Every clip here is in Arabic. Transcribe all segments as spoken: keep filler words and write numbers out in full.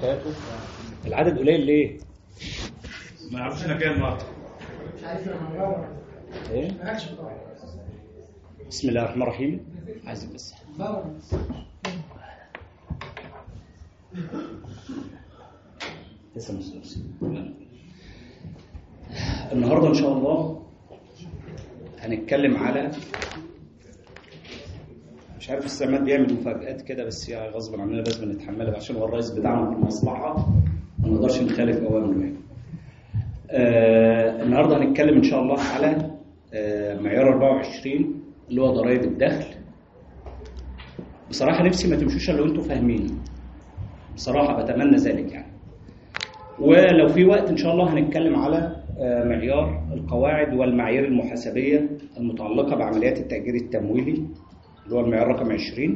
وبركاته. العدد قليل ليه؟ ما يعرفش انا كام مره. ايه؟ بسم الله الرحمن الرحيم. عايز بس النهارده ان شاء الله هنتكلم على، مش عارف السماد بيعمل مفاجآت كده بس يعني غصب عننا لازم نتحملها عشان هو الرئيس بتاعنا في المصلحه ما نقدرش نخالف اوامره يعني. آه النهارده هنتكلم ان شاء الله على آه معيار أربعة وعشرين اللي هو ضرائب الدخل. بصراحه نفسي ما تمشوش الا وانتم فاهمين، بصراحه بتمنى ذلك يعني. ولو في وقت ان شاء الله هنتكلم على آه معيار القواعد والمعايير المحاسبيه المتعلقه بعمليات التأجير التمويلي اللي هو المعيار رقم عشرين.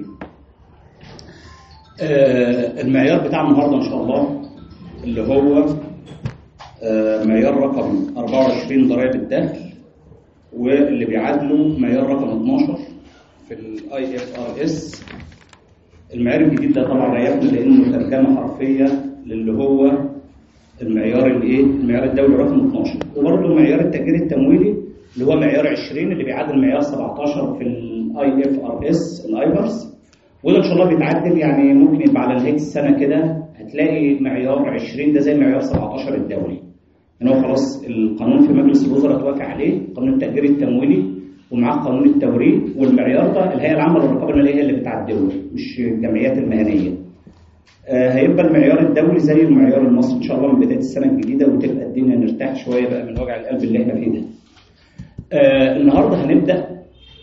آه المعيار بتاع النهارده ان شاء الله اللي هو آه معيار رقم أربعة وعشرين ضرائب الدخل، واللي بيعادله معيار رقم اثناشر في الاي اف ار اس. المعيار الجديد ده طبعا ريحنا لانه ترجمه حرفيه للي هو المعيار الايه المعيار الدولي رقم اثناشر، وبرضه معيار التأجير التمويلي اللي هو معيار عشرين اللي بيعادل معيار سبعتاشر في الاي اف ار اس الايبرس. وده ان شاء الله بيتعدل يعني ممكن يبقى على نهايه السنه كده هتلاقي معيار عشرين ده زي معيار سبعتاشر الدولي. يعني هو خلاص القانون في مجلس الوزراء اتوافق عليه، قانون التأجير التمويلي ومعاه قانون التوريد، والمعيار ده الهيئه العامه للرقابه الماليه هي اللي بتعدله مش الجمعيات المهنيه. آه هيبقى المعيار الدولي زي المعيار المصري ان شاء الله من بدايه السنه الجديده، وتبقى الدنيا نرتاح شويه بقى من وجع القلب اللي احنا فيه ده. آه النهارده هنبدا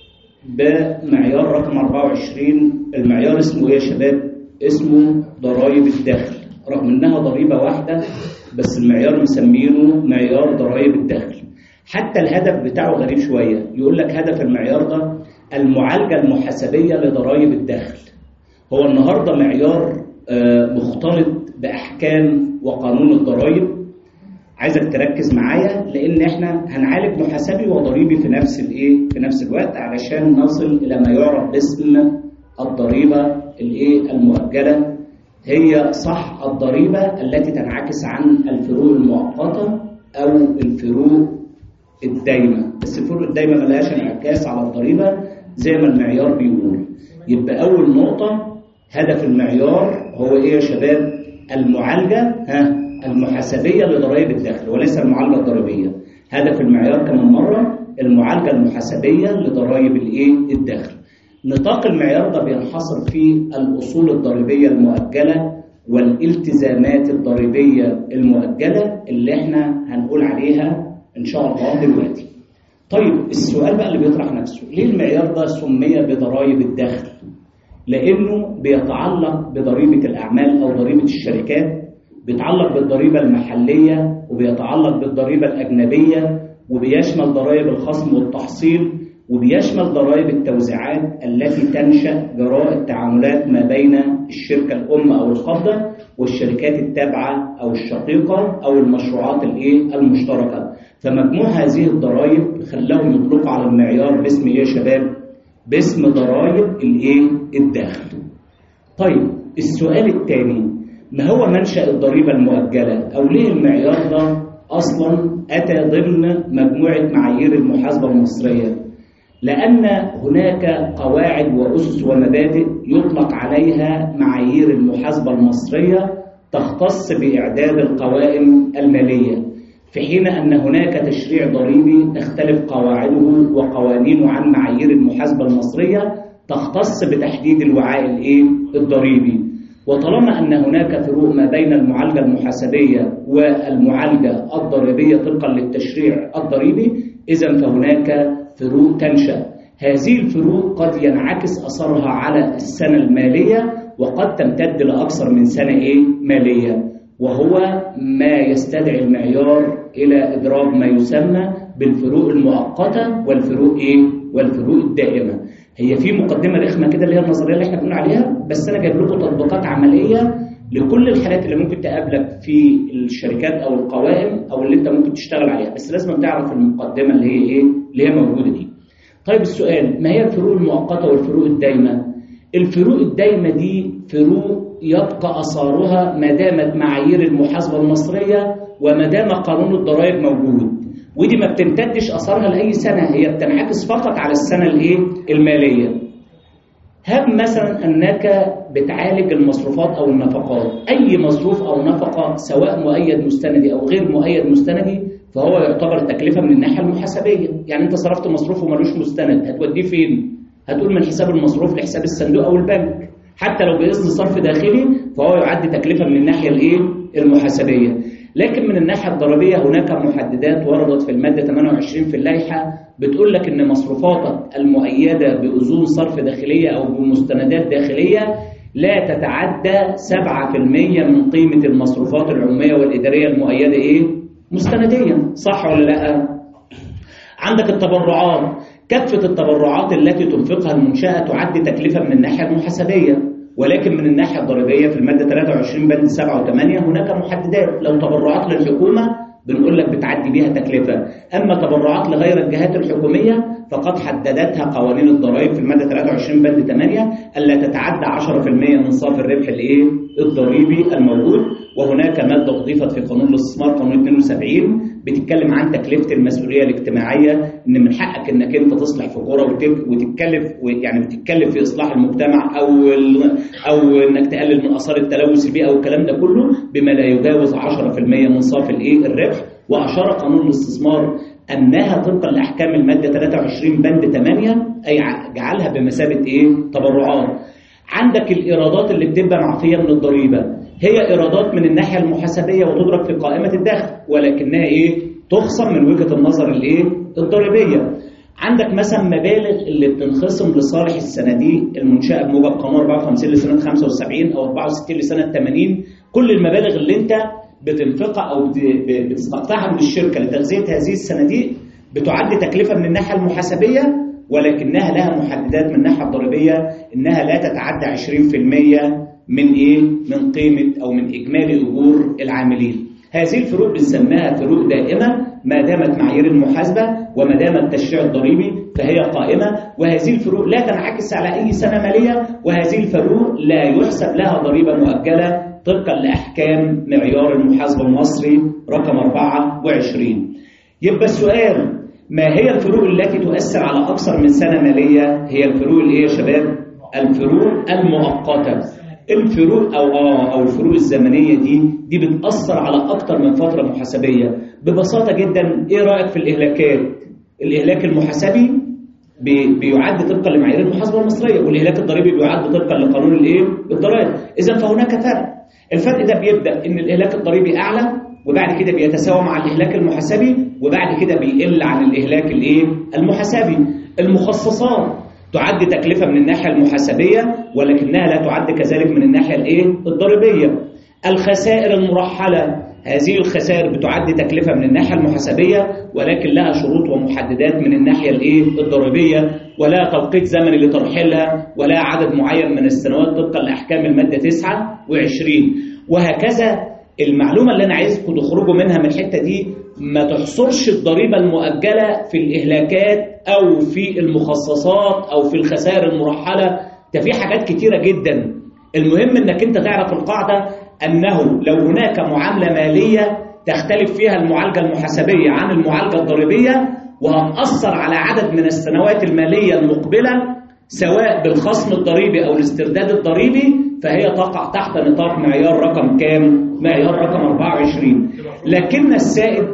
بمعيار رقم أربعة وعشرين. المعيار اسمه ايه يا شباب؟ اسمه ضرائب الدخل، رغم انها ضريبه واحده بس المعيار مسمينه معيار ضرائب الدخل. حتى الهدف بتاعه غريب شويه، يقول لك هدف المعيار ده المعالجه المحاسبيه لضرائب الدخل. هو النهارده معيار مختلط باحكام وقانون الضرائب. عايزك تركز معايا لان احنا هنعالج محاسبي وضريبي في نفس الايه في نفس الوقت علشان نصل الى ما يعرف باسم الضريبه الايه المؤجله. هي صح الضريبه التي تنعكس عن الفروق المؤقته او الفروق الدايمه، بس الفروق الدايمه ما لهاش انعكاس على الضريبه زي ما المعيار بيقول. يبقى اول نقطه هدف المعيار هو ايه يا شباب؟ المعالجه ها المحاسبيه لضرائب الدخل وليس المعالجه الضريبيه. هدف المعيار كمان مره المعالجه المحاسبيه لضرائب الايه الدخل. نطاق المعيار ده بينحصر في الاصول الضريبيه المؤجله والالتزامات الضريبيه المؤجله اللي احنا هنقول عليها ان شاء الله دلوقتي. طيب السؤال بقى اللي بيطرح نفسه، ليه المعيار ده سمي بضرائب الدخل؟ لانه بيتعلق بضريبه الاعمال او ضريبه الشركات، بيتعلق بالضريبه المحليه وبيتعلق بالضريبه الاجنبيه، وبيشمل ضرائب الخصم والتحصيل، وبيشمل ضرائب التوزيعات التي تنشأ جراء التعاملات ما بين الشركة الأم أو القابضة والشركات التابعة أو الشقيقة أو المشروعات الإيه المشتركة. فمجموع هذه الضرائب خلاهم يطلقوا على المعيار باسم إيه يا شباب؟ باسم ضرائب الإيه الدخل. طيب السؤال الثاني، ما هو منشأ الضريبة المؤجلة؟ أو ليه المعيار ده أصلا أتى ضمن مجموعة معايير المحاسبة المصرية؟ لأن هناك قواعد وأسس ومبادئ يطلق عليها معايير المحاسبة المصرية تختص بإعداد القوائم المالية، في حين أن هناك تشريع ضريبي تختلف قواعده وقوانينه عن معايير المحاسبة المصرية تختص بتحديد الوعاء الإيه الضريبي. وطالما أن هناك فروق ما بين المعالجة المحاسبية والمعالجة الضريبية طبقا للتشريع الضريبي، إذن فهناك فروق تنشأ. هذه الفروق قد ينعكس أثرها على السنة المالية وقد تمتد لأكثر من سنة إيه مالية، وهو ما يستدعي المعيار إلى إضراب ما يسمى بالفروق المؤقتة والفروق إيه والفروق الدائمة. هي في مقدمة رخمة كده اللي هي النظرية اللي احنا بنقول عليها، بس أنا جايب لكم تطبيقات عملية لكل الحالات اللي ممكن تقابلك في الشركات أو القوائم أو اللي أنت ممكن تشتغل عليها، بس لازم تعرف المقدمة اللي هي إيه اللي هي موجودة دي. طيب السؤال، ما هي الفروق المؤقتة والفروق الدايمة؟ الفروق الدايمة دي فروق يبقى أثارها ما دامت معايير المحاسبة المصرية وما دام قانون الضرائب موجود، ودي ما بتمتدش أثارها لأي سنة، هي بتنعكس فقط على السنة الإيه؟ المالية. هب مثلا أنك بتعالج المصروفات أو النفقات، أي مصروف أو نفقة سواء مؤيد مستندي أو غير مؤيد مستندي فهو يعتبر تكلفة من الناحية المحاسبية. يعني أنت صرفت مصروف ومالوش مستند، هتوديه فين؟ هتقول من حساب المصروف لحساب الصندوق أو البنك، حتى لو بإذن صرف داخلي فهو يعد تكلفة من الناحية الإيه؟ المحاسبية. لكن من الناحية الضريبية هناك محددات وردت في المادة ثمانية وعشرين في اللائحة بتقول لك إن مصروفاتك المؤيدة بأذون صرف داخلية أو بمستندات داخلية لا تتعدى سبعة بالمئة من قيمة المصروفات العمومية والإدارية المؤيدة إيه؟ مستنديا، صح ولا لأ؟ عندك التبرعات، كافة التبرعات التي تنفقها المنشأة تعد تكلفة من الناحية المحاسبية، ولكن من الناحية الضريبية في المادة ثلاثة وعشرين بند سبعة وثمانية هناك محددات. لو تبرعات للحكومة بنقول لك بتعدي بيها تكلفة، أما تبرعات لغير الجهات الحكومية فقد حددتها قوانين الضرائب في المادة ثلاثة وعشرين بند ثمانية ألا تتعدى عشرة بالمئة من صافي الربح الإيه؟ الضريبي الموجود. وهناك مادة أضيفت في قانون الاستثمار قانون اثنين وسبعين بتتكلم عن تكلفة المسؤولية الاجتماعية، إن من حقك إنك أنت تصلح في قرى وتتكلف، يعني بتتكلف في إصلاح المجتمع أو أو إنك تقلل من آثار التلوث البيئي أو الكلام ده كله بما لا يجاوز عشرة بالمئة من صافي الإيه؟ الربح. وأشار قانون الاستثمار أنها طبقا لأحكام المادة ثلاثة وعشرين بند ثمانية أي جعلها بمثابة إيه؟ تبرعات. عندك الإيرادات اللي بتبقى معفية من الضريبة، هي إيرادات من الناحية المحاسبية وتدرك في قائمة الدخل، ولكنها إيه؟ تخصم من وجهة النظر الإيه؟ الضريبية. عندك مثلا مبالغ اللي بتنخصم لصالح الصناديق المنشأة بموجب قانون أربعة وخمسين لسنة خمسة وسبعين أو أربعة وستين لسنة ثمانين، كل المبالغ اللي أنت بتنفقها أو بتستقطعها من الشركة لتغذية هذه الصناديق بتعد تكلفة من الناحية المحاسبية، ولكنها لها محددات من الناحية الضريبية إنها لا تتعدى عشرين بالمئة من إيه؟ من قيمة أو من إجمالي أجور العاملين. هذه الفروق بنسميها فروق دائمة ما دامت معايير المحاسبة وما دام التشريع الضريبي فهي قائمة، وهذه الفروق لا تنعكس على أي سنة مالية، وهذه الفروق لا يحسب لها ضريبة مؤجلة طبقا لأحكام معيار المحاسبة المصري رقم أربعة وعشرين. يبقى السؤال، ما هي الفروق التي تؤثر على أكثر من سنة مالية؟ هي الفروق اللي هي يا شباب الفروق المؤقتة. الفروق أو آه أو الفروق الزمنية دي دي بتأثر على أكتر من فترة محاسبية. ببساطة جدا، إيه رأيك في الإهلاكات؟ الإهلاك المحاسبي بي بيعد طبقا لمعايير المحاسبة المصرية، والإهلاك الضريبي بيعد طبقا لقانون الإيه؟ الضرائب. إذا فهناك فرق. الفرق ده بيبدأ إن الإهلاك الضريبي أعلى، وبعد كده بيتساوى مع الإهلاك المحاسبي، وبعد كده بيقل عن الإهلاك الإيه؟ المحاسبي. المخصصات تعد تكلفة من الناحية المحاسبية ولكنها لا تعد كذلك من الناحية الإيه؟ الضريبية. الخسائر المرحلة، هذه الخسائر بتعد تكلفة من الناحية المحاسبية ولكن لها شروط ومحددات من الناحية الإيه؟ الضريبية، ولا توقيت زمني لترحيلها ولا عدد معين من السنوات طبقا لأحكام المادة تسعة وعشرين. وهكذا المعلومة اللي أنا عايزكم تخرجوا منها من الحتة دي، ما تحصرش الضريبة المؤجلة في الإهلاكات أو في المخصصات أو في الخسائر المرحلة، ده في حاجات كتيرة جدا. المهم أنك أنت تعرف القاعدة أنه لو هناك معاملة مالية تختلف فيها المعالجة المحاسبية عن المعالجة الضريبية وهتأثر على عدد من السنوات المالية المقبلة سواء بالخصم الضريبي أو الاسترداد الضريبي، فهي تقع تحت نطاق معيار رقم كام؟ معيار رقم أربعة وعشرين. لكن السائد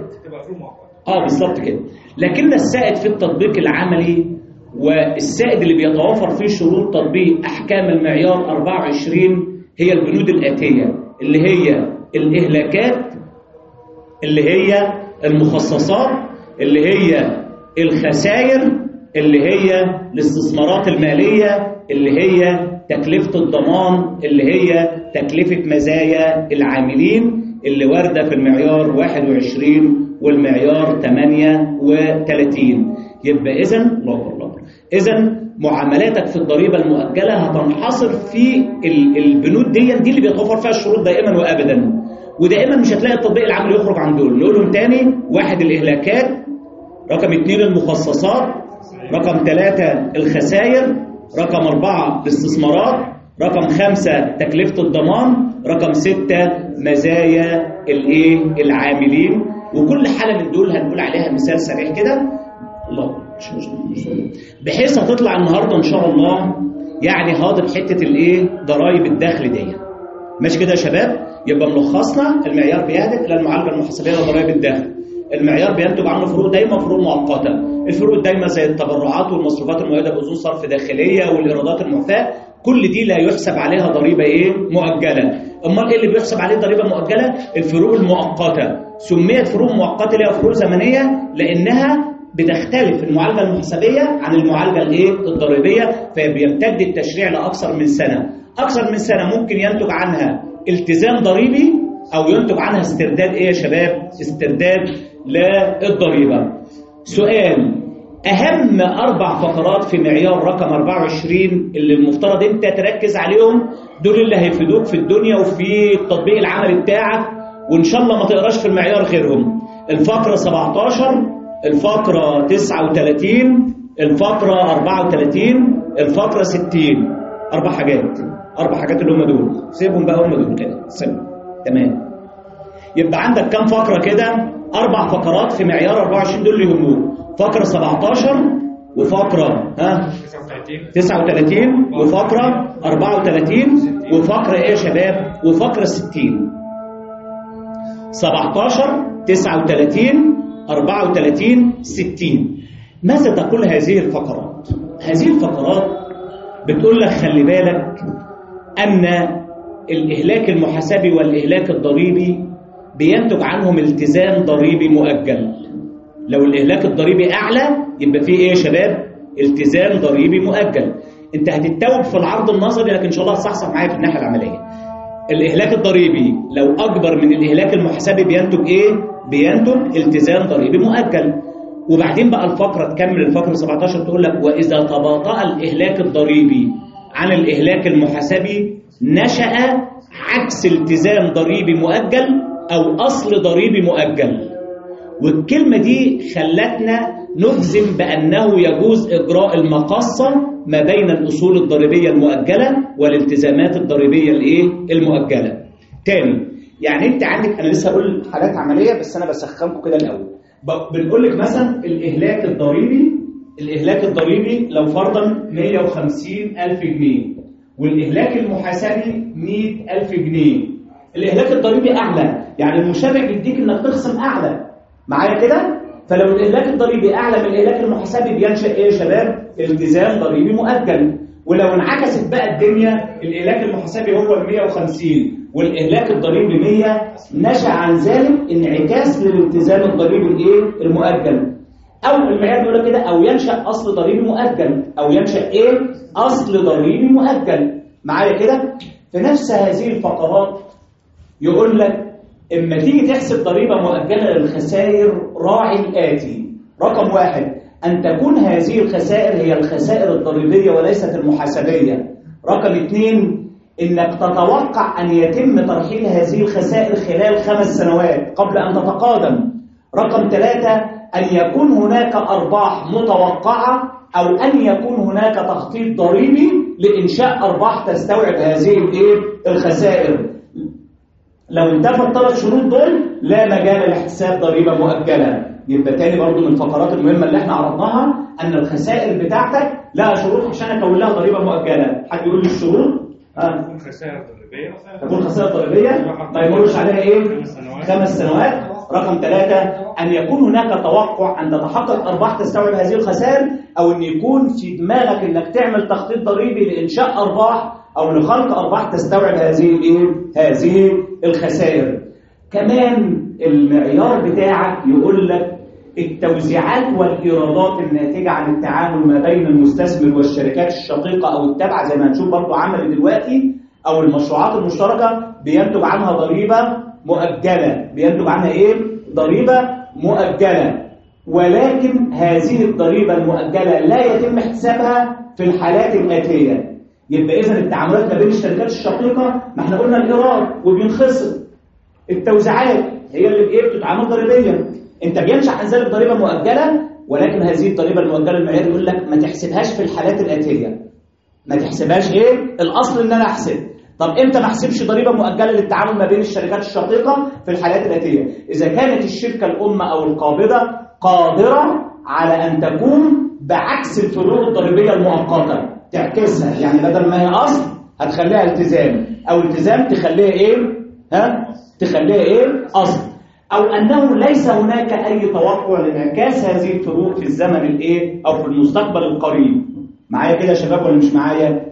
اه بالظبط كده. لكن السائد في التطبيق العملي والسائد اللي بيتوافر فيه شروط تطبيق أحكام المعيار أربعة وعشرين هي البنود الآتية، اللي هي الإهلاكات، اللي هي المخصصات، اللي هي الخسائر، اللي هي الاستثمارات المالية، اللي هي تكلفة الضمان، اللي هي تكلفة مزايا العاملين اللي واردة في المعيار واحد وعشرين والمعيار ثمانية وثلاثين. يبقى إذن الله الله إذن معاملاتك في الضريبة المؤجلة هتنحصر في البنود دي دي اللي بيتوفر فيها الشروط دائما وأبدا، ودائما مش هتلاقي التطبيق العملي يخرج عن دول. نقولهم تاني: واحد الإهلاكات، رقم اثنين المخصصات، رقم ثلاثة الخسائر، رقم أربعة الاستثمارات، رقم خمسة تكلفة الضمان. رقم ستة مزايا الايه العاملين. وكل حالة من دول هنقول عليها مثال سريع كده الله مش مش مش بحيث هتطلع النهارده ان شاء الله يعني هاضب حته الايه ضرائب الدخل دي. ماشي كده يا شباب؟ يبقى ملخصنا المعيار بيهدف الى المعالجه المحاسبيه لضرائب الدخل. المعيار بينتج عنه فروق دايمه وفروق مؤقته. الفروق الدايمه زي التبرعات والمصروفات المؤيده باذون صرف داخليه والايرادات المعفاه، كل دي لا يحسب عليها ضريبه ايه مؤجله. امال ايه اللي بيحسب عليه ضريبه مؤجله؟ الفروق المؤقته. سميت فروق مؤقته ليها فروق زمنيه لانها بتختلف المعالجه المحاسبيه عن المعالجه الايه الضريبيه، فبيمتد التشريع لاكثر من سنه. اكثر من سنه ممكن ينتج عنها التزام ضريبي او ينتج عنها استرداد ايه يا شباب؟ استرداد للضريبه. سؤال: اهم اربع فقرات في معيار رقم أربعة وعشرين اللي المفترض انت تركز عليهم، دول اللي هيفيدوك في الدنيا وفي التطبيق العملي بتاعك، وان شاء الله ما تقراش في المعيار غيرهم. الفقره سبعة عشر، الفقره تسعة وثلاثين، الفقره أربعة وثلاثين، الفقره ستين. اربع حاجات اربع حاجات اللي هم دول، سيبهم بقى هم دول كده سيبهم. تمام. يبقى عندك كام فقره كده؟ اربع فقرات في معيار أربعة وعشرين دول اللي يهموك. فقره سبعة عشر وفقره ها تسعة وثلاثين وفقره أربعة وثلاثين وفقره ايه يا شباب؟ وفقره ستين. سبعة عشر تسعة وثلاثين أربعة وثلاثين ستين. ماذا تقول هذه الفقرات؟ هذه الفقرات بتقول لك خلي بالك أن الإهلاك المحاسبي والإهلاك الضريبي بينتج عنهم التزام ضريبي مؤجل. لو الإهلاك الضريبي أعلى يبقى فيه إيه يا شباب؟ التزام ضريبي مؤجل. أنت هتتوب في العرض النظري لكن إن شاء الله هتصحصح معايا في الناحية العملية. الإهلاك الضريبي لو أكبر من الإهلاك المحاسبي بينتج إيه؟ بينتج التزام ضريبي مؤجل. وبعدين بقى الفقرة تكمل الفقرة سبعة عشر تقول لك وإذا تباطأ الإهلاك الضريبي عن الإهلاك المحاسبي نشأ عكس التزام ضريبي مؤجل أو أصل ضريبي مؤجل. والكلمة دي خلتنا نجزم بأنه يجوز إجراء المقاصة ما بين الأصول الضريبية المؤجلة والالتزامات الضريبية الإيه؟ المؤجلة. تاني يعني أنت عندك، أنا لسه هقول حالات عملية بس أنا بسخنكم كده الأول. بنقول لك مثلا الإهلاك الضريبي الإهلاك الضريبي لو فرضا مئة وخمسين ألف جنيه والإهلاك المحاسبي مئة ألف جنيه. الإهلاك الضريبي أعلى يعني المشرع بيديك إنك تخصم أعلى معايا كده. فلو الإهلاك الضريبي أعلى من الإهلاك المحاسبي بينشأ إيه يا شباب؟ التزام ضريبي مؤجل. ولو انعكست بقى الدنيا الإهلاك المحاسبي هو ال مئة وخمسين والإهلاك الضريبي مئة، نشأ عن ذلك انعكاس للالتزام الضريبي الإيه؟ المؤجل. أو المعيار بيقول كده أو ينشأ أصل ضريبي مؤجل أو ينشأ إيه؟ أصل ضريبي مؤجل. معايا كده؟ في نفس هذه الفقرات يقول لك إما تيجي تحسب ضريبة مؤجلة للخسائر راعي الآتي. رقم واحد أن تكون هذه الخسائر هي الخسائر الضريبية وليست المحاسبية. رقم اثنين إنك تتوقع أن يتم ترحيل هذه الخسائر خلال خمس سنوات قبل أن تتقادم. رقم ثلاثة أن يكون هناك أرباح متوقعة أو أن يكون هناك تخطيط ضريبي لإنشاء أرباح تستوعب هذه الخسائر. لو انتفى الثلاث شروط دول لا مجال لحساب ضريبة مؤجلة. يبقى تاني برضو من الفقرات المهمة اللي احنا عرضناها أن الخسائر بتاعتك لها شروط عشان أكون لها ضريبة مؤجلة. حد يقول لي الشروط؟ ها؟ تكون خسائر ضريبية. تكون خسائر ضريبية ما يمرش عليها إيه؟ خمس سنوات. رقم ثلاثة أن يكون هناك توقع أن تتحقق أرباح تستوعب هذه الخسائر أو أن يكون في دماغك أنك تعمل تخطيط ضريبي لإنشاء أرباح أو لخلق أرباح تستوعب هذه الإيه؟ هذه الخسائر. كمان المعيار بتاعك يقول لك التوزيعات والإيرادات الناتجة عن التعامل ما بين المستثمر والشركات الشقيقة أو التابعة زي ما هنشوف برضو عمل دلوقتي أو المشروعات المشتركة بينتج عنها ضريبة مؤجلة. بينتج عنها إيه؟ ضريبة مؤجلة. ولكن هذه الضريبة المؤجلة لا يتم حسابها في الحالات الآتية. يبقى إذن التعاملات ما بين الشركات الشقيقة ما احنا قلنا الإيراد وبينخصم. التوزيعات هي اللي بإيه؟ بتتعامل ضريبيا. أنت بينشأ عن ذلك ضريبة مؤجلة ولكن هذه الضريبة المؤجلة المعيار يقول لك ما تحسبهاش في الحالات الآتية. ما تحسبهاش ايه؟ الاصل ان انا احسب. طب امتى ما احسبش ضريبه مؤجله للتعامل ما بين الشركات الشقيقه؟ في الحالات الاتيه: اذا كانت الشركه الام او القابضه قادره على ان تقوم بعكس الفروق الضريبيه المؤقته، تعكسها، يعني بدل ما هي اصل هتخليها التزام، او التزام تخليها ايه؟ ها؟ تخليها ايه؟ اصل. او انه ليس هناك اي توقع لانعكاس هذه الفروق في الزمن الايه؟ او في المستقبل القريب. معايا كده يا شباب ولا مش معايا؟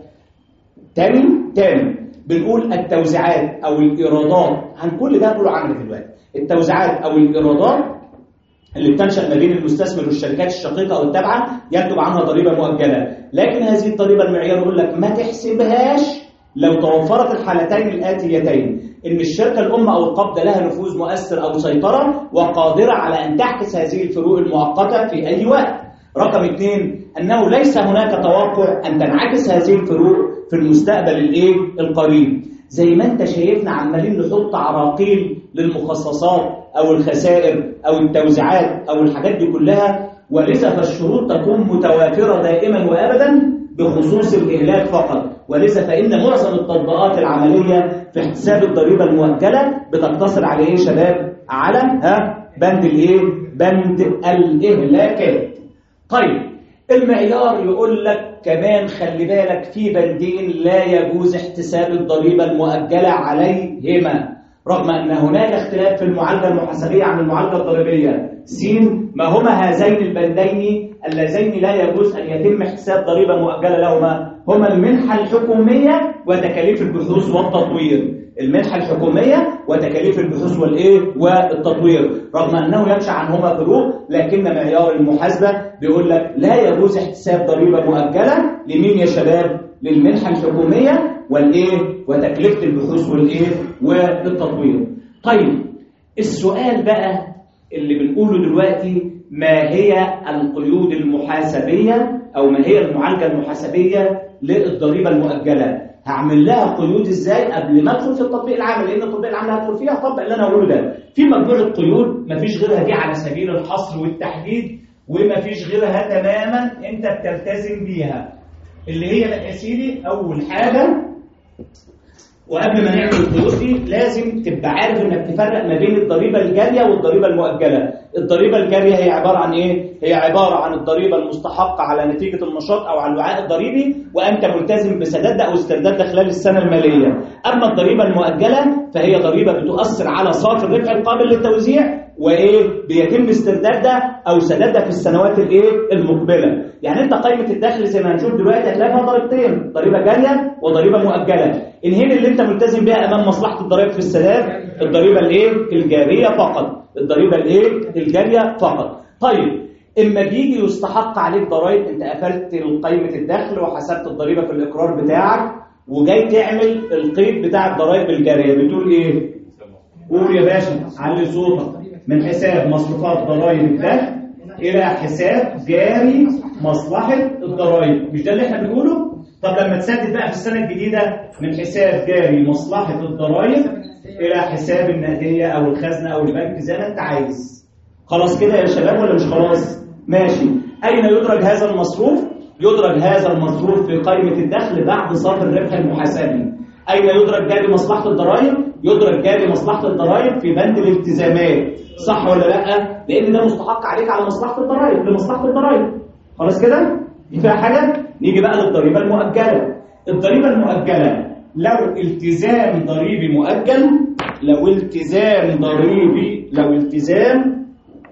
تاني تاني بنقول التوزيعات او الايرادات، عن كل ده كله عنها دلوقتي. التوزيعات او الايرادات اللي بتنشأ ما بين المستثمر والشركات الشقيقه او التابعه ينتج عنها ضريبه مؤجله، لكن هذه الضريبه المعيار يقول لك ما تحسبهاش لو توفرت الحالتين الاتيتين: ان الشركه الام او القابضه لها نفوذ مؤثر او سيطره وقادره على ان تعكس هذه الفروق المؤقته في اي وقت. رقم اثنين: انه ليس هناك توقع ان تنعكس هذه الفروق في المستقبل الايه؟ القريب. زي ما انت شايفنا عمالين نحط عراقيل للمخصصات او الخسائر او التوزيعات او الحاجات دي كلها، ولذا فالشروط تكون متوافره دائما وابدا بخصوص الاهلاك فقط. ولذا فان معظم التطبيقات العمليه في احتساب الضريبه المؤجله بتقتصر على ايه يا شباب؟ على ها بند الايه؟ بند الاهلاكات. طيب المعيار يقول لك كمان خلي بالك في بندين لا يجوز احتساب الضريبه المؤجله عليهما، رغم ان هناك اختلاف في المعالجه المحاسبيه عن المعالجه الضريبيه. س ما هما هذين البندين اللذين لا يجوز ان يتم احتساب ضريبه مؤجله لهما؟ هما المنحه الحكوميه وتكاليف البحوث والتطوير. المنحه الحكوميه وتكاليف البحوث والايه؟ والتطوير، رغم انه ينشا عنهما فروق، لكن معيار المحاسبه بيقول لك لا يجوز احتساب ضريبه مؤجله لمين يا شباب؟ للمنحه الحكوميه والايه؟ وتكلفه البحوث والايه؟ والتطوير. طيب السؤال بقى اللي بنقوله دلوقتي: ما هي القيود المحاسبيه او ما هي المعالجه المحاسبيه للضريبه المؤجله؟ هعمل لها قيود ازاي قبل ما ادخل في التطبيق العام؟ لان التطبيق العام اللي هدخل فيها هطبق اللي انا هقوله ده. في مجموعه قيود مفيش غيرها دي على سبيل الحصر والتحديد، ومفيش غيرها تماما انت بتلتزم بيها. اللي هي بقى يا سيدي اول حاجه، وقبل ما نعمل القيود دي لازم تبقى عارف انك تفرق ما بين الضريبه الجاريه والضريبه المؤجله. الضريبه الجاريه هي عباره عن ايه؟ هي عباره عن الضريبه المستحقه على نتيجه النشاط او على الوعاء الضريبي وانت ملتزم بسدادها او استردادها خلال السنه الماليه. اما الضريبه المؤجله فهي ضريبه بتؤثر على صافي الربح القابل للتوزيع وايه؟ بيتم استردادها او سدادها في السنوات الايه؟ المقبله. يعني انت قائمه الدخل زي ما هنشوف دلوقتي هتلاقي فيها ضريبتين: ضريبه جاريه وضريبه مؤجله. الهين اللي انت ملتزم بها امام مصلحه الضرائب في السداد الضريبه الايه؟ الجاريه فقط. الضريبه الايه؟ الجاريه فقط. طيب اما بيجي يستحق عليك ضرائب، انت قفلت قائمه الدخل وحسبت الضريبه في الاقرار بتاعك وجاي تعمل القيد بتاع الضرائب الجاريه، بتقول ايه؟ قول يا باشا، علي صوتك. من حساب مصروفات ضرائب الدخل الى حساب جاري مصلحه الضرائب. مش ده اللي احنا بنقوله؟ طب لما تسدد بقى في السنه الجديده من حساب جاري مصلحه الضرائب الى حساب النقديه او الخزنه او البنك زي ما انت عايز. خلاص كده يا شباب ولا مش خلاص؟ ماشي. اين يدرج هذا المصروف؟ يدرج هذا المصروف في قائمه الدخل بعد صافي الربح المحاسبي. اين يدرج جاري مصلحه الضرائب؟ يدرج جاري مصلحه الضرائب في بند الالتزامات. صح ولا لا؟ لان ده مستحق عليك على مصلحه الضرائب، لمصلحه الضرائب. خلاص كده؟ دي فيها حاجه؟ نيجي بقى للضريبه المؤجله. الضريبه المؤجله لو التزام ضريبي مؤجل، لو التزام ضريبي لو التزام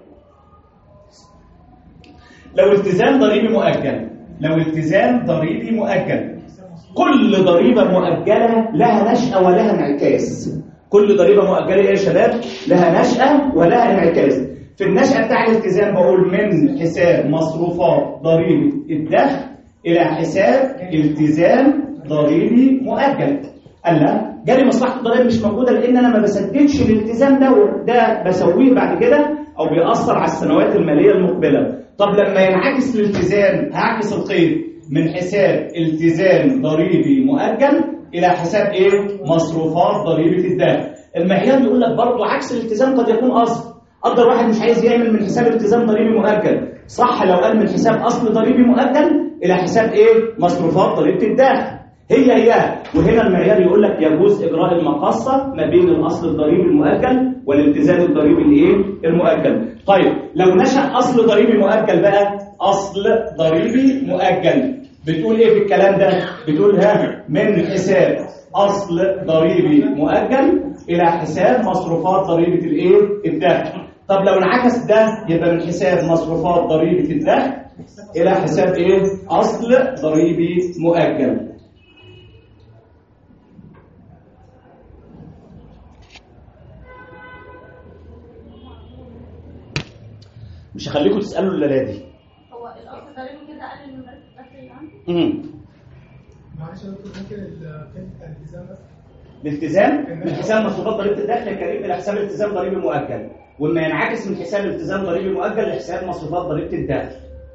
لو التزام ضريبي مؤجل لو التزام ضريبي مؤجل كل ضريبه مؤجله لها نشأة ولها انعكاس. كل ضريبه مؤجله ايه يا شباب؟ لها نشأة ولها انعكاس. في النشأة بتاع الالتزام بقول من حساب مصروفات ضريبه الدخل الى حساب التزام ضريبي مؤجل. قال لا، جاري مصلحه الضرائب مش موجوده لان انا ما بسددش الالتزام ده، وده بسويه بعد كده او بيأثر على السنوات الماليه المقبله. طب لما ينعكس الالتزام هعكس القيد من حساب التزام ضريبي مؤجل الى حساب ايه؟ مصروفات ضريبه الدخل. المعيار يقول لك برضه عكس الالتزام قد يكون اصل. قدر واحد مش عايز يعمل من حساب التزام ضريبي مؤجل، صح؟ لو قال من حساب اصل ضريبي مؤجل الى حساب ايه؟ مصروفات ضريبه الدخل. هي هي. وهنا المعيار يقول لك يجوز اجراء المقاصه ما بين الاصل الضريبي المؤجل والالتزام الضريبي الايه؟ المؤجل. طيب لو نشأ اصل ضريبي مؤجل بقى، اصل ضريبي مؤجل بتقول ايه في الكلام ده؟ بتقول ها من حساب اصل ضريبي مؤجل الى حساب مصروفات ضريبه الايه؟ الدخل. طب لو انعكس ده يبقى من حساب مصروفات ضريبه الدخل الى حساب ايه؟ اصل ضريبي مؤجل. مش هخليكم تسالوا الليله دي. هو الاصل تقريبا كده اقل من مرتب الدخل اللي عندي. امم معلش يا دكتور ممكن الالتزام بس. الالتزام من حساب مصروفات ضريبه الدخل الكريم الى حساب التزام ضريبي مؤجل، وما ينعكس من حساب التزام ضريبي مؤجل لحساب مصروفات ضريبه الدخل.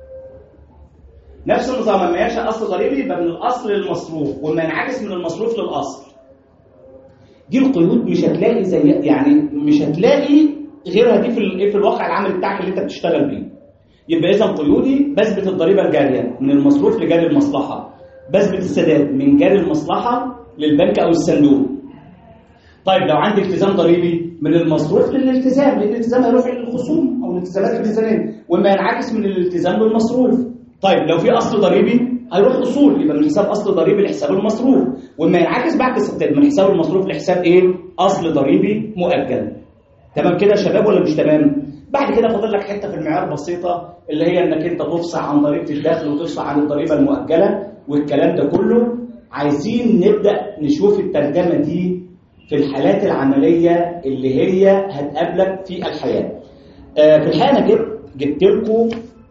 نفس النظام، لما ينشأ اصل ضريبي يبقى من الاصل للمصروف، وما ينعكس من المصروف للاصل. دي القيود مش هتلاقي زي يعني مش هتلاقي غيرها دي في في الواقع العملي بتاعك اللي انت بتشتغل بيه. يبقى اذا قيودي بثبت الضريبه الجاريه من المصروف لجاري المصلحه، بثبت السداد من جاري المصلحه للبنك او الصندوق. طيب لو عندي التزام ضريبي من المصروف للالتزام، لان الالتزام هيروح للخصوم او الالتزامات الميزانيه، وما ينعكس من الالتزام للمصروف. طيب لو في اصل ضريبي هيروح اصول، يبقى من حساب اصل ضريبي لحساب المصروف، وما ينعكس بعد السداد من حساب المصروف لحساب ايه؟ اصل ضريبي مؤجل. تمام كده يا شباب ولا مش تمام؟ بعد كده فاضل لك حته في المعيار بسيطه اللي هي انك انت تفصح عن ضريبه الدخل وتفصح عن الضريبه المؤجله والكلام ده كله. عايزين نبدا نشوف الترجمه دي في الحالات العمليه اللي هي هتقابلك في الحياه. آه في الحقيقه انا جبت جبت لكم،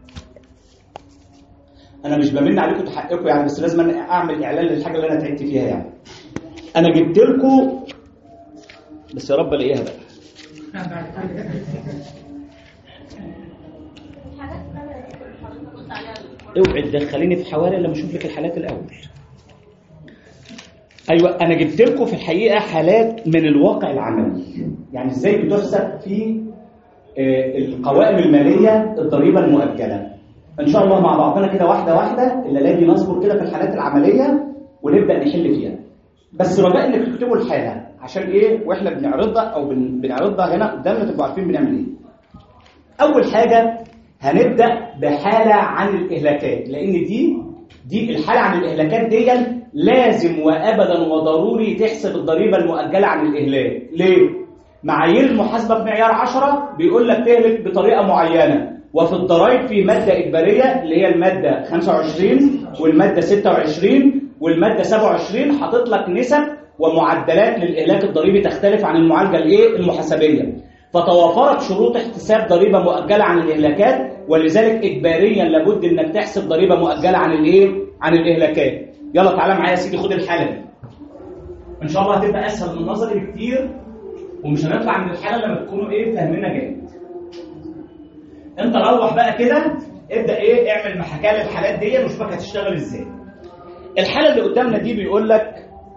انا مش بمن عليكم تحققوا يعني، بس لازم اعمل اعلان للحاجه اللي انا تعبت فيها يعني. انا جبت لكم، بس يا رب الاقيها بقى. اوعي تدخليني في حوالي لما اشوف لك الحالات الاول. ايوه انا جبت لكم في الحقيقه حالات من الواقع العملي، يعني ازاي بتحسب في القوائم الماليه الضريبه المؤجله. ان شاء الله مع بعضنا كده واحده واحده اللي دي نذكر كده في الحالات العمليه ونبدا نحل فيها. بس رجاء انك تكتبوا الحاله عشان ايه واحنا بنعرضها او بنعرضها هنا قدامنا تبقوا عارفين بنعمل ايه. اول حاجه هنبدا بحاله عن الاهلاكات، لان دي دي الحاله عن الاهلاكات دي لازم وابدا وضروري تحسب الضريبه المؤجله عن الاهلاك. ليه؟ معايير المحاسبه بمعيار عشرة بيقول لك تهلك بطريقه معينه، وفي الضرائب في ماده اجباريه اللي هي الماده خمسة وعشرين والماده ستة وعشرين والماده سبعة وعشرين حاطط لك نسب ومعدلات للاهلاك الضريبي تختلف عن المعالجه الايه المحاسبيه. فتوافرت شروط احتساب ضريبه مؤجله عن الاهلاكات، ولذلك اجباريا لابد انك تحسب ضريبه مؤجله عن الايه عن الاهلاكات. يلا تعالى معايا يا سيدي خد الحاله دي. ان شاء الله هتبقى اسهل من النظري بكتير، ومش هنطلع من الحاله لما تكونوا ايه فاهمينها جامد. انت روح بقى كده ابدا ايه اعمل محاكاه للحالات دي وشوفك هتشتغل ازاي. الحاله اللي قدامنا دي بيقول لك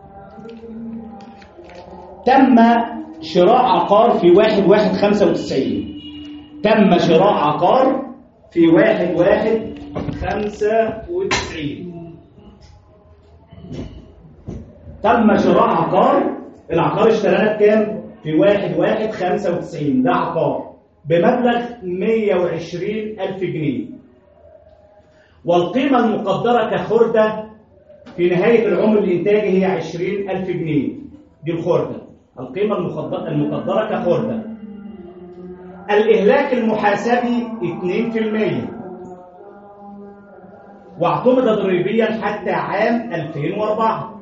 تم شراء عقار في واحد واحد خمسة وتسعين. تم شراء عقار في واحد واحد خمسة وتسعين. تم شراء عقار، العقار اشتراه بكام؟ في واحد واحد خمسة وتسعين. ده عقار بمبلغ مية وعشرين ألف جنيه، والقيمة المقدرة كخردة في نهاية العمر الإنتاجي هي عشرين ألف جنيه. دي الخردة، القيمة المقدرة كخردة. الإهلاك المحاسبي اثنين بالمئة، واعتمد ضريبيا حتى عام ألفين وأربعة.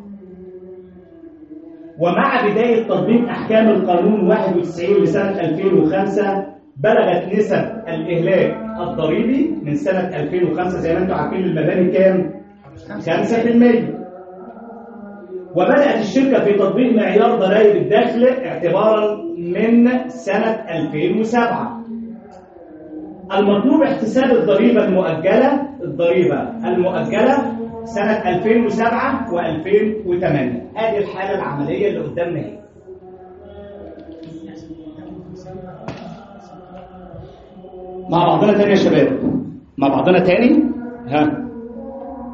ومع بداية تطبيق أحكام القانون واحد وتسعين لسنة ألفين وخمسة بلغت نسب الإهلاك الضريبي من سنة ألفين وخمسة زي ما انتم عارفين المباني كام؟ خمسة بالمئة. وبدأت الشركة في تطبيق معيار ضرائب الدخل اعتبارا من سنة ألفين وسبعة. المطلوب احتساب الضريبة المؤجلة الضريبة المؤجلة سنة ألفين وسبعة وألفين وثمانية. هذه الحالة العملية اللي قدامنا اهي. مع بعضنا تاني يا شباب، مع بعضنا تاني. ها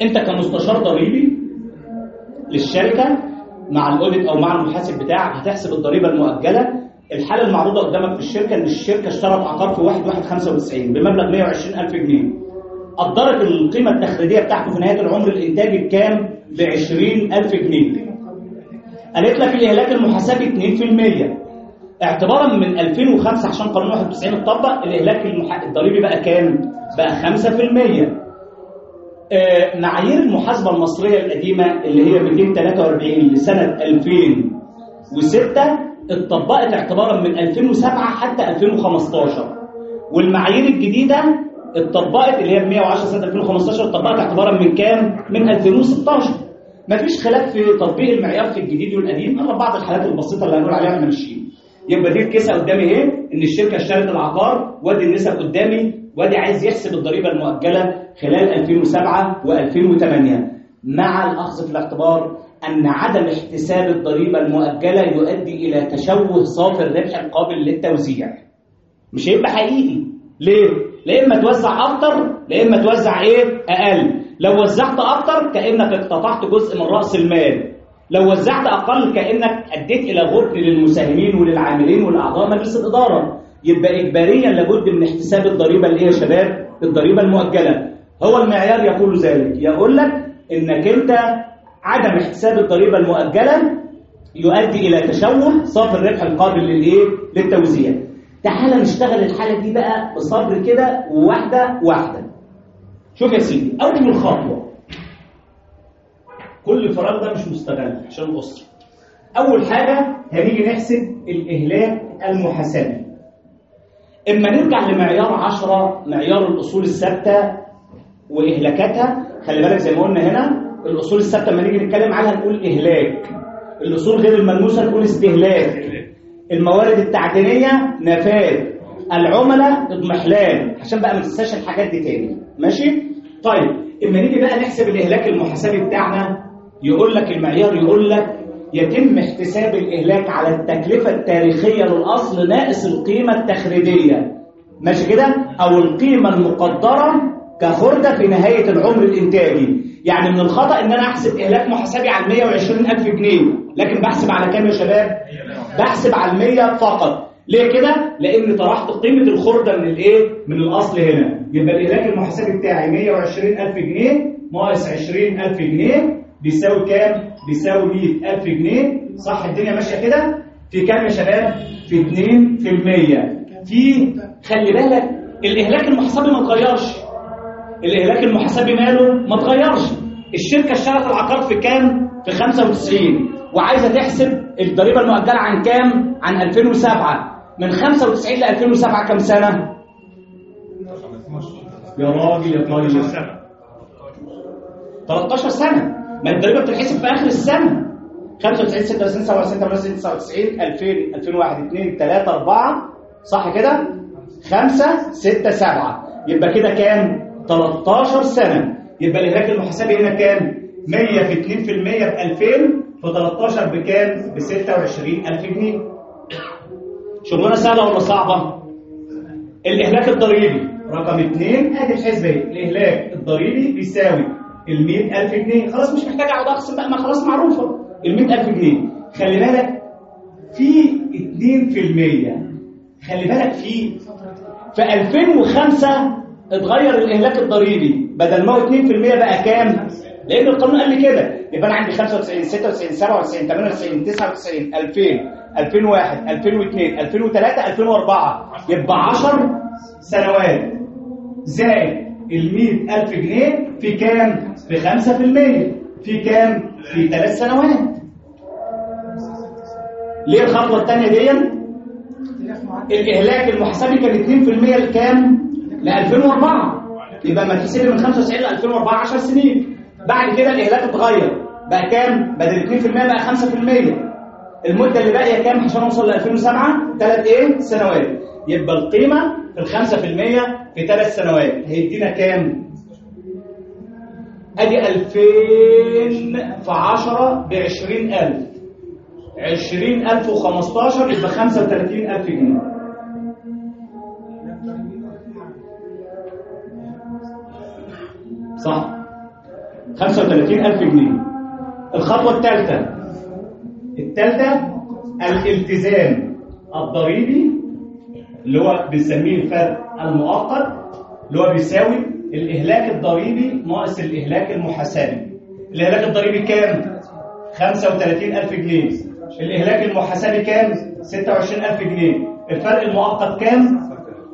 انت كمستشار ضريبي للشركه مع الاوديت او مع المحاسب بتاعك هتحسب الضريبه المؤجله. الحاله المعروضه قدامك في الشركه ان الشركه اشترت عقار في واحد واحد خمسة وتسعين بمبلغ مية وعشرين ألف جنيه. قدرت القيمه التخريجيه بتاعته في نهايه العمر الانتاجي بكام؟ ب عشرين ألف جنيه. قالت لك الاهلاك المحاسبي اتنين في المية. اعتبارا من ألفين وخمسة عشان قانون واحد وتسعين اتطبق، الاهلاك المح... الضريبي بقى كام؟ بقى خمسة في المية. آه معايير المحاسبه المصريه القديمه اللي هي مئتين وثلاثة وأربعين لسنه ألفين وستة اتطبقت اعتبارا من ألفين وسبعة حتى ألفين وخمستاشر، والمعايير الجديده اتطبقت اللي هي مية وعشرة سنه ألفين وخمستاشر اتطبقت اعتبارا من كام؟ من ألفين وستاشر. مفيش خلاف في تطبيق المعيار في الجديد والقديم الا بعض الحالات البسيطه اللي هنقول عليها احنا ماشيين. يبقى دي الكيسه قدامي ايه؟ ان الشركه اشترت العقار، وادي النسب قدامي، وادي عايز يحسب الضريبه المؤجله خلال ألفين وسبعة وألفين وثمانية، مع الاخذ في الاعتبار ان عدم احتساب الضريبه المؤجله يؤدي الى تشوه صافي الربح القابل للتوزيع. مش هيبقى حقيقي. ليه؟ لا اما توزع اكتر، لا اما توزع ايه؟ اقل. لو وزعت اكتر كانك اقتطعت جزء من راس المال، لو وزعت اقل كانك اديت الى غبن للمساهمين وللعاملين والاعضاء مجلس الاداره. يبقى اجباريا لابد من احتساب الضريبه اللي هي يا شباب الضريبه المؤجله. هو المعيار يقول ذلك، يقول لك انك انت عدم احتساب الضريبه المؤجله يؤدي الى تشوه صافي الربح القابل للايه؟ للتوزيع. تعال نشتغل الحاله دي بقى بصبر كده وواحده واحده. شوف يا سيدي، اول خطوه كل فراغ ده مش مستغل عشان الاسره. اول حاجه هنيجي نحسب الاهلاك المحاسبي. اما نرجع لمعيار عشرة، معيار الاصول الثابته واهلاكاتها. خلي بالك زي ما قلنا هنا الاصول الثابته لما نيجي نتكلم عنها نقول اهلاك، الاصول غير الملموسه نقول استهلاك، الموارد التعدينيه نفاذ، العملاء اضمحلال، عشان بقى ما ننساش الحاجات دي تاني. ماشي؟ طيب اما نيجي بقى نحسب الاهلاك المحاسبي بتاعنا، يقول لك المعيار يقول لك يتم احتساب الاهلاك على التكلفه التاريخيه للاصل ناقص القيمه التخريجيه. ماشي كده؟ او القيمه المقدره كخرده في نهايه العمر الانتاجي. يعني من الخطا ان انا احسب اهلاك محاسبي على مية وعشرين ألف جنيه، لكن بحسب على كام يا شباب؟ بحسب على المية فقط. ليه كده؟ لان طرحت قيمه الخرده من الايه؟ من الاصل هنا. يبقى الاهلاك المحاسبي بتاعي مية وعشرين ألف جنيه ناقص عشرين ألف جنيه بيساوي كام؟ بيساوي مية ألف جنيه. صح الدنيا ماشيه كده؟ في كام يا شباب؟ في اتنين في المية. في خلي بالك الاهلاك المحاسبي ما اتغيرش. الاهلاك المحاسبي ماله؟ ما اتغيرش. الشركه اشترت العقار في كام؟ في خمسة وتسعين وعايزه تحسب الضريبه المؤجله عن كام؟ عن ألفين وسبعة. من خمسة وتسعين ل ألفين وسبعة كام سنه؟ يا راجل يا طيب تلتاشر سنه. ما الضريبه بتتحسب في اخر السنه. خمسة وتسعين ستة وتسعين سبعة وتسعين ثمانية وتسعين تسعة وتسعين ألفين ألفين وواحد اثنين ثلاثة أربعة صح كده؟ خمسة ستة سبعة. يبقى كده كام؟ تلتاشر سنه. يبقى الاهلاك المحاسبي هنا كام؟ مية في اتنين في المية ب ألفين، في تلتاشر بكام؟ ب ستة وعشرين ألف جنيه. شغلانه سهله ولا صعبه؟ الاهلاك الضريبي رقم اثنين ادي الحسبه اهي. الاهلاك الضريبي بيساوي ال مية ألف جنيه. خلاص مش محتاج اقعد اقسم بقى، ما خلاص معروفه ال مية ألف جنيه. خلي بالك في اتنين في المية. خلي بالك في في ألفين وخمسة اتغير الاهلاك الضريبي، بدل ما هو اتنين في المية بقى كام؟ لان القانون قال لي كده. يبقى انا عندي خمسة وتسعين ستة وتسعين سبعة وتسعين ثمانية وتسعين تسعة وتسعين ألفين ألفين وواحد ألفين واثنين ألفين وثلاثة ألفين وأربعة. يبقى عشر سنوات زائد ال مية ألف جنيه في كام؟ في خمسة في المية. في كام؟ في ثلاث سنوات. ليه الخطوه الثانيه دي؟ الاهلاك المحاسبي كان اتنين في المية لكام؟ ل ألفين وأربعة. يبقى ما تحسبي من خمسة وتسعين ل ألفين وأربعة عشر سنين. بعد كده الاهلاك اتغير بقى كام؟ بدل اتنين في المية بقى خمسة في المية. المده اللي باقيه كام عشان اوصل ل ألفين وسبعة؟ ثلاث ايه؟ سنوات. يبقى القيمه في ال خمسة في المية في ثلاث سنوات هيدينا كام؟ ادي ألفين في عشرة ب عشرين ألف. عشرين ألف وخمستاشر يبقى خمسة وثلاثين ألف جنيه. صح. خمسة وثلاثين ألف جنيه. الخطوة الثالثة الثالثة الالتزام الضريبي اللي هو بنسميه الفرق المؤقت، اللي هو بيساوي الإهلاك الضريبي ناقص الإهلاك المحاسبي. الإهلاك الضريبي كام؟ خمسة وثلاثين ألف جنيه. الإهلاك المحاسبي كام؟ ستة وعشرين ألف جنيه. الفرق المؤقت كام؟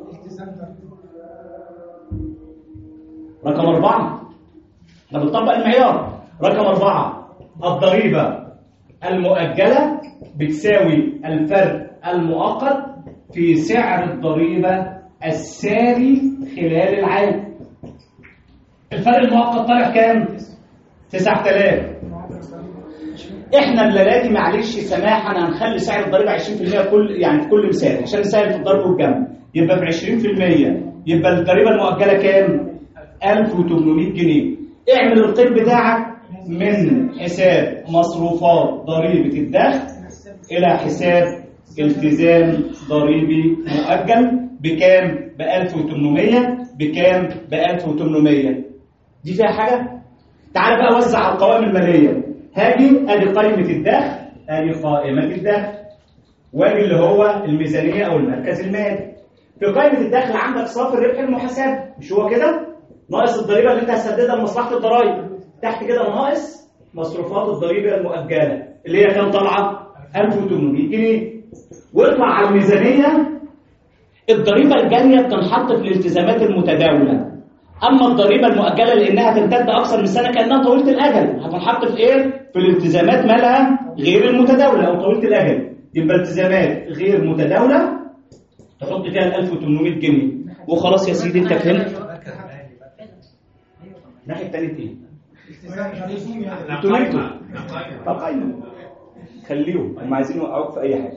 رقم أربعة. احنا بنطبق المعيار. رقم أربعة الضريبة المؤجلة بتساوي الفرق المؤقت في سعر الضريبة الساري خلال العام. الفرق المؤقت طالع كام؟ تسعة آلاف. احنا الليله دي معلش سماحا هنخلي سعر الضريبه عشرين في المية كل يعني في كل مثال عشان نسهل في الضرب والجمع. يبقى ب عشرين في المية يبقى الضريبه المؤجله كام؟ ألف وثمانمائة جنيه. اعمل القيد بتاعك من حساب مصروفات ضريبه الدخل الى حساب التزام ضريبي مؤجل بكام؟ ب ألف وثمانمائة. بكام؟ ب ألف وثمانمائة. دي فيها حاجه؟ تعال بقى وزع القوائم الماليه. هاجي ادي قائمه الدخل، ادي قائمه الدخل، واجي اللي هو الميزانيه او المركز المالي. في قائمه الدخل عندك صافي الربح المحاسبي، مش هو كده؟ ناقص الضريبه اللي انت هتسددها لمصلحه الضرايب. تحت كده ناقص مصروفات الضريبه المؤجله اللي هي كام طالعه؟ ألف وثمانمائة جنيه. واطلع على الميزانيه. الضريبه الجاريه بتنحط في الالتزامات المتداوله. اما الضريبه المؤجله لانها تمتد اكثر من سنه كانها طويله الاجل هتنحط في ايه؟ في الالتزامات مالها غير المتداوله او طويله الاجل. يبقى التزامات غير متداوله تحط فيها ال ألف وثمانمائة جنيه وخلاص يا سيدي انت فهمت. الناحيه الثانيه ايه؟ انتوا نمتوا. طب قايمه خليهم هم عايزين يوقعوك في اي حاجه.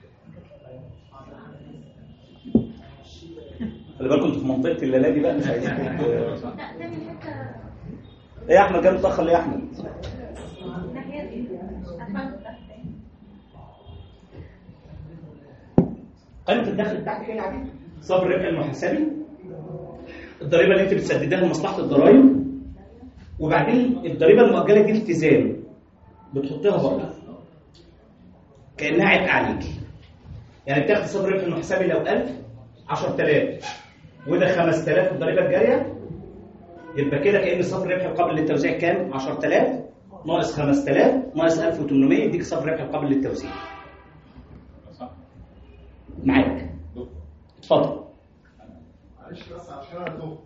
خلي بالكم انتوا في منطقه الليله دي بقى مش عايزين. ايه يا احمد جاي متاخر ليه يا احمد؟ قائمه الدخل بتاعتك ايه عادي؟ صافي الربح المحاسبي، الضريبه اللي انت بتسددها لمصلحه الضرايب، وبعدين الضريبه المؤجله دي التزام بتحطيها برضه كانها عبء عليك. يعني بتاخد صافي الربح المحاسبي لو ألف عشرة آلاف وده خمسة آلاف الضريبه الجاريه، يبقى كده كأن صافي الربح القابل للتوزيع كام؟ عشرة آلاف ناقص خمسة آلاف ناقص ألف وثمانمائة يديك صافي الربح القابل للتوزيع. معاك اتفضل. معلش بس عشان انا تهت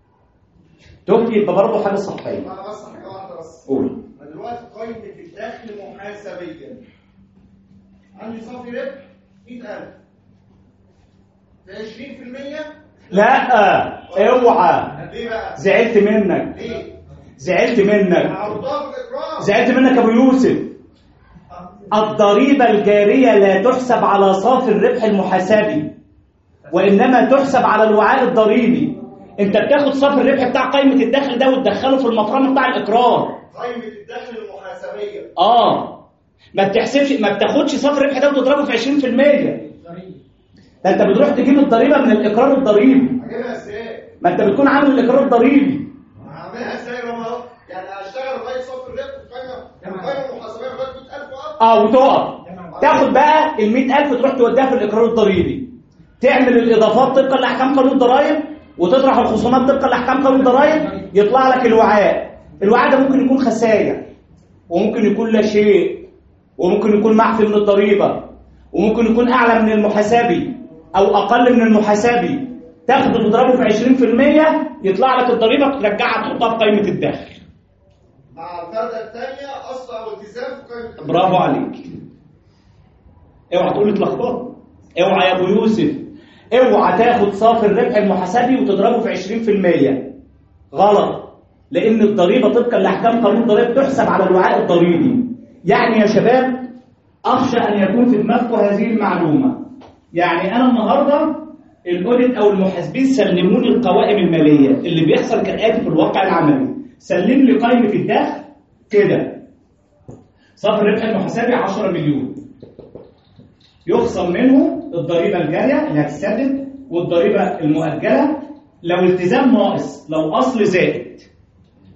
تهت يبقى برضه حاجه صحيه. انا بس حاجه واحده بس. قول. انا دلوقتي قائمه الدخل محاسبيا عندي صافي ربح مئة ألف في عشرين في المية. لا اوعى. ليه بقى؟ زعلت منك. ليه؟ زعلت منك. عرضها في الاقرار. زعلت منك يا ابو يوسف. الضريبه الجاريه لا تحسب على صافي الربح المحاسبي وانما تحسب على الوعاء الضريبي. انت بتاخد صافي الربح بتاع قائمه الدخل ده وتدخله في المفرمه بتاع الاقرار. قائمه الدخل المحاسبيه اه ما بتحسبش، ما بتاخدش صافي الربح ده وتضربه في عشرين في المية. ده انت بتروح تجيب الضريبه من الاقرار الضريبي. هجيبها ازاي؟ ما انت بتكون عامل الاقرار الضريبي. هعملها ازاي لما يعني هشتغل لغايه صافي الربح القائمه القائمه المحاسبيه لغايه مئة ألف وقت. اه وتقف تاخد بقى ال مئة ألف تروح توديها في الاقرار الضريبي، تعمل الاضافات طبقا لاحكام قانون الضرائب وتطرح الخصومات طبقا لاحكام قانون الضرائب، يطلع لك الوعاء. الوعاء ده ممكن يكون خسائر وممكن يكون لا شيء وممكن يكون معفي من الضريبه وممكن يكون اعلى من المحاسبي او اقل من المحاسبي. تاخده تضربه في عشرين في المية يطلع لك الضريبه ترجعها تحطها في قائمه الدخل. مع الفرده الثانيه اصل او التزام في قائمه الدخل. برافو عليك. اوعى تقول اتلخبط. اوعى يا ابو يوسف اوعى تاخد صافي الربح المحاسبي وتضربه في عشرين في المية. غلط، لان الضريبه طبقا لاحكام قانون الضرائب تحسب على الوعاء الضريبي. يعني يا شباب اخشى ان يكون في دماغكم هذه المعلومه. يعني انا النهارده الاوديت او المحاسبين سلموني القوائم الماليه اللي بيحصل كالاتي في الواقع العملي. سلم لي قائمه الدخل كده صافي الربح المحاسبي عشرة مليون، يخصم منه الضريبه الجاريه اللي هتسدد والضريبه المؤجله لو التزام ناقص، لو اصل زائد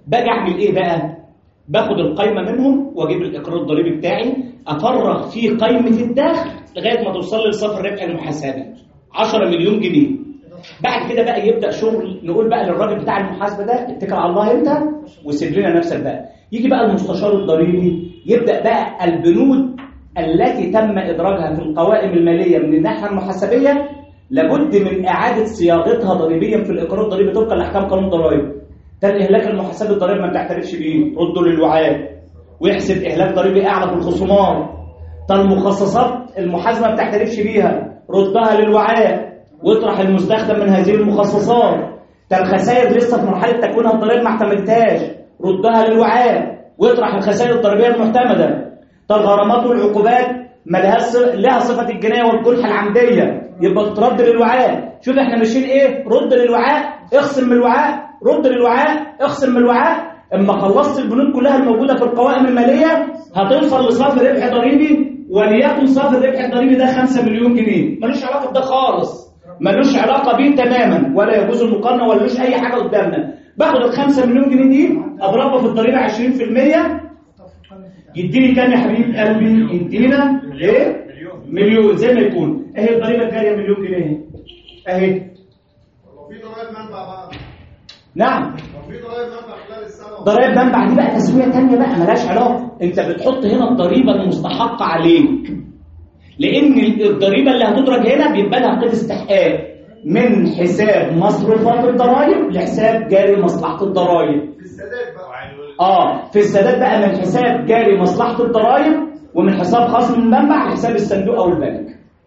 باجي اعمل ايه بقى؟ باخد القايمه منهم واجيب الاقرار الضريبي بتاعي، افرغ فيه قايمه الدخل لغايه ما توصل لي لصافي الربح المحاسبي عشرة مليون جنيه. بعد كده بقى يبدا شغل، نقول بقى للراجل بتاع المحاسبه ده اتكل على الله انت وسيب لنا نفسك بقى. يجي بقى المستشار الضريبي يبدا بقى البنود التي تم ادراجها في القوائم الماليه من الناحيه المحاسبيه لابد من اعاده صياغتها ضريبيا في الاقرار الضريبي طبقا لاحكام قانون الضرائب. ده الاهلاك المحاسبي الضريبي ما بتعترفش بيه، رده للوعاء ويحسب اهلاك ضريبي اعلى في الخصومات. ده المخصصات المحاسبه ما بتعترفش بيها، ردها للوعاء واطرح المستخدم من هذه المخصصات. ده الخسائر لسه في مرحله تكوينها الضريبي ما اعتمدتهاش، ردها للوعاء واطرح الخسائر الضريبيه المعتمده. ده الغرامات والعقوبات ما لهاش لها صفه الجنايه والجنحه العمديه، يبقى ترد للوعاء. شوف احنا ماشيين ايه؟ رد للوعاء، اخصم من الوعاء، رد للوعاء، اخصم من الوعاء. اما خلصت البنود كلها الموجوده في القوائم الماليه هتوصل لصافي ربح ضريبي، وليكن صافي الربح الضريبي ده خمسة مليون جنيه، ملوش علاقه بده خالص، ملوش علاقه بيه تماما، ولا يجوز المقارنه ولا لوش اي حاجه قدامنا. باخد ال خمسة مليون جنيه دي اضربها في الضريبه عشرين في المية، يديني كام يا حبيب قلبي؟ يدينا ايه؟ مليون زي ما يكون. اهي الضريبه الجاريه مليون جنيه اهي. وفي ضرائب منبع بقى. نعم. وفي ضرائب منبع خلال السنه. ضرائب منبع دي بقى تسميه ثانيه بقى مالهاش علاقه، انت بتحط هنا الضريبه المستحقه عليك. لان الضريبه اللي هتدرج هنا بيبقى لها قيد استحقاق من حساب مصروفات الضرائب لحساب جاري مصلحه الضرائب. في السداد بقى. اه في السداد بقى من حساب جاري مصلحه الضرائب ومن حساب خاص من المنبع لحساب الصندوق او البنك.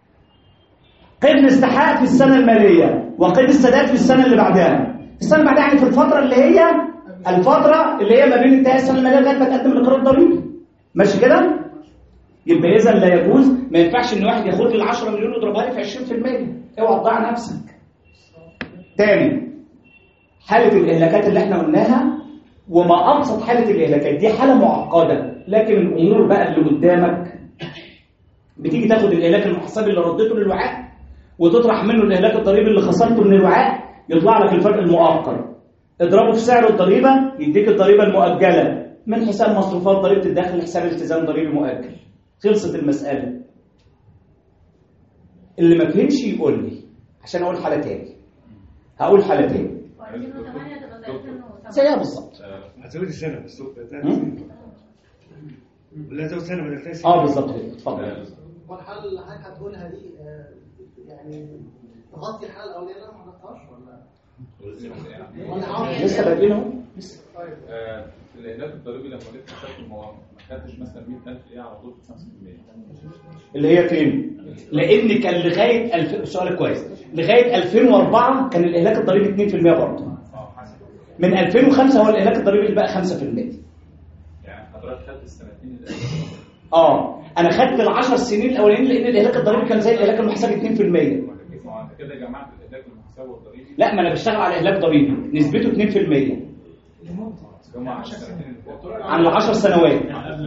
قيد الاستحقاق في السنه الماليه وقيد السداد في السنه اللي بعدها. السنه اللي بعدها يعني في الفتره اللي هي الفتره اللي هي ما بين انتهاء السنه الماليه لغايه ما تقدم الاقرار الضريبي. ماشي كده؟ يبقى اذا لا يجوز، ما ينفعش ان واحد ياخد لي ال عشرة مليون ويضربها لي في عشرين في المية، اوعى تضيع نفسك. تاني، حاله الاهلاكات اللي احنا قلناها وما ابسط حاله الاهلاكات دي حاله معقده، لكن الامور بقى اللي قدامك بتيجي تاخد الاهلاك المحاسبي اللي رديته للوعاء وتطرح منه الاهلاك الضريبي اللي خصمته من الوعاء، يطلع لك الفرق المؤقت. اضربه في سعر الضريبه يديك الضريبه المؤجله من حساب مصروفات ضريبه الدخل لحساب التزام ضريبي مؤجل. خلصت المساله. اللي ما فهمش يقول لي عشان اقول حاله تاني. هقول حاله تاني زيها بالظبط. هتزود السنه بس ولا تزود سنه بدل ثلاث اه بالظبط كده. اتفضل. والحل اللي حضرتك هتقولها دي آه، يعني تغطي الحاله الاولانيه اللي انا ما حضرتهاش ولا ولا لسه بادئين اهو. لسه. طيب آه، في الاهلاك الضريبي لما جيت حسبت المواد ما خدتش مثلا مية ألف ايه على طول في خمسة في المية اللي هي فين؟ لان كان لغايه الف... سؤال كويس، لغايه ألفين وأربعة كان الاهلاك الضريبي اتنين في المية برضه. من ألفين وخمسة هو الاهلاك الضريبي اللي بقى خمسة في المية. يعني حضرتك خدت السنتين اللي اه انا خدت العشر سنين الاولانيين لان الاهلاك الضريبي كان زي الاهلاك المحاسبي اتنين في المية. ما انت كده جمعت الاهلاك المحاسبي والضريبي. لا ما انا بشتغل على اهلاك ضريبي نسبته اتنين في المية جمع السنتين اللي فاتوا عن العشر سنوات،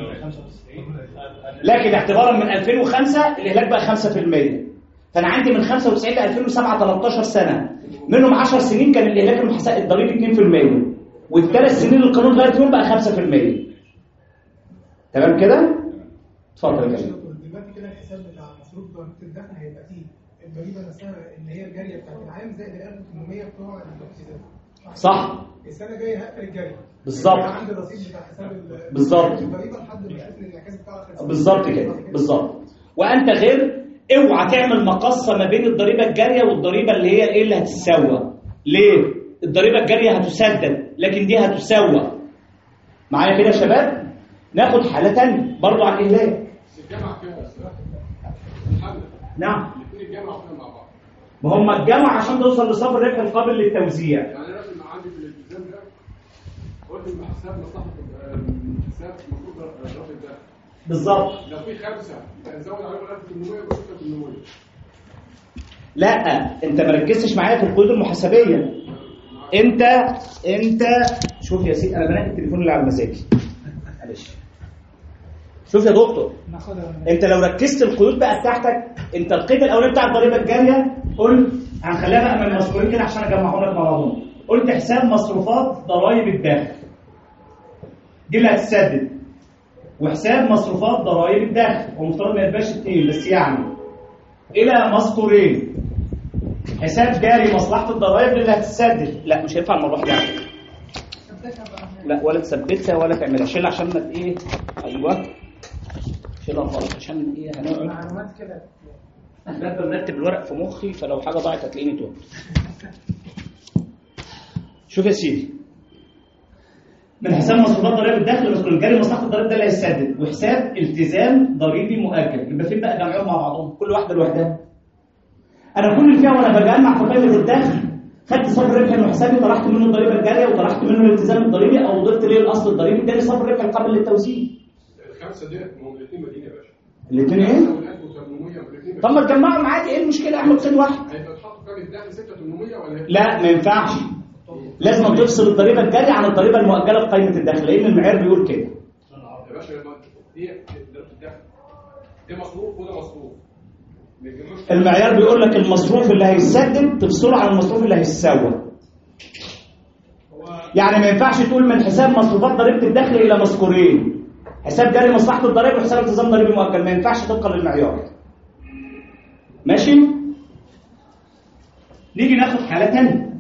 لكن اعتبارا من ألفين وخمسة الاهلاك بقى خمسة في المية. فانا عندي من خمسة وتسعين ل ألفين وسبعة تلتاشر سنه، منهم عشر سنين كان الاهلاك المحاسبي الضريبي اتنين في المية، والثلاث سنين القانون غير فيهم بقى خمسة في المية. تمام كده؟ اتفضل يا كريم. دلوقتي كده الحساب بتاع مصروف ضريبه الدخل هيبقى فيه الضريبه نفسها اللي هي الجاريه بتاعت العام زائد ال ألف وثمانمية بتوع الالتزام. صح. السنه الجايه هقفل الجاريه. بالظبط. عندي الرصيد بتاع حساب بالظبط. الضريبه لحد ما اشوف الانعكاس بتاعها. بالظبط كده بالظبط. وانت غير اوعى تعمل مقصه ما بين الضريبه الجاريه والضريبه اللي هي ايه اللي هتتسوى. ليه؟ الضريبه الجاريه هتسدد لكن دي هتسوى. معايا كده يا شباب؟ ناخد حاله ثانيه برضه عن الاهلاك. الجامعه كده الحل. نعم. الاثنين الجامعه كده مع بعض. ما هم الجمع عشان توصل لصافي الربح القابل للتوزيع. يعني انا لازم عندي في الالتزام ده قلت ان حساب مصلحه حساب المفروض رافع الدخل. بالظبط. لو في خمسه نزود عليهم ألف وثمانمية يبقى ستة في المية. لا انت ما ركزتش معايا في القيود المحاسبيه. انت انت شوف يا سيدي انا بنقي التليفون اللي على مزاجي. معلش. شوف يا دكتور انت لو ركزت القيود بقى بتاعتك، انت القيد الاولاني بتاع الضريبه الجاريه قلت هنخليها بقى من المذكورين كده عشان اجمعهم لك مع بعضهم. قلت حساب مصروفات ضرائب الدخل دي اللي هتسدد. وحساب مصروفات ضرائب الدخل، ومفترض ما يبقاش اثنين بس يعني الى مذكورين. حساب جاري مصلحه الضرائب اللي هتسدد. لا مش هينفع المروحه دي على فكره. لا ولا تثبتها ولا تعملها، شيلها عشان ما ايه. ايوه شيلها خالص عشان ايه هنقعد معلومات كده. انا برتب الورق في مخي، فلو حاجه ضاعت هتلاقيني توت. شوف يا سيدي، من حساب مصروفات ضرائب الدخل مسؤول الجاري مصلحه الضرائب ده اللي هيسدد، وحساب التزام ضريبي مؤجل. يبقى فين بقى جمعهم مع بعضهم كل واحده لوحدها؟ انا كل اللي فيها وانا بجمع في قائمه الدخل خدت صافي الربح المحسبي، طرحت منه الضريبه الجاريه وطرحت منه الالتزام الضريبي، او ضفت ليه الاصل الضريبي الجاري صافي الربح القابل للتوزيع. الخمسه ديت هم الاثنين مدينه يا باشا. الاثنين ايه؟ طب ما تجمعهم عادي، ايه المشكله؟ اعمل قيد واحد. هيبقى تحط قائمه الدخل ستة آلاف وثمانمية ولا لا ما ينفعش، لازم تفصل الضريبه الجاريه عن الضريبه المؤجله في قائمه الدخل، لان المعيار بيقول كده. يا باشا دي ضريبه الدخل، ده مصروف وده مصروف. المعيار بيقول لك المصروف اللي هيسدد تفصله عن المصروف اللي هيسوى. يعني ما ينفعش تقول من حساب مصروفات ضريبه الدخل الى مذكورين، حساب جاري مصلحه الضرائب وحساب التزام ضريبي مؤجل، ما ينفعش طبقا للمعيار. ماشي؟ نيجي ناخد حاله ثانيه.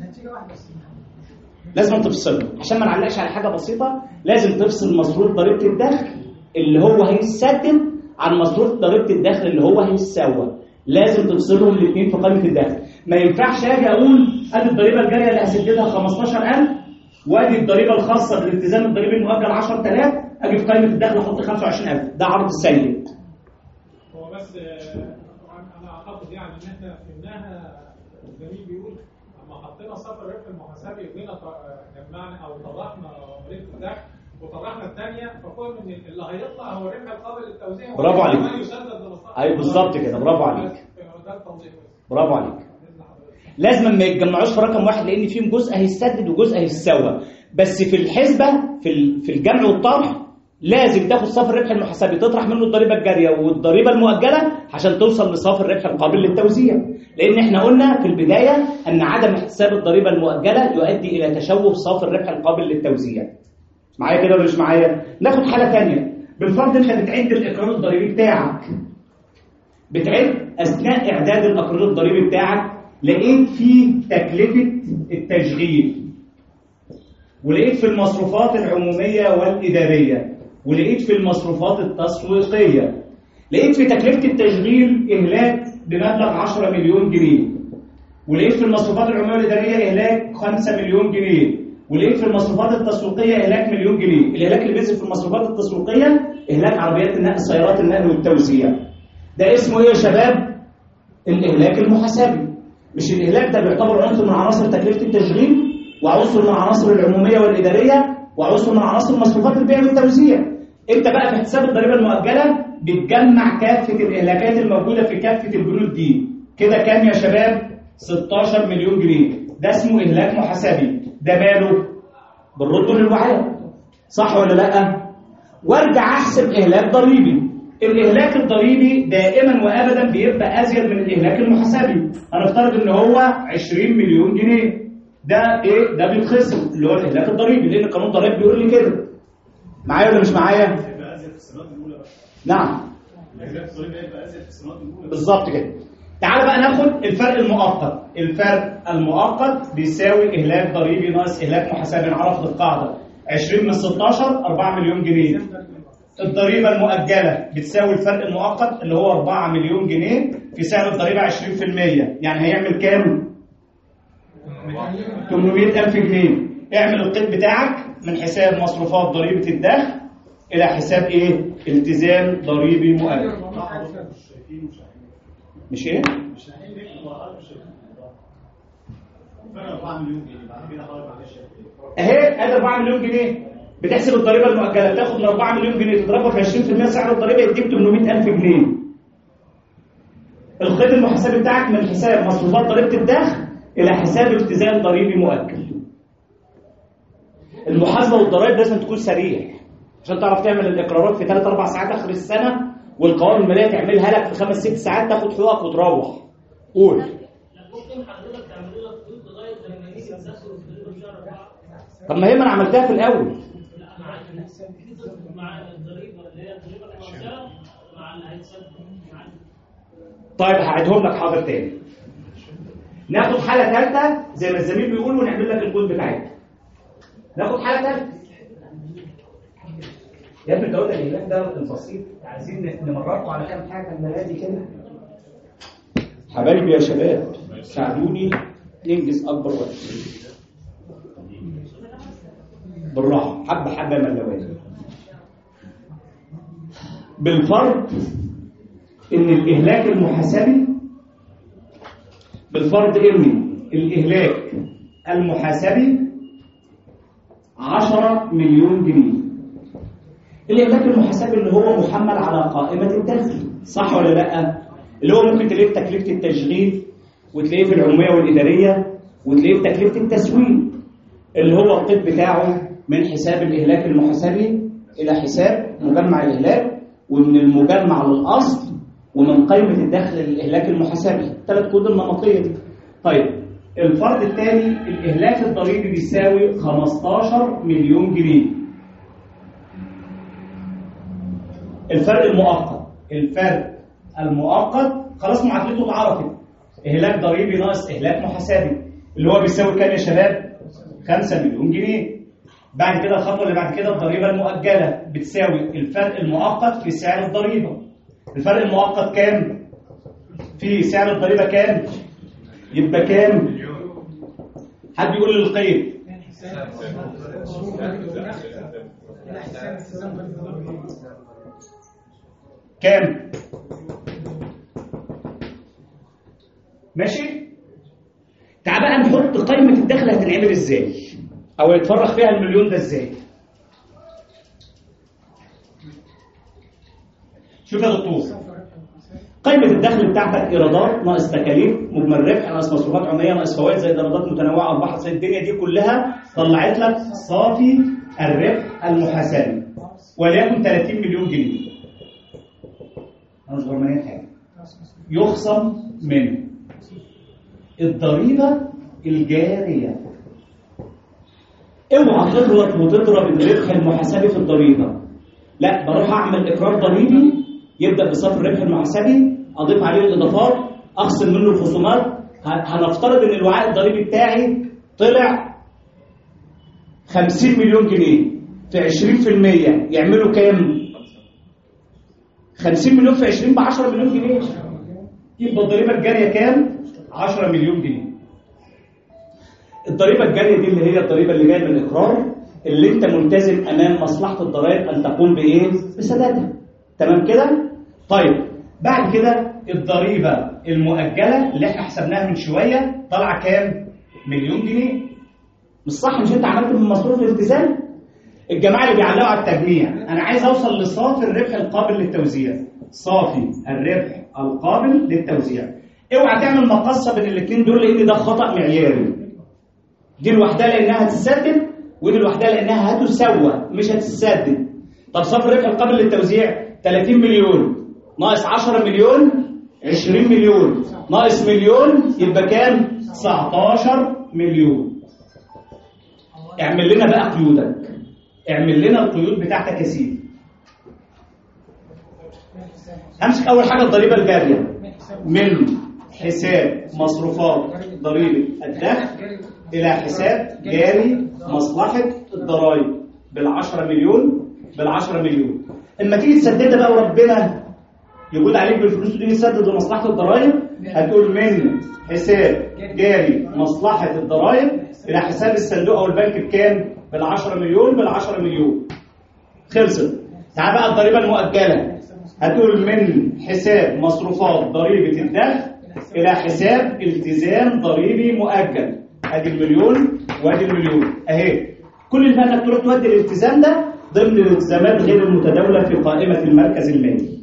لازم تفصله عشان ما نعلقش على حاجه بسيطه، لازم تفصل مصروف ضريبه الدخل اللي هو هيسدد عن مصروف ضريبه الدخل اللي هو هيسوى. لازم تفصلهم الاثنين في قائمه الدخل. ما ينفعش اجي اقول ادي الضريبه الجاريه اللي هسددها خمستاشر ألف وادي الضريبه الخاصه بالالتزام الضريبي المؤجل عشرة آلاف، اجي في قائمه الدخل احط خمسة وعشرين ألف. ده عرض سيء. هو بس انا اعتقد يعني ان احنا فهمناها. الزميل بيقول لما حطينا صفر الربح المحاسبي وجينا جمعنا او طرحنا ضريبه الدخل وطرحنا الثانيه، فكون ان اللي هيطلع هو الربح القابل للتوزيع. برافو عليك. ايوه بالظبط كده، برافو عليك. برافو عليك. لازم ما يتجمعوش في رقم واحد، لان فيهم جزء هيسدد وجزء هيسوى. بس في الحسبه في في الجمع والطرح لازم تاخد صافي الربح المحاسبي تطرح منه الضريبه الجاريه والضريبه المؤجله عشان توصل لصافي الربح القابل للتوزيع. لان احنا قلنا في البدايه ان عدم احتساب الضريبه المؤجله يؤدي الى تشوه صافي الربح القابل للتوزيع. معايا كده ولا مش معايا؟ ناخد حاله ثانيه. بالفرض انت بتعد الاقرار الضريبي بتاعك، بتعد اثناء اعداد الاقرار الضريبي بتاعك لقيت فيه تكلفه التشغيل، ولقيت في المصروفات العموميه والاداريه، ولقيت في المصروفات التسويقيه، لقيت في تكلفه التشغيل اهلاك بمبلغ عشرة مليون جنيه، ولقيت في المصروفات العموميه والاداريه اهلاك خمسة مليون جنيه، ولقيت في المصروفات التسويقيه اهلاك مليون جنيه. الاهلاك اللي بينزل في المصروفات التسويقيه اهلاك عربيات النقل، سيارات النقل والتوزيع. ده اسمه ايه يا شباب؟ الاهلاك المحاسبي. مش الاهلاك ده بيعتبر عنصر من عناصر تكلفه التشغيل، وعنصر من عناصر العموميه والاداريه، وعنصر من عناصر مصروفات البيع والتوزيع. انت بقى في حساب الضريبه المؤجله بتجمع كافه الاهلاكات الموجوده في كافه البنود دي. كده كام يا شباب؟ ستاشر مليون جنيه. ده اسمه اهلاك محاسبي. ده ماله؟ بنرده للوعاء، صح ولا لا؟ وارجع احسب اهلاك ضريبي. الاهلاك الضريبي دائما وابدا بيبقى ازيد من الاهلاك المحاسبي. هنفترض ان هو عشرين مليون جنيه. ده ايه؟ ده بيتخصم اللي هو الاهلاك الضريبي، لان قانون الضرائب بيقول لي كده. معايا ولا مش معايا؟ نعم. بالظبط كده. تعال بقى ناخد الفرق المؤقت. الفرق المؤقت بيساوي اهلاك ضريبي ناقص اهلاك محاسبي. نعرف القاعده عشرين من ستاشر أربعة مليون جنيه. الضريبه المؤجله بتساوي الفرق المؤقت اللي هو أربعة مليون جنيه في سعر الضريبه عشرين في المية، يعني هيعمل كام؟ ثمانمية ألف جنيه. اعمل القيد بتاعك من حساب مصروفات ضريبه الدخل الى حساب ايه؟ التزام ضريبي مؤجل. مش ايه؟ مش أربعة مليون جنيه. بعد كده حضرتك معلش اهي ادي أربعة مليون جنيه. بتحسب الضريبه المؤجله، تاخد ال أربعة مليون جنيه تضربها في عشرين في المية سعر الضريبه يديك ثمانمية ألف جنيه. القيد المحاسبي بتاعك من حساب مصروفات ضريبه الدخل الى حساب التزام ضريبي مؤجل. المحاسبه والضرائب لازم تكون سريع عشان تعرف تعمل الاقرارات في ثلاث أربع ساعات اخر السنه، والقوائم الماليه تعملها لك في خمس ست ساعات، تاخد حقوقك وتروح. قول. ممكن حضرتك تعملوا لك قيود لغايه لما نيجي نسافر في شهر أربعة. طب ما هي ما انا عملتها في الاول. يعني هيتسد يعني. طيب هعيدهم لك حاضر تاني. ناخد حاله ثالثه زي ما الزميل بيقول ونعمل لك الكود بتاعتها. ناخد حاله ثالثه. يا ابني ده الاهلاك ده البسيط عايزين نمرركم على كام حاجه الملاذي كده. حبايبي يا شباب ساعدوني ننجز اكبر وقت. بالراحه حبه حبه ملواني. بالفرض ان الاهلاك المحاسبي بالفرض ان الاهلاك المحاسبي عشرة مليون جنيه. الاهلاك المحاسبي اللي هو محمل على قائمه الدخل، صح ولا لا؟ اللي هو ممكن تلاقيه في تكلفه التشغيل وتلاقيه في العموميه والاداريه وتلاقيه في تكلفه التسويق، اللي هو القيد بتاعه من حساب الاهلاك المحاسبي الى حساب مجمع الاهلاك، ومن المجمع للاصل، ومن قائمه الدخل للاهلاك المحاسبي. ثلاث كود النمطيه دي. طيب الفرض الثاني الاهلاك الضريبي بيساوي خمستاشر مليون جنيه. الفرق المؤقت الفرق المؤقت خلاص معادلته اتعرفت. اهلاك ضريبي ناقص اهلاك محاسبي اللي هو بيساوي كام يا شباب؟ خمسة مليون جنيه. بعد كده الخطوه اللي بعد كده الضريبه المؤجله بتساوي الفرق المؤقت في سعر الضريبه. الفرق المؤقت كام؟ في سعر الضريبه كام؟ يبقى كام؟ حد يقول لي القيد. كام؟ ماشي؟ تعال بقى نحط قائمة الدخل هتنعمل ازاي؟ او يتفرغ فيها المليون ده ازاي؟ شوف يا دكتور، قائمة الدخل بتاعتك ايرادات ناقص تكاليف مجمل ربح ناقص مصروفات عمومية ناقص فوائد زائد ايرادات متنوعة ارباح زائد الدنيا دي كلها طلعت لك صافي الربح المحاسبي وليكن ثلاثين مليون جنيه. انا صغير منين حاجة يخصم من الضريبة الجارية. اوعى تغلط وتضرب الربح المحاسبي في الضريبة. لا، بروح اعمل اقرار ضريبي يبدا بصافي الربح المحاسبي، اضيف عليه الاضافات، اخصم منه الخصومات. هنفترض ان الوعاء الضريبي بتاعي طلع خمسين مليون جنيه في عشرين في المية يعملوا كام؟ خمسين مليون في عشرين ب عشرة مليون جنيه. يبقى الضريبه الجاريه كام؟ عشرة مليون جنيه. الضريبه الجاريه دي اللي هي الضريبه اللي جايه من الاقرار اللي انت ملتزم امام مصلحه الضرائب ان تقوم بايه؟ بسدادها. تمام كده؟ طيب بعد كده الضريبه المؤجله اللي احنا حسبناها من شويه طالعه كام؟ مليون جنيه. مش صح؟ مش انت عملت من مصروف الالتزام؟ الجماعه اللي بيعلقوا على التجميع، انا عايز اوصل لصافي الربح القابل للتوزيع. صافي الربح القابل للتوزيع. اوعى تعمل مقصه بين الاثنين دول لان ده خطا معياري. دي لوحدها لانها هتتسدد ودي لوحدها لانها هتسوى مش هتتسدد. طب صافي الربح القابل للتوزيع ثلاثين مليون ناقص عشرة مليون عشرين مليون ناقص مليون يبقى كام؟ تسعتاشر مليون. اعمل لنا بقى قيودك، اعمل لنا القيود بتاعتك يا سيدي. همسك اول حاجه الضريبه الجاريه من حساب مصروفات ضريبه الدخل الى حساب جاري مصلحه الضرائب بالعشرة مليون بالعشرة مليون. اما تيجي تسددها بقى وربنا يقول عليك بالفلوس دي تسدد لمصلحه الضرائب، هتقول من حساب جاري مصلحه الضرائب الى حساب الصندوق او البنك بكام؟ بالعشرة مليون بالعشرة مليون. خلصت. تعال بقى الضريبه المؤجله، هتقول من حساب مصروفات ضريبه الدخل الى حساب التزام ضريبي مؤجل. ادي المليون وادي المليون اهي. كل اللي انك تروح تودي الالتزام ده ضمن الالتزامات غير المتداوله في قائمه المركز المالي.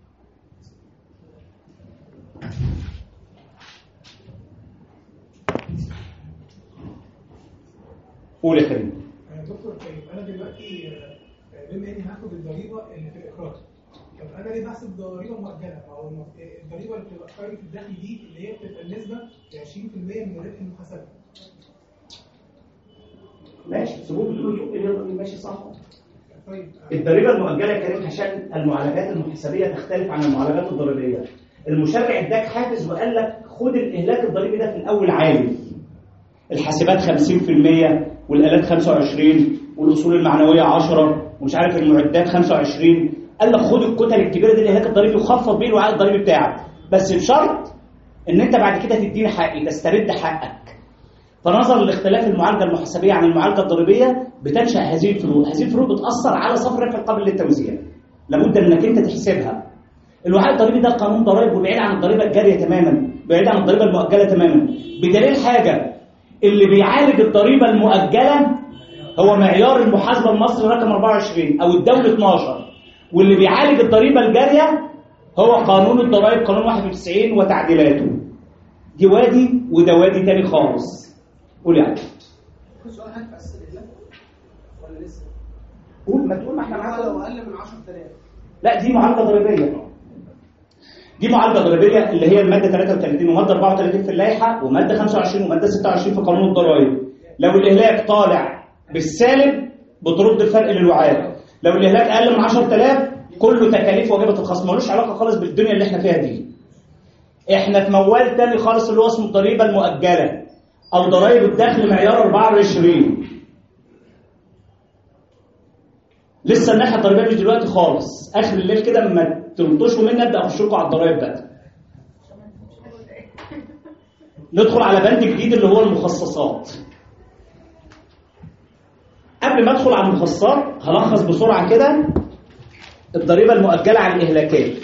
قول يا كريم. دكتور طيب انا دلوقتي بما اني هاخد الضريبه اللي في الاقرار، طب انا ليه بحسب ضريبه مؤجله؟ او الضريبه اللي بتبقى قائمه الدخل دي اللي هي بتبقى النسبه عشرين في المية من الربح المحاسبي. ماشي، سيبوه بتقول ماشي صح. الضريبه المؤجله يا كريم عشان المعالجات المحاسبيه تختلف عن المعالجات الضريبيه. المشرع اداك حافز وقال لك خد الاهلاك الضريبي ده في الاول عالي. الحاسبات خمسين في المية والالات خمسة وعشرين والاصول المعنويه عشرة ومش عارف المعدات خمسة وعشرين. قال لك خد الكتل الكبيره دي الاهلاك الضريبي وخفض بيه الوعاء الضريبي بتاعك، بس بشرط ان انت بعد كده تديني حقي، تسترد حقك. فنظرا لاختلاف المعالجه المحاسبيه عن المعالجه الضريبيه بتنشا هذه الفروق، هذه الفروق بتاثر على صف الربح القابل للتوزيع. لابد انك انت تحسبها. الوعاء الضريبي ده قانون ضرائب وبعيد عن الضريبه الجاريه تماما، بعيد عن الضريبه المؤجله تماما، بدليل حاجه اللي بيعالج الضريبه المؤجله هو معيار المحاسبه المصري رقم أربعة وعشرين او الدوله اتناشر، واللي بيعالج الضريبه الجاريه هو قانون الضرائب قانون واحد وتسعين وتعديلاته. دي وادي وده وادي تاني خالص. قول يعني. سؤال حضرتك في اساس الاهلاك ولا لسه؟ قول ما تقول ما احنا معاك. لو اقل من عشرة آلاف. لا دي معالجه ضريبيه. دي معالجه ضريبيه اللي هي الماده ثلاثة وثلاثين وماده أربعة وثلاثين في اللائحه وماده خمسة وعشرين وماده ستة وعشرين في قانون الضرائب. لو الاهلاك طالع بالسالب بترد الفرق للوعاء. لو الاهلاك اقل من عشرة آلاف كله تكاليف واجبه الخصم، ملوش علاقه خالص بالدنيا اللي احنا فيها دي. احنا في موال تاني خالص اللي هو اسمه الضريبه المؤجله او ضرائب الدخل معيار أربعة وعشرين. لسه الناحيه الضريبيه مش دلوقتي خالص، اخر الليل كده لما تلطشوا مني ابدا اخش لكم على الضرائب بقى. ندخل على بند جديد اللي هو المخصصات. قبل ما ادخل على المخصصات هلخص بسرعه كده الضريبه المؤجله على الاهلاكات.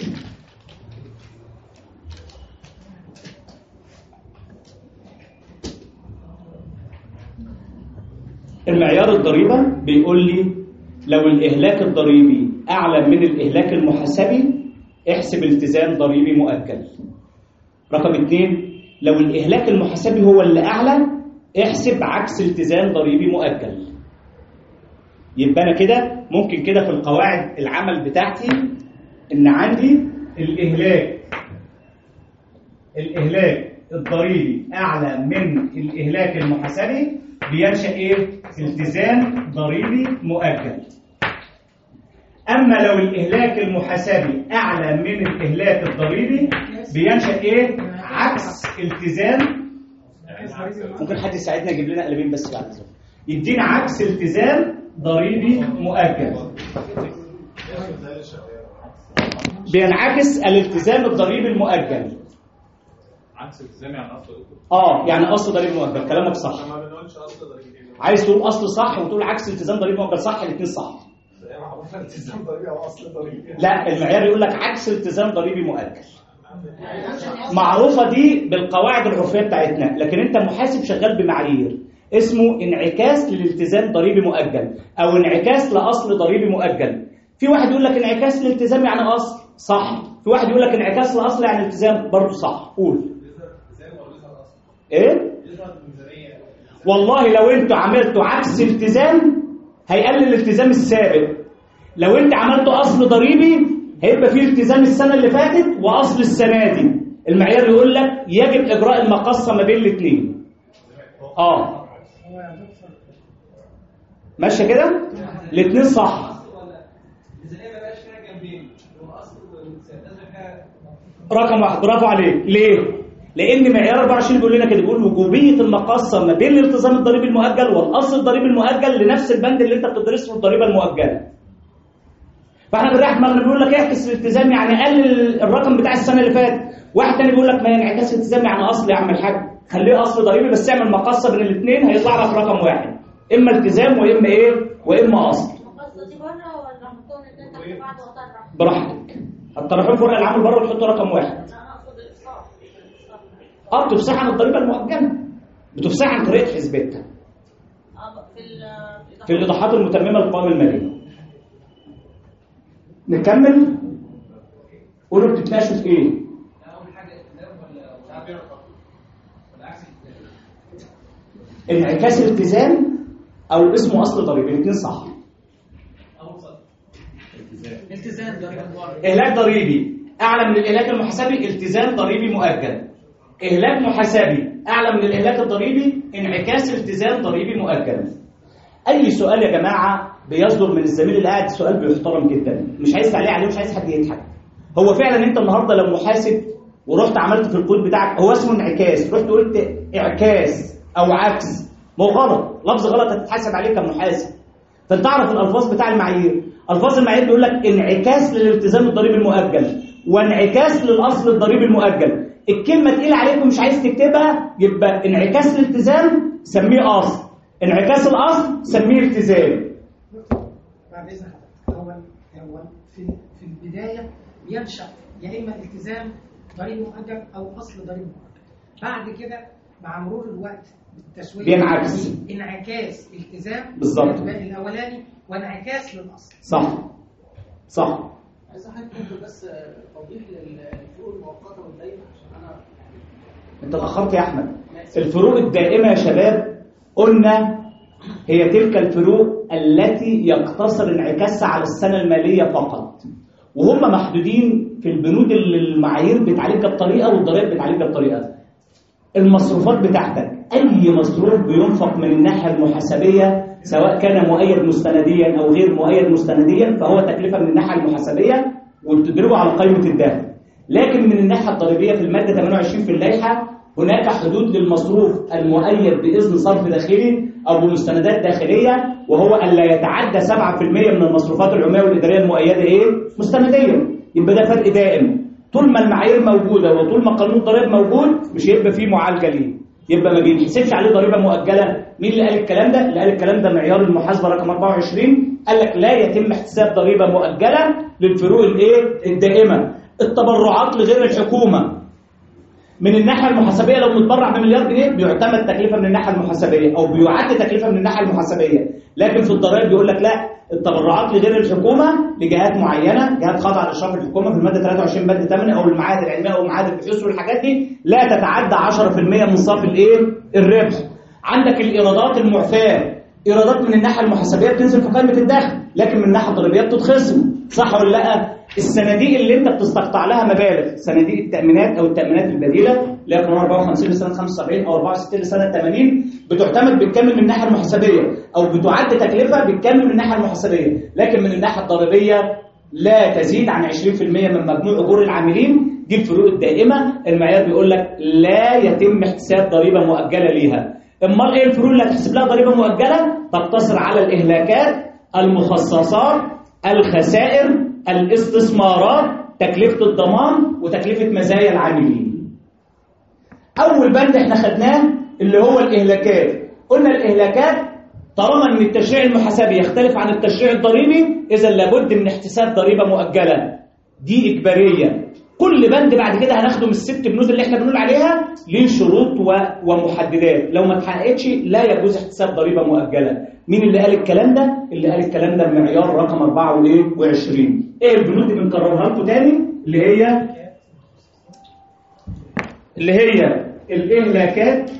المعيار الضريبه بيقول لي لو الاهلاك الضريبي اعلى من الاهلاك المحاسبي احسب التزام ضريبي مؤجل. رقم اثنين لو الاهلاك المحاسبي هو اللي اعلى احسب عكس التزام ضريبي مؤجل. يبقى انا كده ممكن كده في القواعد العمل بتاعتي ان عندي الاهلاك الاهلاك الضريبي اعلى من الاهلاك المحاسبي بينشأ ايه؟ التزام ضريبي مؤجل. اما لو الاهلاك المحاسبي اعلى من الاهلاك الضريبي بينشأ ايه؟ عكس التزام. ممكن حد يساعدنا يجيب لنا قلمين بس بعد كده يدينا عكس التزام ضريبي مؤجل. بينعكس الالتزام الضريبي المؤجل. عكس التزام يعني اصل اه يعني اصل ضريبي مؤجل. كلامك صح. ما بنقولش اصل ضريبي. عايز تقول اصل صح وتقول عكس التزام ضريبي مؤجل صح، الاثنين صح. التزام ضريبي او اصل ضريبي. لا المعيار يقول لك عكس التزام ضريبي مؤجل. معروفه دي بالقواعد العرفيه بتاعتنا، لكن انت محاسب شغال بمعايير اسمه انعكاس للالتزام ضريبي مؤجل او انعكاس لاصل ضريبي مؤجل. في واحد يقول لك انعكاس للالتزام يعني اصل صح، في واحد يقول لك انعكاس لاصل يعني التزام برضه صح. قول ايه؟ والله لو انتوا عملتوا عكس التزام هيقلل الالتزام السابق. لو انت عملتوا اصل ضريبي هيبقى فيه التزام السنه اللي فاتت واصل السنه دي. المعيار يقول لك يجب اجراء المقاصه ما بين الاثنين. اه ماشيه كده؟ الاثنين صح. رقم واحد برافو عليك. ليه؟ لان معيار أربعة وعشرين بيقول لنا كده، بيقول وجوبيه المقاصه ما بين الالتزام الضريبي المؤجل والاصل الضريبي المؤجل لنفس البند اللي انت بتدرسه الضريبه المؤجله. فاحنا بنريح دماغنا بنقول لك اعكس الالتزام يعني قلل الرقم بتاع السنه اللي فاتت. واحد تاني بيقول لك ما ينعكس الالتزام يعني اصل يا عم الحاج، خليه اصل ضريبي بس اعمل مقاصه بين الاثنين هيطلع لك رقم واحد، اما التزام واما ايه؟ واما اصل. المقاصه دي بره ولا هنحطهم الاثنين تحت بعض واطرح؟ براحتك. هتطرحهم في ورق العمل بره وتحطوا رقم واحد. انا اقصد الافصاح. اه بتفصح عن الضريبه المؤجله، بتفصح عن طريقه حسبتها اه في في الايضاحات المتممه للقوائم الماليه. نكمل. قولوا بتتناقشوا في ايه؟ اول حاجه التزام ولا مش عارف ولا عكس انعكاس الالتزام او اسمه اصل ضريبي، الاثنين صح. اول سطر التزام ضريبي. اهلاك ضريبي اعلى من الاهلاك المحاسبي التزام ضريبي مؤجل. اهلاك محاسبي اعلى من الاهلاك الضريبي انعكاس التزام ضريبي مؤجل. اي سؤال يا جماعه بيصدر من الزميل اللي قاعد سؤال بيحترم جدا، مش عايز تعليق عليه، مش عايز حد يضحك. هو فعلا انت النهارده لو محاسب ورحت عملت في الكود بتاعك هو اسمه انعكاس، رحت قلت اعكاس او عكس، ما هو غلط، لفظ غلط هتتحاسب عليه كمحاسب. فانت تعرف الالفاظ بتاع المعايير، الفاظ المعايير بيقول لك انعكاس للالتزام الضريبي المؤجل وانعكاس للاصل الضريبي المؤجل. الكلمه تقيله عليكم مش عايز تكتبها، يبقى انعكاس الالتزام سميه اصل، انعكاس الاصل سميه التزام. بعد اذن حضرتك، هو هو في في البدايه بينشا يا اما التزام ضريبي مؤجل او اصل ضريبي مؤجل. بعد كده مع مرور الوقت بالتسويه بينعكس، انعكاس التزام بالظبط الاولاني وانعكاس للاصل. صح صح. عايز حضرتك بس توضيح للفروق المؤقته والدائمه عشان انا انت اتاخرت يا احمد. الفروق الدائمه يا شباب قلنا هي تلك الفروق التي يقتصر انعكاسها على السنه الماليه فقط، وهم محدودين في البنود اللي المعايير بتعالجها بطريقه والضرائب بتعالجها بطريقه. المصروفات بتاعتك، اي مصروف بينفق من الناحيه المحاسبيه سواء كان مؤيد مستنديا او غير مؤيد مستنديا فهو تكلفه من الناحيه المحاسبيه وبتضربه على قائمه الدخل. لكن من الناحيه الضريبيه في الماده ثمانية وعشرين في اللائحه هناك حدود للمصروف المؤيد باذن صرف داخلي او بمستندات داخليه، وهو الا يتعدى سبعة بالمئة من المصروفات العموميه والاداريه المؤيده ايه؟ مستنديا. يبقى ده فرق دائم، طول ما المعايير موجوده وطول ما قانون الضرائب موجود مش هيبقى فيه معالجه ليه، يبقى ما بيتحسبش عليه ضريبه مؤجله. مين اللي قال الكلام ده؟ اللي قال الكلام ده معيار المحاسبه رقم أربعة وعشرين، قال لك لا يتم احتساب ضريبه مؤجله للفروق الايه؟ الدائمه. التبرعات لغير الحكومه من الناحيه المحاسبيه لو متبرع بمليار جنيه بيعتمد تكلفه من الناحيه المحاسبيه او بيعد تكلفه من الناحيه المحاسبيه، لكن في الضرائب بيقول لك لا، التبرعات لغير الحكومه لجهات معينه، جهات خاضعه لاشراف الحكومه في الماده ثلاثة وعشرين ماده ثمانية او المعاهد العلميه او معاهد البحوث والحاجات دي لا تتعدى عشرة بالمئة من صافي الايه؟ الربح. عندك الايرادات المعفاه، ايرادات من الناحيه المحاسبيه بتنزل في قائمه الدخل، لكن من الناحيه الضريبيه بتتخصم، صح ولا لا؟ الصناديق اللي انت بتستقطع لها مبالغ، صناديق التامينات او التامينات البديله اللي هي قانون أربعة وخمسين لسنه خمسة وسبعين او أربعة وستين لسنه ثمانين بتعتمد بالكامل من الناحيه المحاسبيه او بتعد تكلفه بالكامل من الناحيه المحاسبيه، لكن من الناحيه الضريبيه لا تزيد عن عشرين بالمئة من مجموع اجور العاملين. دي الفروق الدائمه، المعيار بيقول لك لا يتم احتساب ضريبه مؤجله ليها. امال ايه الفروق اللي هتحسب لها ضريبه مؤجله؟ تقتصر على الاهلاكات، المخصصات، الخسائر، الاستثمارات، تكلفه الضمان وتكلفه مزايا العاملين. اول بند احنا خدناه اللي هو الاهلاكات، قلنا الاهلاكات طالما ان التشريع المحاسبي يختلف عن التشريع الضريبي اذا لابد من احتساب ضريبه مؤجله، دي اجباريه. كل بند بعد كده هناخده من الست بنود اللي احنا بنقول عليها ليه شروط ومحددات، لو ما اتحققتش لا يجوز احتساب ضريبه مؤجله. مين اللي قال الكلام ده؟ اللي قال الكلام ده المعيار رقم أربعة وعشرين. ايه البنود اللي بنكررها لكم تاني؟ اللي هي اللي هي الاهلاكات،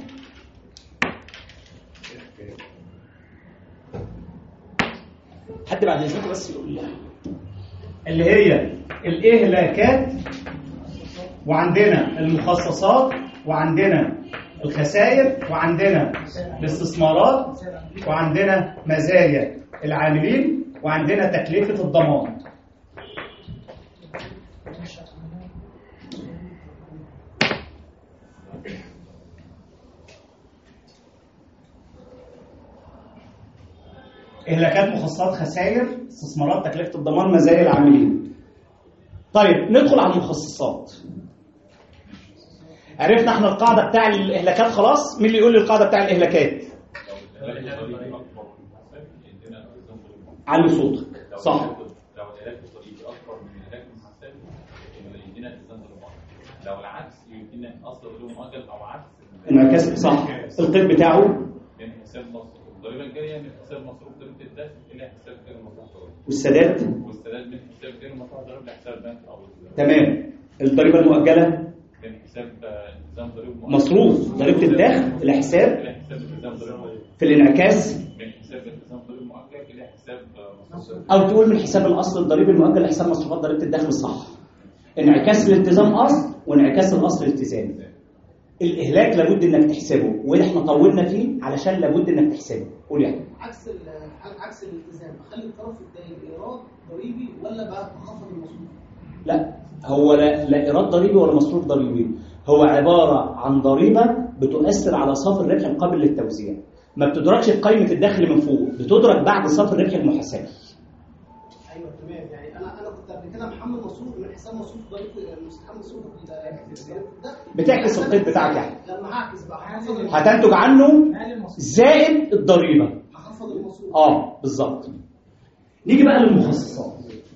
حد بعد اذنكم بس يقول لي اللي هي الاهلاكات، وعندنا المخصصات، وعندنا الخسائر، وعندنا الاستثمارات، وعندنا مزايا العاملين، وعندنا تكلفة الضمان. إهلاكات، مخصصات، خسائر، استثمارات، تكلفة الضمان، مزايا العاملين. طيب ندخل على المخصصات. عرفنا احنا القاعدة بتاع الإهلاكات خلاص؟ مين اللي يقول لي القاعدة بتاع الإهلاكات؟ علي صوتك. صح. لو الإهلاك الضريبي أكبر من الإهلاك المحاسبي يدينا التزام ضريبي. لو العكس يدينا أصل ضريبي مؤجل أو عكس. انعكاس صح. القيد بتاعه من حساب مصروف الضريبة الجارية من حساب مصروف ضريبة الدخل إلى حساب غير مصروف ضريبي. والسداد؟ والسداد من حساب غير مصروف ضريبي لحساب البنك أو. تمام. الضريبة المؤجلة؟ من حساب التزام ضريبي مصروف ضريبة الدخل إلى حساب إلى حساب التزام ضريبي. في الانعكاس من حساب التزام ضريبي مؤجل إلى حساب مصروف. أو تقول من حساب الأصل الضريبي المؤجل لحساب مصروفات ضريبة الدخل. صح. انعكاس الالتزام أصل وانعكاس الأصل التزام. الاهلاك لابد انك تحسبه، واحنا طولنا فيه علشان لابد انك تحسبه. قول يعني عكس عكس الالتزام، اخلي الطرف الثاني ايراد ضريبي ولا بقى بخفض المصروف؟ لا، هو لا, لا ايراد ضريبي ولا مصروف ضريبي، هو عباره عن ضريبه بتؤثر على صافي الربح القابل للتوزيع، ما بتدركش بقيمه الدخل من فوق، بتدرك بعد صافي الربح المحاسبي. ايوه تمام. يعني انا انا كنت قبل كده محمل مصروف من حساب مصروف ضريبه المستحق مصروف بتعكس القيد بتاعك يعني. لما هعكس بقى هتنتج عنه زائد الضريبه. هخفض المصروف. اه بالظبط. نيجي بقى للمخصصات.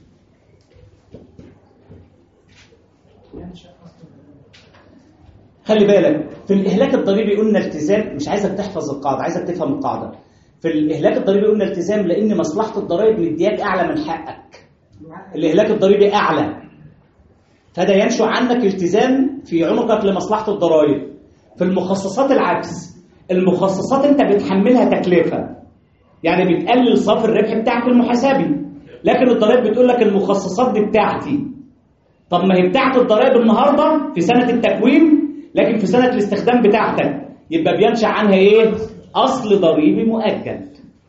خلي بالك في الاهلاك الضريبي قلنا التزام، مش عايزك تحفظ القاعده، عايزك تفهم القاعده. في الاهلاك الضريبي قلنا التزام لان مصلحه الضرائب مدياك اعلى من حقك. الاهلاك الضريبي اعلى، فده ينشأ عنك التزام في عنقك لمصلحه الضرائب. في المخصصات العكس، المخصصات انت بتحملها تكلفه، يعني بتقلل صافي الربح بتاعك المحاسبي، لكن الضرائب بتقول لك المخصصات دي بتاعتي. طب ما هي بتاعت الضرائب النهارده في سنه التكوين، لكن في سنه الاستخدام بتاعتك يبقى بينشأ عنها ايه؟ اصل ضريبي مؤجل.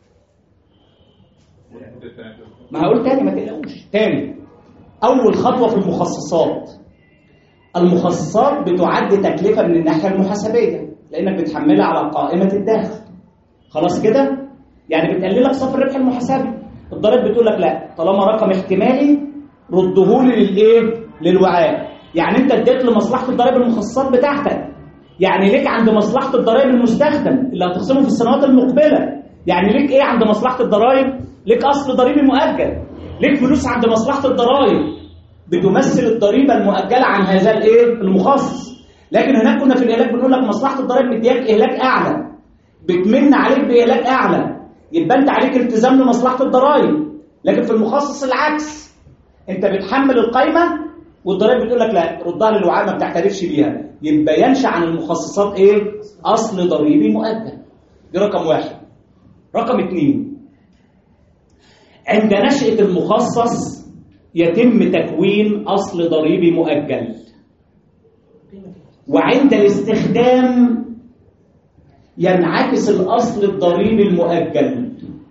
ما هقول تاني ما تقلقوش. تاني، اول خطوه في المخصصات، المخصصات بتعد تكلفه من الناحيه المحاسبيه لانك بتحملها على قائمه الدخل. خلاص كده؟ يعني بتقللك صافي الربح المحاسبي. الضرائب بتقول لك لا، طالما رقم احتمالي ردهولي للايه؟ للوعاء. يعني انت اديت لمصلحه الضرائب المخصصات بتاعتك، يعني ليك عند مصلحه الضرائب المستخدم اللي هتخصمه في السنوات المقبله. يعني ليك ايه عند مصلحه الضرائب؟ ليك اصل ضريبي مؤجل، ليك فلوس عند مصلحه الضرائب بتمثل الضريبه المؤجله عن هذا الايه؟ المخصص. لكن هناك كنا في الاهلاك بنقول لك مصلحه الضرائب مدياك اهلاك اعلى، بتمن عليك باهلاك اعلى، يبقى انت عليك التزام لمصلحه الضرائب. لكن في المخصص العكس، انت بتحمل القايمه والضرائب بتقول لك لا، ردها للوعاء ما بتعترفش بيها، يبقى ينشأ عن المخصصات ايه؟ اصل ضريبي مؤجل. دي رقم واحد. رقم اثنين، عند نشأة المخصص يتم تكوين اصل ضريبي مؤجل، وعند الاستخدام ينعكس الاصل الضريبي المؤجل.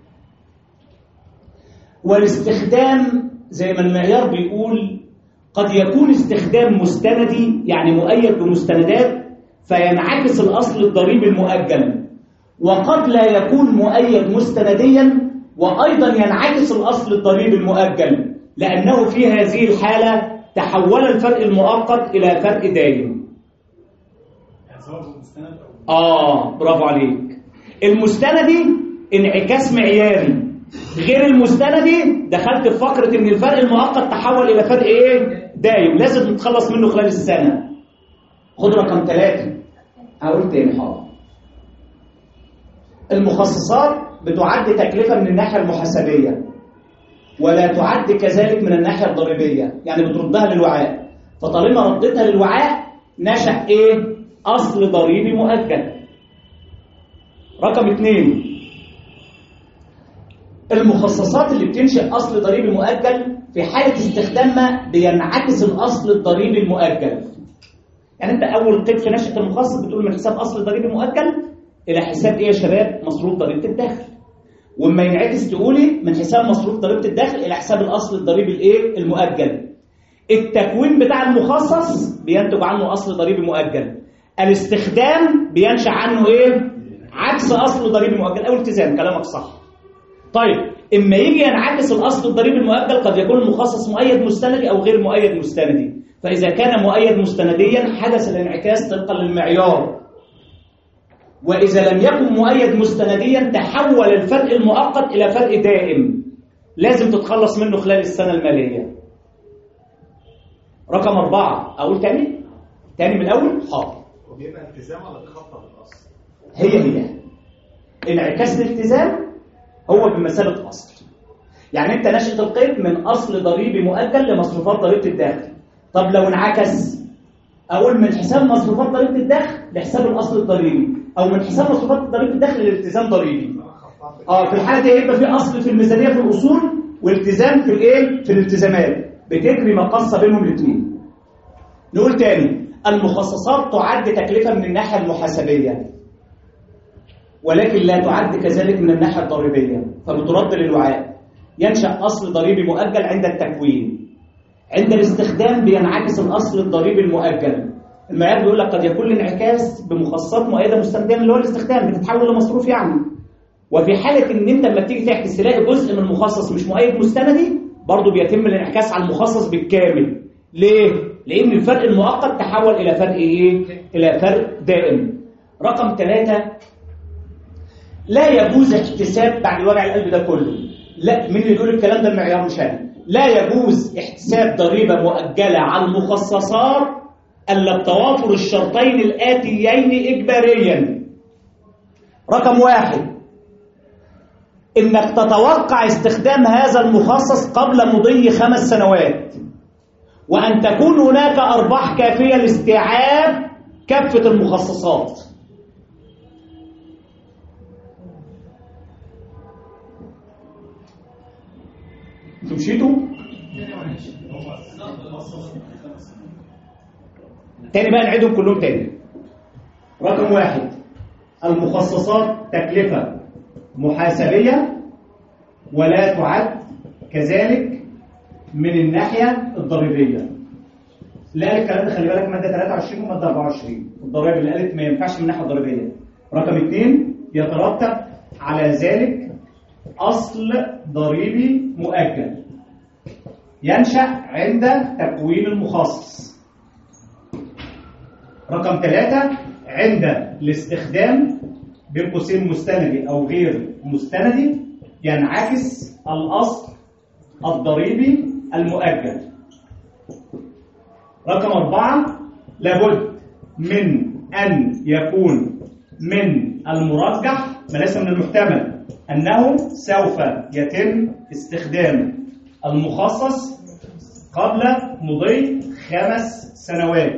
والاستخدام زي ما المعيار بيقول قد يكون استخدام مستندي، يعني مؤيد بمستندات، فينعكس الأصل الضريبي المؤجل، وقد لا يكون مؤيد مستنديا وأيضا ينعكس الأصل الضريبي المؤجل، لأنه في هذه الحالة تحول الفرق المؤقت إلى فرق دائم. يعني سواء مستند أو آه برافو عليك. المستندي انعكاس معياري، غير المستندي دخلت في فقرة إن الفرق المؤقت تحول إلى فرق إيه؟ دايم، لازم نتخلص منه خلال السنة. خد رقم ثلاثة. هقول تاني حاضر. المخصصات بتعد تكلفة من الناحية المحاسبية ولا تعد كذلك من الناحية الضريبية، يعني بتردها للوعاء. فطالما ردتها للوعاء نشأ إيه؟ أصل ضريبي مؤجل. رقم اثنين، المخصصات اللي بتنشئ أصل ضريبي مؤجل في حالة استخدامها بينعكس الأصل الضريبي المؤجل. يعني أنت أول قيد في نشأة المخصص بتقول من حساب أصل ضريبي مؤجل إلى حساب إيه يا شباب؟ مصروف ضريبة الدخل. وإما ينعكس تقولي من حساب مصروف ضريبة الدخل إلى حساب الأصل الضريبي الإيه؟ المؤجل. التكوين بتاع المخصص بينتج عنه أصل ضريبي مؤجل. الاستخدام بينشأ عنه إيه؟ عكس أصل ضريبي مؤجل أو التزام. كلامك صح. طيب اما يجي ينعكس الاصل الضريبي المؤجل قد يكون المخصص مؤيد مستندي او غير مؤيد مستندي. فاذا كان مؤيد مستنديا حدث الانعكاس طبقا للمعيار، واذا لم يكن مؤيد مستنديا تحول الفرق المؤقت الى فرق دائم لازم تتخلص منه خلال السنه الماليه. رقم أربعة. اقول تاني تاني من الاول. حاضر. وبيبقى التزام ولا بيخفض الاصل؟ هي هي انعكاس الالتزام هو بمثابة أصل. يعني أنت نشأت القيد من أصل ضريبي مؤجل لمصروفات ضريبة الدخل. طب لو انعكس أقول من حساب مصروفات ضريبة الدخل لحساب الأصل الضريبي، أو من حساب مصروفات ضريبة الدخل لالتزام ضريبي. آه في الحالة دي هيبقى في أصل في الميزانية في الأصول والتزام في الإيه؟ في الالتزامات، بتجري مقصة بينهم الاثنين. نقول تاني، المخصصات تعد تكلفة من الناحية المحاسبية، ولكن لا تعد كذلك من الناحية الضريبية، فبترد للوعاء. ينشأ أصل ضريبي مؤجل عند التكوين. عند الاستخدام بينعكس الأصل الضريبي المؤجل. المعيار بيقول لك قد يكون الانعكاس بمخصصات مؤيدة مستخدما اللي هو الاستخدام بتتحول لمصروف يعني. وفي حالة إن أنت لما بتيجي تعكس تلاقي جزء من المخصص مش مؤيد مستندي، برضه بيتم الانعكاس على المخصص بالكامل. ليه؟ لأن الفرق المؤقت تحول إلى فرق إيه؟ إلى فرق دائم. رقم ثلاثة، لا يجوز احتساب بعد وجع القلب ده كله. لا، مين اللي بيقول الكلام ده؟ المعيار مش أنا. لا يجوز احتساب ضريبة مؤجلة على المخصصات إلا بتوافر الشرطين الآتيين إجباريا. رقم واحد، إنك تتوقع استخدام هذا المخصص قبل مضي خمس سنوات، وأن تكون هناك أرباح كافية لاستيعاب كافة المخصصات. انتوا مشيتوا؟ تاني بقى نعيدهم كلهم تاني. رقم واحد، المخصصات تكلفة محاسبية ولا تعد كذلك من الناحية الضريبية. اللي قال الكلام ده خلي بالك مادة ثلاثة وعشرين ومادة أربعة وعشرين الضرائب اللي قالت ما ينفعش من الناحية الضريبية. رقم اثنين، يترتب على ذلك أصل ضريبي مؤجل ينشأ عند تكوين المخصص. رقم ثلاثة، عند الاستخدام بين قوسين مستندي أو غير مستندي ينعكس الأصل الضريبي المؤجل. رقم أربعة، لابد من أن يكون من المرجح ما ليس من المحتمل أنه سوف يتم استخدام المخصص قبل مضي خمس سنوات.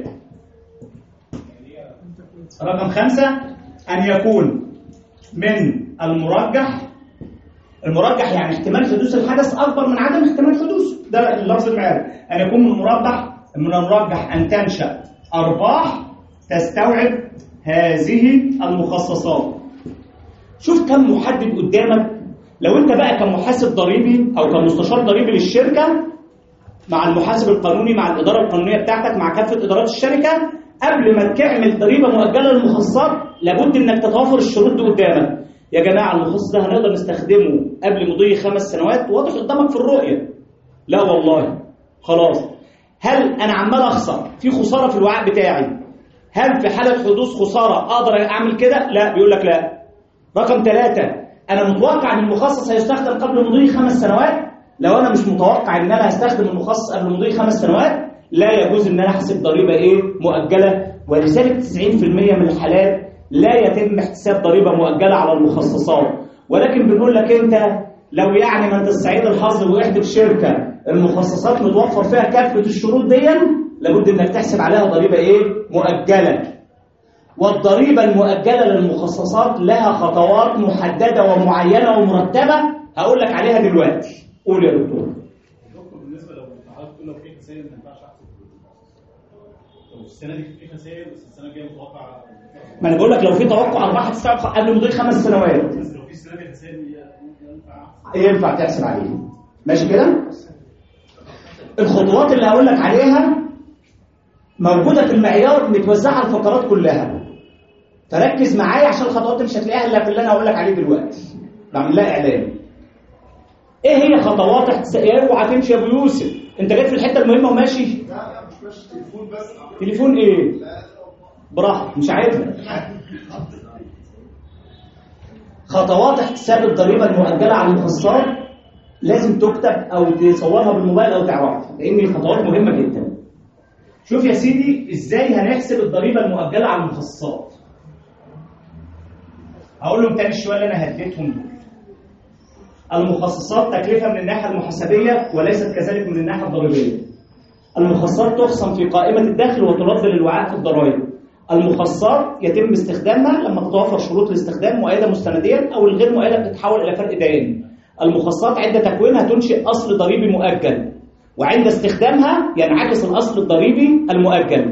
رقم خمسة، أن يكون من المرجح، المرجح يعني احتمال حدوث الحدث أكبر من عدم احتمال حدوثه، ده اللفظ المعياري. أن يكون من المرجح من المرجح أن تنشأ أرباح تستوعب هذه المخصصات. شوف كم محدد قدامك. لو أنت بقى كمحاسب ضريبي أو كمستشار ضريبي للشركة مع المحاسب القانوني مع الإدارة القانونية بتاعتك مع كافة إدارات الشركة، قبل ما تعمل ضريبة مؤجلة للمخصصات لابد إنك تتوافر الشروط دي قدامك. يا جماعة المخصص ده هنقدر نستخدمه قبل مضي خمس سنوات؟ واضح قدامك في الرؤية. لا والله خلاص. هل أنا عمال أخسر في خسارة في الوعاء بتاعي؟ هل في حالة حدوث خسارة أقدر أعمل كده؟ لا، بيقول لك لا. رقم ثلاثة، أنا متوقع أن المخصص هيستخدم قبل مضي خمس سنوات. لو أنا مش متوقع أن أنا هستخدم المخصص قبل مضي خمس سنوات لا يجوز أن أنا أحسب ضريبة إيه؟ مؤجلة. ولذلك تسعين بالمئة من الحالات لا يتم احتساب ضريبة مؤجلة على المخصصات. ولكن بنقول لك أنت لو يعني ما أنت السعيد الحظ وقعت في شركة المخصصات متوفر فيها كافة الشروط دي، لابد أنك تحسب عليها ضريبة إيه؟ مؤجلة. والضريبة المؤجلة للمخصصات لها خطوات محددة ومعينة ومرتبة هقول لك عليها دلوقتي. قول يا دكتور. دكتور بالنسبة لو حضرتك تقول لو في خسائر ما ينفعش احسب. لو السنة دي في خسائر بس السنة الجاية متوقع. ما انا بقول لك لو في توقع ارباح هتستوعب قبل مضي خمس سنوات. بس لو في السنة دي خسائر ينفع ينفع تحسب عليها. ماشي كده؟ الخطوات اللي هقول لك عليها موجودة في المعيار متوزعة على الفقرات كلها. فركز معايا عشان الخطوات مش هتلاقيها الا في اللي انا هقول لك عليه دلوقتي. بعمل لها اعلان. ايه هي خطوات احتساب؟ اوعى تمشي يا ابو يوسف، انت جاي في الحته المهمه وماشي؟ لا لا مش ماشي، تليفون بس. تليفون ايه؟ براحتك مش عايزها. خطوات احتساب الضريبه المؤجله على المخصصات لازم تكتب او تصورها بالموبايل او تعرفها، لان الخطوات مهمه جدا. شوف يا سيدي ازاي هنحسب الضريبه المؤجله على المخصصات. هقول لهم تاني شويه اللي انا هديتهم دول. المخصصات تكلفه من الناحيه المحاسبيه وليست كذلك من الناحيه الضريبيه. المخصصات تخصم في قائمه الدخل وترد للوعاء في الضرائب. المخصصات يتم استخدامها لما تتوفر شروط الاستخدام مؤيده مستنديا او الغير مؤيده بتتحول الى فرق دائم. المخصصات عند تكوينها تنشئ اصل ضريبي مؤجل، وعند استخدامها ينعكس الاصل الضريبي المؤجل.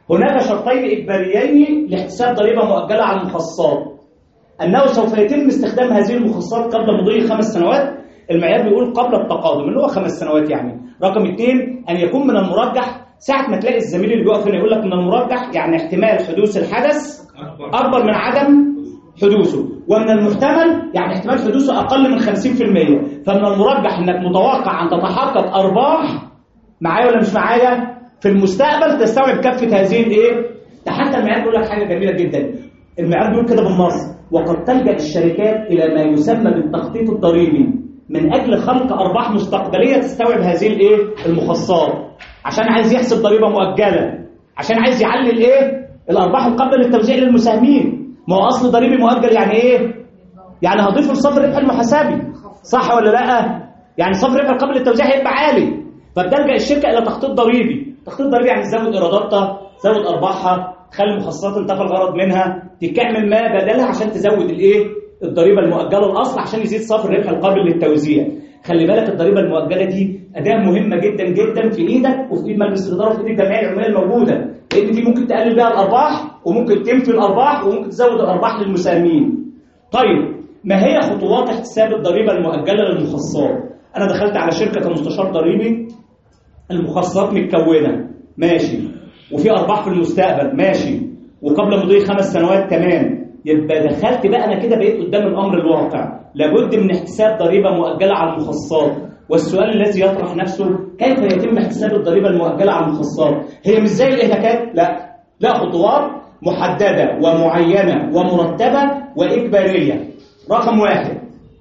هناك شرطين إجباريين لاحتساب ضريبة مؤجلة على المخصصات، أنه سوف يتم استخدام هذه المخصصات قبل مضي خمس سنوات، المعيار بيقول قبل التقادم اللي هو خمس سنوات يعني. رقم اثنين، أن يكون من المرجح، ساعة ما تلاقي الزميل اللي بيقف هنا يقول لك من المرجح يعني احتمال حدوث الحدث أكبر من عدم حدوثه، ومن المحتمل يعني احتمال حدوثه أقل من خمسين في المية. فمن المرجح أنك متوقع أن تتحقق أرباح معايا ولا مش معايا في المستقبل تستوعب كافة هذه الإيه؟ ده حتى المعيار بيقول لك حاجة جميلة جدا، المعيار بيقول كده بالنص: وقد تلجأ الشركات إلى ما يسمى بالتخطيط الضريبي من أجل خلق أرباح مستقبلية تستوعب هذه الإيه؟ المخصصات، عشان عايز يحسب ضريبة مؤجلة، عشان عايز يعلل إيه؟ الأرباح القابلة للتوزيع للمساهمين. ما هو أصل ضريبي مؤجل يعني إيه؟ يعني هضيف لصافي الربح المحاسبي، صح ولا لأ؟ يعني صافي الربح القابل للتوزيع هيبقى عالي، فبتلجأ الشركة إلى تخطيط ضريبي. تخطيط ضريبي يعني تزود إيراداتها، تزود أرباحها، تخلي المخصصات انتفى الغرض منها، تعمل ما بدلها عشان تزود الإيه؟ الضريبة المؤجلة الأصل عشان يزيد صافي الربح القابل للتوزيع. خلي بالك الضريبة المؤجلة دي أداة مهمة جدا جدا في إيدك وفي إيد مجلس الإدارة وفي إيد جميع العمال الموجودة، لأن دي ممكن تقلل بيها الأرباح وممكن تنفي الأرباح وممكن تزود الأرباح للمساهمين. طيب ما هي خطوات احتساب الضريبة المؤجلة للمخصصات؟ أنا دخلت على شركة كمستشار ضريبي، المخصصات متكونة ماشي، وفي أرباح في المستقبل ماشي، وقبل مضي خمس سنوات كمان، يبقى دخلت بقى أنا كده بقيت قدام الأمر الواقع، لابد من احتساب ضريبة مؤجلة على المخصصات. والسؤال الذي يطرح نفسه: كيف يتم احتساب الضريبة المؤجلة على المخصصات؟ هي مش زي الإهلاكات، لا، لا، خطوات محددة ومعينة ومرتبة وإجبارية. رقم واحد،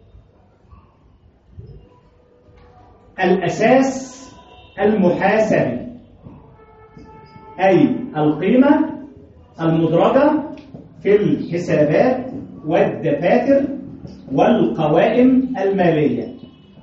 الأساس المحاسبي، أي القيمة المدرجة في الحسابات والدفاتر والقوائم المالية.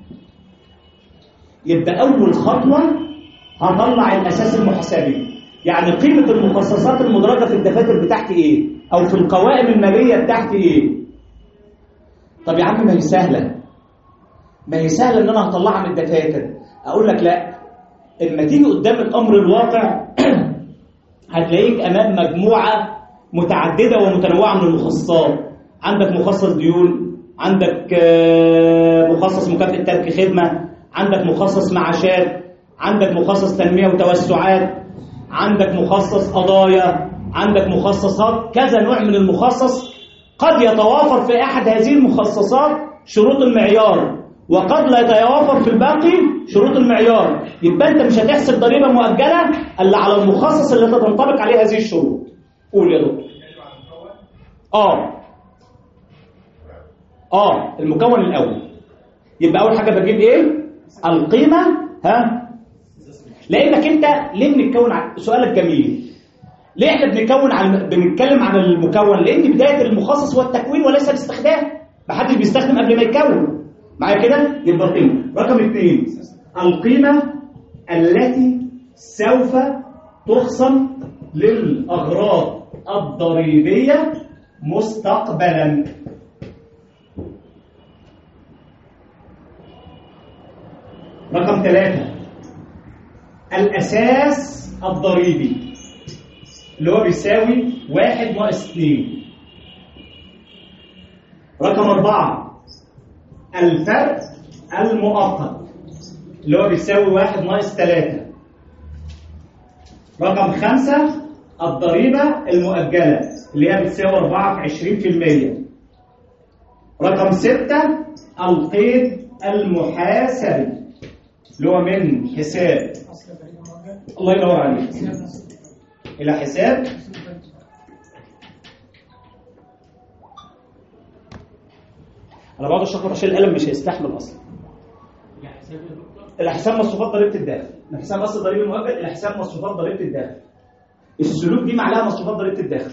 يبقى أول خطوة هطلع الأساس المحاسبي، يعني قيمة المخصصات المدرجة في الدفاتر بتاعتي إيه؟ أو في القوائم المالية بتاعتي إيه؟ طب يا عم ما هي سهلة، ما هي سهلة إن أنا هطلعها من الدفاتر. أقول لك لا، إما تيجي قدام الأمر الواقع هتلاقيك أمام مجموعة متعددة ومتنوعة من المخصصات. عندك مخصص ديون، عندك مخصص مكافأة ترك خدمة، عندك مخصص معاشات، عندك مخصص تنمية وتوسعات، عندك مخصص قضايا، عندك مخصصات، كذا نوع من المخصص. قد يتوافر في أحد هذه المخصصات شروط المعيار وقد لا يتوافر في الباقي شروط المعيار. يبقى أنت مش هتحسب ضريبة مؤجلة إلا على المخصص اللي تنطبق عليه هذه الشروط. قول يا دكتور. آه آه المكون الأول. يبقى أول حاجة بجيب إيه؟ القيمة. ها؟ لأنك أنت ليه بنتكون عن سؤالك جميل. ليه احنا بنتكون عن بنتكلم عن المكون؟ لأن بداية المخصص هو التكوين وليس الاستخدام. محدش بيستخدم قبل ما يكون. معايا كده؟ يبقى قيمة. رقم اثنين، القيمة التي سوف تخصم للأغراض الضريبية مستقبلا. رقم ثلاثة، الأساس الضريبي اللي هو بيساوي واحد ناقص اثنين. رقم أربعة، الفرق المؤقت اللي هو بيساوي واحد ناقص ثلاثة. رقم خمسة، الضريبة المؤجلة اللي هي بتساوي أربعة في عشرين في المية. رقم ستة، القيد المحاسبي اللي هو من حساب، الله ينور عليك، إلى حساب أنا بعض الشخص عشان القلم مش هيستحمل أصلا. إلى حساب مصروفات ضريبة الداخل، من حساب أصل ضريبة المؤجل إلى حساب مصروفات ضريبة الداخل. السلوك دي معناها مصروفات ضريبة الداخل.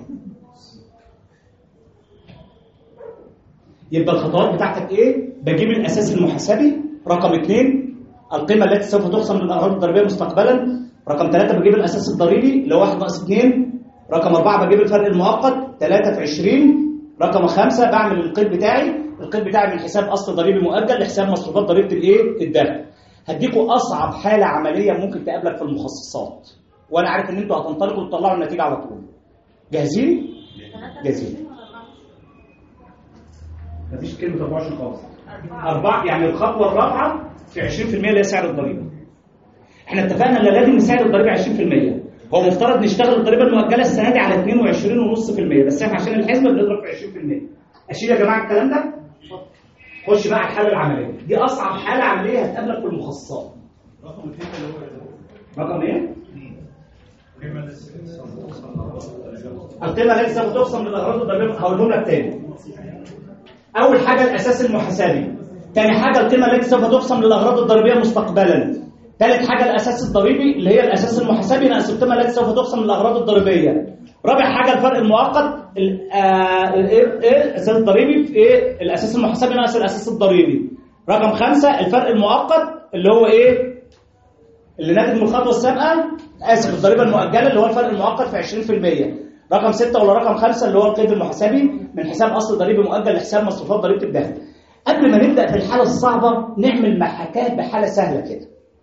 يبقى الخطوات بتاعتك إيه؟ بجيب الأساس المحاسبي. رقم اثنين، القيمة التي سوف تخصم للأغراض الضريبية مستقبلا. رقم ثلاثة، بجيب الأساس الضريبي اللي هو واحد ناقص اثنين. رقم أربعة، بجيب الفرق المؤقت ثلاثة في عشرين. رقم خمسة، بعمل القيد بتاعي، القيد بتاعي من حساب أصل ضريبي مؤجل لحساب مصروفات ضريبة الإيه؟ الدخل. هديكوا أصعب حالة عملية ممكن تقابلك في المخصصات. وانا عارف ان انتوا هتنطلقوا وتطلعوا النتيجه على طول. جاهزين؟ جاهزين. مفيش كلمه أربعة وعشرين خالص. أربعة يعني الخطوه الرابعه في عشرين في المية اللي هي سعر الضريبه. احنا اتفقنا ان لازم نسعر الضريبه عشرين في المية. هو مفترض نشتغل الضريبه المؤجله السنه دي على اتنين وعشرين فاصلة خمسة في المية، بس احنا عشان الحسبه بنضرب في عشرين في المية. اشيل يا جماعه الكلام ده؟ خش بقى على الحاله العمليه. دي اصعب حاله عمليه هتقابلك في المخصصات. رقم اثنين اللي هو رقم ايه؟ القيمه التي سوف تقسم للاغراض الضريبيه. هقولهم لك تاني. اول حاجه الاساس المحاسبي. ثاني حاجه القيمه التي سوف تقسم للاغراض الضريبيه مستقبلا. ثالث حاجه الاساس الضريبي اللي هي الاساس المحاسبي ناقص القيمه التي سوف تقسم للاغراض الضريبيه. رابع حاجه الفرق المؤقت ايه الاساس الضريبي في ايه الاساس المحاسبي ناقص الاساس الضريبي. رقم خمسة الفرق المؤقت اللي هو ايه اللي ناتج من الخطوه السابقه اسف الضريبه المؤجله اللي هو الفرق المؤقت في عشرين في المية. رقم ستة ولا رقم خمسة اللي هو القيد المحاسبي من حساب اصل ضريبي مؤجل لحساب مصروفات ضريبه الدخل. قبل ما نبدا في الحاله الصعبه نعمل محاكاه بحاله سهله كده.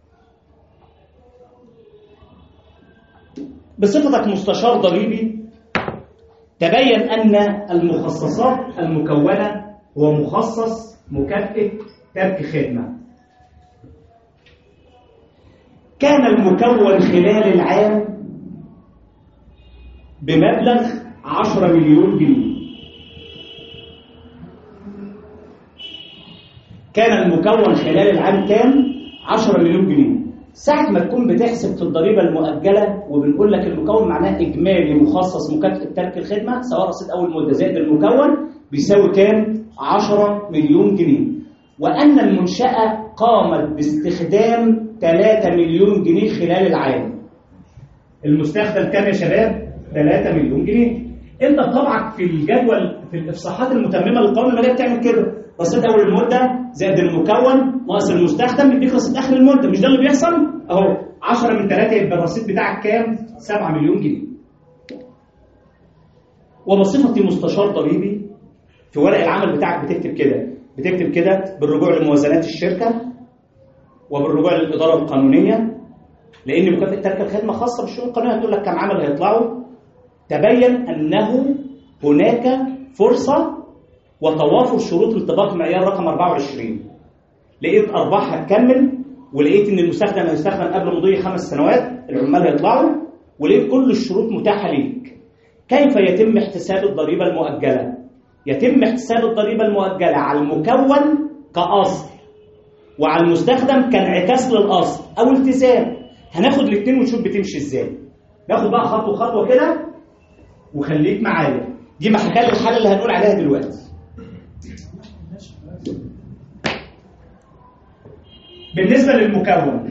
بصفتك مستشار ضريبي تبين أن المخصصات المكونة هو مخصص مكافأة ترك خدمة. كان المكون خلال العام بمبلغ عشرة مليون جنيه. كان المكون خلال العام كام؟ عشرة مليون جنيه. ساعة ما تكون بتحسب في الضريبة المؤجلة وبنقول لك المكون معناه إجمالي مخصص مكافأة ترك الخدمة سواء رصيد أول مدة زائد المكون بيساوي كام؟ عشرة مليون جنيه. وأن المنشأة قامت باستخدام ثلاثة مليون جنيه خلال العام. المستخدم كام يا شباب؟ ثلاثة مليون جنيه. أنت بطبعك في الجدول في الإفصاحات المتممة للقوائم المالية بتعمل كده. رصيد أول المدة زائد المكون ناقص المستخدم يديك رصيد آخر المدة. مش ده اللي بيحصل؟ أهو عشرة من ثلاثة يبقى الرصيد بتاعك كام؟ سبعة مليون جنيه. وبصفتي مستشار ضريبي في ورق العمل بتاعك بتكتب كده بتكتب كده بالرجوع لموازنات الشركة وبالرجوع للإدارة القانونية لأن مكافأة ترك الخدمة خاصة بالشؤون القانونية هتقول لك كم عمل هيطلعوا. تبين أنه هناك فرصة وتوافر شروط انطباق معيار رقم أربعة وعشرين. لقيت أرباح هتكمل ولقيت إن المستخدم هيستخدم قبل مضي خمس سنوات العمال هيطلعوا ولقيت كل الشروط متاحة ليك. كيف يتم احتساب الضريبة المؤجلة؟ يتم احتساب الضريبة المؤجلة على المكون كأصل وعلى المستخدم كانعكاس للأصل أو التزام. هناخد الاثنين ونشوف بتمشي ازاي. ناخد بقى خطوة خطوة كده وخليك معايا. دي محاكاة للحالة اللي هنقول عليها دلوقتي. بالنسبة للمكون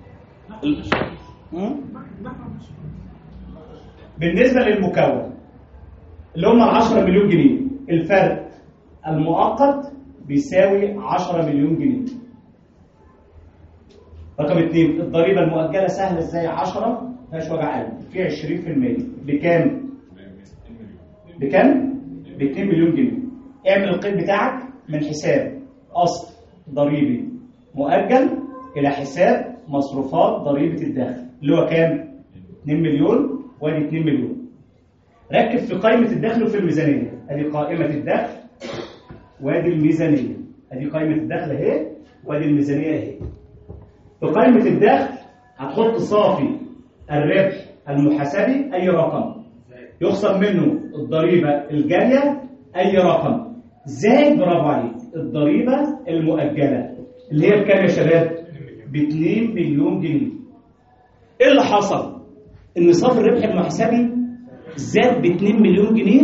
بالنسبة للمكون اللي هم العشرة مليون جنيه الفرق المؤقت بيساوي عشرة مليون جنيه. رقم اثنين الضريبة المؤجلة سهلة ازاي؟ عشرة مفيهاش وجع قلب في عشرين في المية بكام؟ بكام؟ ب اتنين مليون جنيه. اعمل القيد بتاعك من حساب أصل ضريبي مؤجل إلى حساب مصروفات ضريبة الدخل اللي هو كام؟ اتنين مليون وادي اتنين مليون. ركب في قائمة الدخل وفي الميزانية. ادي قائمة الدخل وادي الميزانية. ادي قائمة الدخل اهي وادي الميزانية اهي. في قائمة الدخل هتحط صافي الربح المحاسبي أي رقم يخصم منه الضريبة الجارية أي رقم زائد برافو عليك الضريبة المؤجلة اللي هي بكام يا شباب؟ ب اتنين مليون جنيه. ايه اللي حصل؟ ان صافي الربح المحاسبي زاد ب اتنين مليون جنيه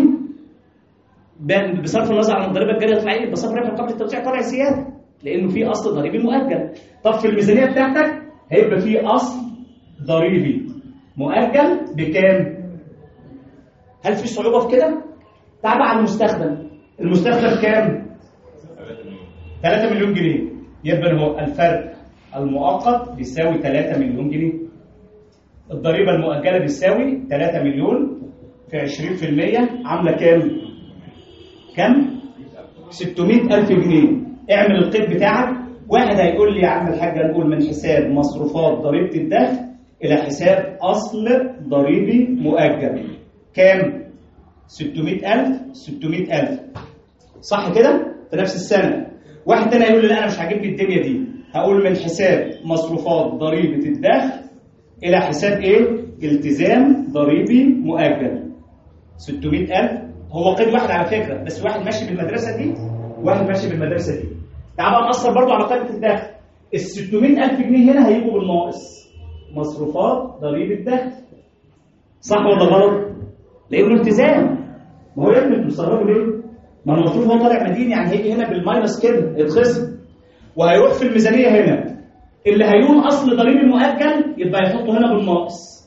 بصرف النظر عن الضريبه الجاريه الطبيعيه يبقى صافي الربح قبل التوزيع طالع زياده لانه في اصل ضريبي مؤجل. طب في الميزانيه بتاعتك هيبقى في اصل ضريبي مؤجل بكام؟ هل في صعوبه في كده؟ تعال على المستخدم. المستخدم كام؟ ثلاثة مليون جنيه. يبقى هو الفرق المؤقت بيساوي ثلاثة مليون جنيه. الضريبه المؤجله بيساوي ثلاثة مليون في عشرين في المية عامله كام؟ كام؟ ستمائة ألف جنيه. اعمل القيد بتاعك. واحد هيقول لي يا عم الحاج هنقول من حساب مصروفات ضريبه الدخل إلى حساب أصل ضريبي مؤجل. كام؟ ستمائة ألف ستمائة ألف، صح كده؟ في نفس السنة. واحد تاني هيقول لي لا أنا مش عاجبني الدنيا دي، هقول من حساب مصروفات ضريبة الدخل إلى حساب إيه؟ التزام ضريبي مؤجل. ستمائة ألف هو قيد واحد على فكرة، بس واحد ماشي بالمدرسة دي واحد ماشي بالمدرسة دي. تعال بقى نأثر برضو على قيمة الدخل. ال ستمائة ألف جنيه هنا هيجوا بالناقص مصروفات ضريبة الدخل، صح ولا غلط؟ لأنه التزام. ما هو يا ابني انتوا بتستغربوا ليه؟ ما المصروف هو طالع مدين، يعني هيجي هنا بالماينس كده يتخصم وهيروح في الميزانية هنا. اللي هيقول أصل ضريبي مؤجل يبقى يحطه هنا بالناقص،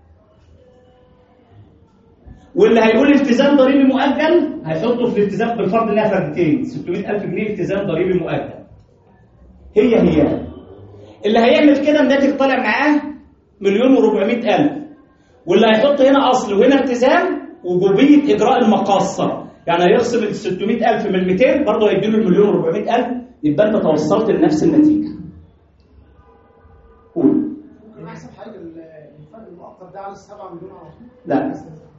واللي هيقول التزام ضريبي مؤجل هيحطه في الالتزام بالفرض انها فردتين. ستمائة ألف جنيه التزام ضريبي مؤجل. هي هي اللي هيعمل كده الناتج طالع معاه مليون وأربعمائة ألف، واللي هيحط هنا اصل وهنا التزام وجوبيه اجراء المقاصه، يعني هيخصم ال ستمائة ألف من ال مئتين برضه هيديله المليون وأربعمائة ألف، يبقى انت توصلت لنفس النتيجه. قول. احسب حاجه الفرق المؤقت ده على السبعة مليون على طول؟ لا.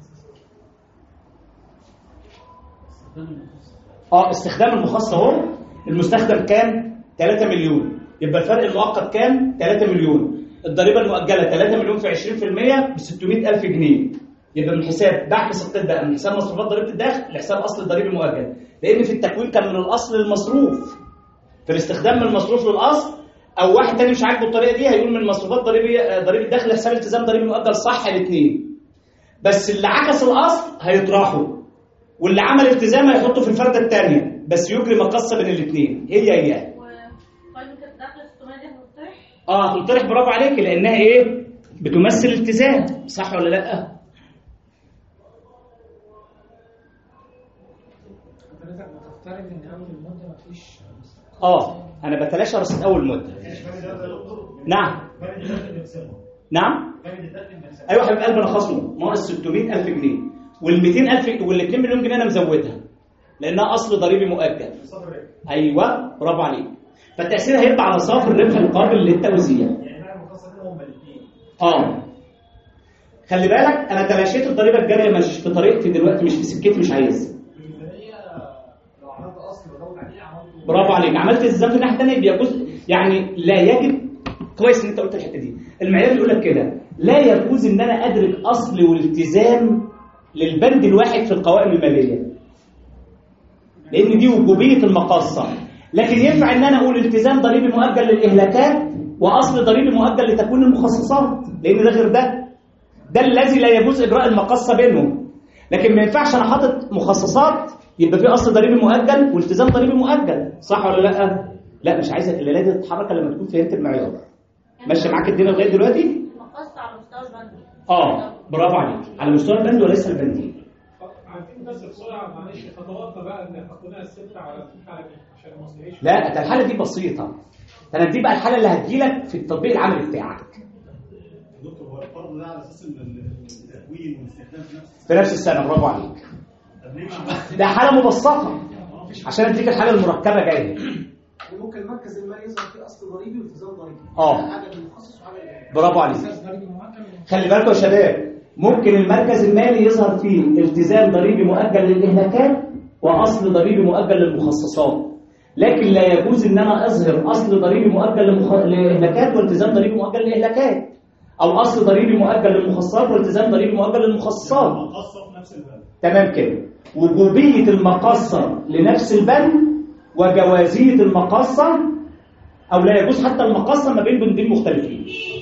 اه استخدام المخصص اهو. المستخدم كام؟ ثلاثة مليون، يبقى الفرق المؤقت كام؟ ثلاثة مليون. الضريبه المؤجله ثلاثة مليون في عشرين بالمئة ب ستمائة ألف جنيه. يبقى من حساب بحث القيد بقى من حساب مصروفات ضريبه الدخل لحساب اصل الضريبي المؤجل، لان في التكوين كان من الاصل للمصروف، في الاستخدام من المصروف للاصل. او واحد تاني مش عاجبه الطريقه دي هيقول من مصروفات ضريبي ضريبه الدخل لحساب التزام ضريبي مؤجل. صح الاثنين، بس اللي عكس الاصل هيطرحه، واللي عمل التزام هيحطه في الفرده الثانيه، بس يجري مقصه بين الاثنين. هي هي وقائمه الدخل ستمائة دي هتطرح؟ اه هتطرح، برافو عليك، لانها ايه؟ بتمثل التزام، صح ولا لا؟ حضرتك بتفترض ان اول المده مفيش اه انا بتلاشى رصيد اول مده. نعم نعم ايوه حبيب قلبي، انا خصمه ناقص ستمائة ألف جنيه، وال مئتين ألف وال اثنين مليون جنيه انا مزودها لانها اصل ضريبي مؤجل. ايوه برافو عليك. فالتاثير هيبقى على صافي الربح القابل للتوزيع. يعني انا المخصص هم الاثنين. اه خلي بالك انا تلاشيت الضريبه الجاريه مش في طريقتي دلوقتي، مش في سكتي، مش عايز. برافو عليك، عملت التزام في الناحيه الثانيه بيجوز، يعني لا يجب. كويس ان انت قلت الحته دي. المعيار بيقول لك كده لا يجوز ان انا ادرك اصل والالتزام للبند الواحد في القوائم الماليه، لان دي وجوبيه المقاصه. لكن ينفع ان انا اقول التزام ضريبي مؤجل للاهلاكات واصل ضريبي مؤجل لتكوين المخصصات، لان ده غير ده. ده الذي لا يجوز اجراء المقاصه بينهم. لكن ما ينفعش انا حاطط مخصصات يبقى في اصل ضريبي مؤجل والتزام ضريبي مؤجل، صح ولا لا؟ لا مش عايزك الليله دي تتحرك لما تكون فهمت المعيار. ماشي معاك الدنيا لغايه دلوقتي؟ مقص على مستوى البند. اه برافو عليك، على مستوى البند وليس البندين. عارفين بس بسرعه معلش خطواتنا بقى اللي حطيناها السته على الحاله دي عشان ما نصليش. لا ده الحاله دي بسيطه. انا دي بقى الحاله اللي هتجيلك في التطبيق العملي بتاعك. دكتور هو الفرض ده على اساس ان التكوين والاستخدام في نفس في نفس السنه، برافو عليك. ده حاله مبسطه عشان اديك الحاله المركبه جايه. ممكن المركز المالي يظهر فيه اصل ضريبي والتزام ضريبي. اه عدد المخصص وعدد برافو عليك. خلي بالكم يا شباب، ممكن المركز المالي يظهر فيه التزام ضريبي مؤجل للاهلاكات واصل ضريبي مؤجل للمخصصات، لكن لا يجوز ان انا اظهر اصل ضريبي مؤجل للمخ... للاهلاكات والتزام ضريبي مؤجل للاهلاكات، او اصل ضريبي مؤجل للمخصصات والتزام ضريبي مؤجل للمخصصات. مقصه في نفس البند. تمام كده. وجوبيه المقاصه لنفس البند وجوازيه المقاصه، او لا يجوز حتى المقاصه ما بين بندين مختلفين.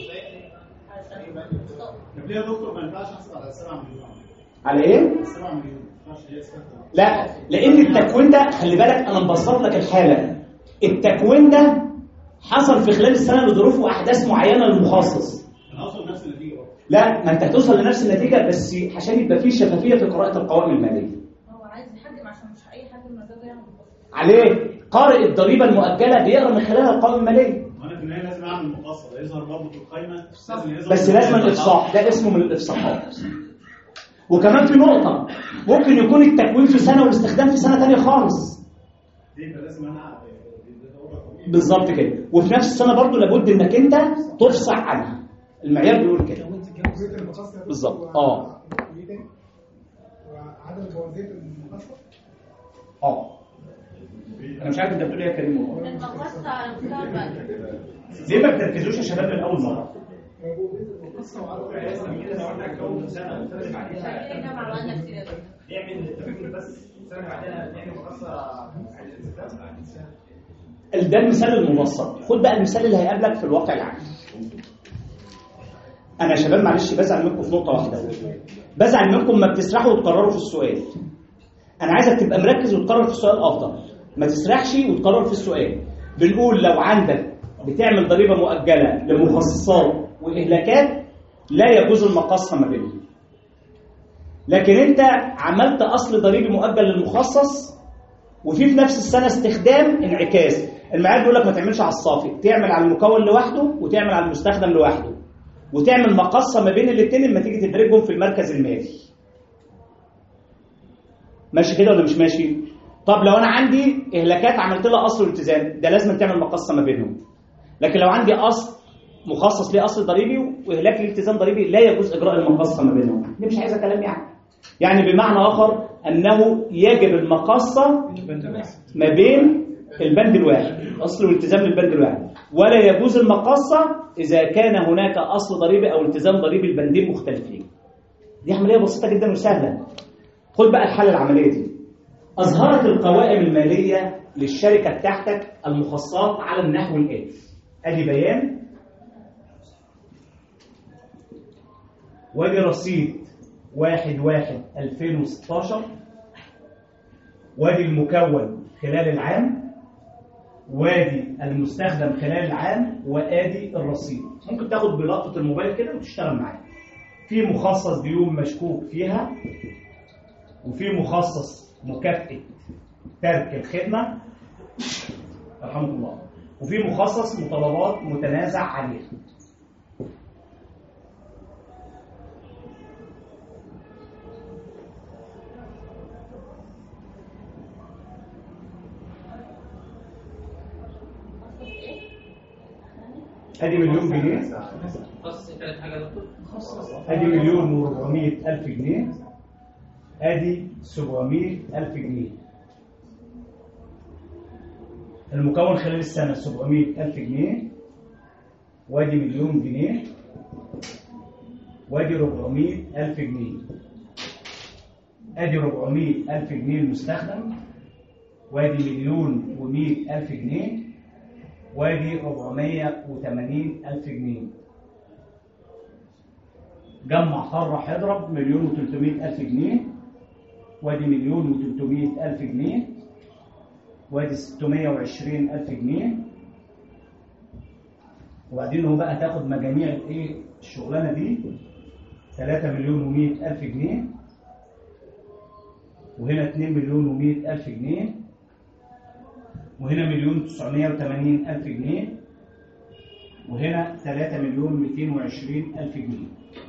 طب ليه يا دكتور ما ينفعش احسب على سبعة مليون؟ على ايه؟ سبعة مليون ما ينفعش هي استخدام. لا لان التكوين ده خلي بالك انا مبسط لك الحاله. التكوين ده حصل في خلال السنه لظروف واحداث معينه للمخصص. انا اوصل لنفس النتيجه برضه. لا ما انت هتوصل لنفس النتيجه بس عشان يبقى في شفافيه في قراءه القوائم الماليه. هو عايز يحجم عشان مش اي حد بمزاجه يعمل عليه قارئ الضريبه المؤجله بيقرا من خلالها القوائم الماليه. وانا في النهايه لازم اعمل مقصه ده يظهر برضه في القائمه. بس لازم الافصاح، ده اسمه من الافصاحات. وكمان في نقطه، ممكن يكون التكوين في سنه والاستخدام في سنه ثانيه خالص. دي لازم انا بالظبط كده. وفي نفس السنه برضه لابد انك انت تفصح عنها. المعيار بيقول كده جوازية المخصص بالظبط. اه وايه تاني؟ وعدم جوازية المخصص. اه انا مش عارف انت بتقول ايه يا كريم والله. المقصة على مستوى البلد. ليه ما بتركزوش يا شباب من اول مره؟ ده المثال المبسط. خد بقى المثال اللي هيقابلك في الواقع العملي. انا يا شباب معلش بزعل منكم في نقطه واحده، بزعل منكم ما بتسرحوا وتقرروا في السؤال. انا عايزك تبقى مركز وتقرر في السؤال افضل، ما تسرحش وتقرر في السؤال. بنقول لو عندك بتعمل ضريبه مؤجله لمخصصات واهلاكات لا يجوز المقاصه ما بينهم. لكن انت عملت اصل ضريبي مؤجل للمخصص وفي في نفس السنه استخدام انعكاس. المعاد بيقول لك ما تعملش على الصافي، تعمل على المكون لوحده وتعمل على المستخدم لوحده، وتعمل مقاصه ما بين الاثنين لما تيجي تدرجهم في المركز المالي. ماشي كده ولا مش ماشي؟ طب لو انا عندي اهلاكات عملت لها اصل والتزام، ده لازم تعمل مقاصه ما بينهم. لكن لو عندي اصل مخصص ليه اصل ضريبي واهلاك ليه التزام ضريبي لا يجوز اجراء المقاصه ما بينهم. دي مش عايزه كلام يعني. يعني بمعنى اخر انه يجب المقاصه ما بين البند الواحد، اصل والتزام للبند الواحد، ولا يجوز المقاصه اذا كان هناك اصل ضريبي او التزام ضريبي البندين مختلفين. دي عمليه بسيطه جدا وسهله. خد بقى الحل العمليه دي. اظهرت القوائم الماليه للشركه بتاعتك المخصصات على النحو الاتي. ادي بيان، وادي رصيد واحد واحد ألفين وستاشر، وادي المكون خلال العام، وادي المستخدم خلال العام، وادي الرصيد. ممكن تاخد بلقطه الموبايل كده وتشتغل معايا. في مخصص ديون مشكوك فيها، وفي مخصص مكافأة ترك الخدمة رحمه الله، وفي مخصص مطالبات متنازع عليها. ادي مليون جنيه، ادي مليون وربعمية الف جنيه، ادي سبعمية الف جنيه. المكون خلال السنه سبعمية الف جنيه، وادي مليون جنيه، وادي ربعمية الف جنيه. ادي ربعمية الف جنيه المستخدم، وادي مليون ومية الف جنيه، وادي أربعمية وثمانين ألف جنيه. جمع طرح اضرب مليون وثلاثمية ألف جنيه، وادي مليون وثلاثمية ألف جنيه، وادي ستمية وعشرين ألف جنيه. وبعدين هو بقى تاخد مجاميع الايه الشغلانه دي ثلاثة مليون ومية ألف جنيه، وهنا اتنين مليون ومية ألف جنيه، وهنا مليون تسعمية وثمانين ألف جنيه، وهنا ثلاثة مليون مئتين وعشرين ألف جنيه.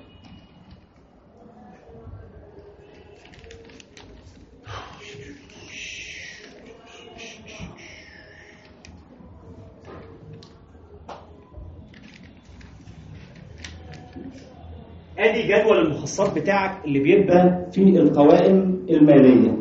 ادي جدول المخصصات بتاعك اللي بيبقى في القوائم الماليه.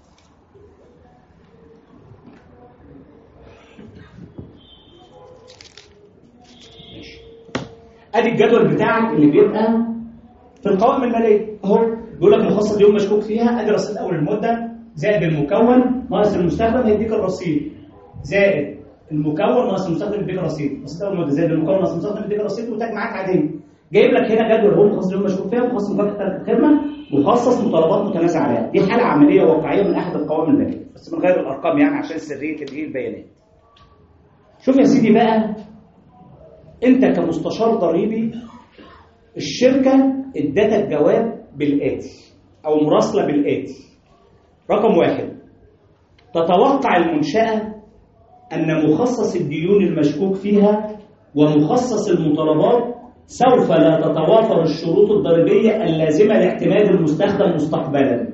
ادي الجدول بتاعك اللي بيبقى في القوائم الماليه اهو. بيقول لك مخصص يوم مشكوك فيها، ادي رصيد اول المده زائد المكون ناقص المستخدم هيديك الرصيد، زائد المكون ناقص المستخدم يديك الرصيد، رصيد اول المده زائد المكون ناقص المستخدم يديك الرصيد، وتجمعات عاديه. جايب لك هنا جدول هو مخصص يوم مشكوك فيها، مخصص مكافاه الخدمه، مخصص مطالبات متنازع عليها. دي حاله عمليه واقعيه من احد القوائم الماليه، بس بنغير الارقام يعني عشان سريه الايه البيانات. شوف يا سيدي بقى، انت كمستشار ضريبي الشركه ادتك جواب بالاتي او مراسله بالاتي. رقم واحد، تتوقع المنشاه ان مخصص الديون المشكوك فيها ومخصص المطالبات سوف لا تتوافر الشروط الضريبيه اللازمه لاعتماد المستخدم مستقبلا.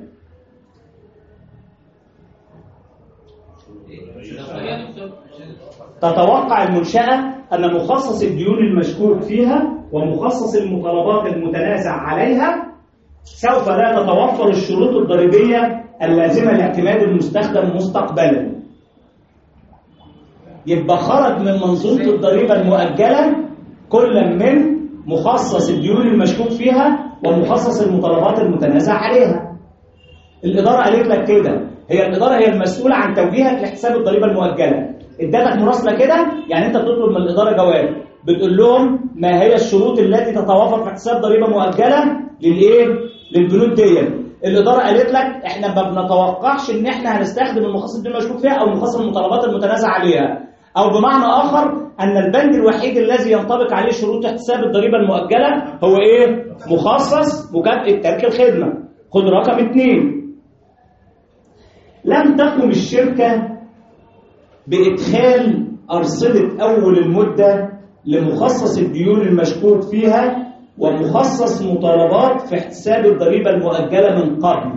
تتوقع المنشأة أن مخصص الديون المشكوك فيها ومخصص المطالبات المتنازع عليها سوف لا تتوفر الشروط الضريبية اللازمة لاعتماد المستخدم مستقبلا. يبقى خرج من منظومة الضريبة المؤجلة كل من مخصص الديون المشكوك فيها ومخصص المطالبات المتنازع عليها. الإدارة قالت لك كده، هي الإدارة هي المسؤولة عن توجيهك لحساب الضريبة المؤجلة. ادتك مراسلة كده، يعني أنت بتطلب من الإدارة جواب بتقول لهم ما هي الشروط التي تتوافق في حساب ضريبة مؤجلة للإيه؟ للبنود دي. الإدارة قالت لك إحنا ما بنتوقعش إن إحنا هنستخدم المخصص الديون المشكوك فيها أو مخصص المطالبات المتنازع عليها، أو بمعنى آخر أن البند الوحيد الذي ينطبق عليه شروط حساب الضريبة المؤجلة هو إيه؟ مخصص مكافأة ترك الخدمة. خد رقم اثنين، لم تقم الشركة بإدخال أرصدة أول المدة لمخصص الديون المشكوك فيها ومخصص مطالبات في حساب الضريبة المؤجلة من قبل.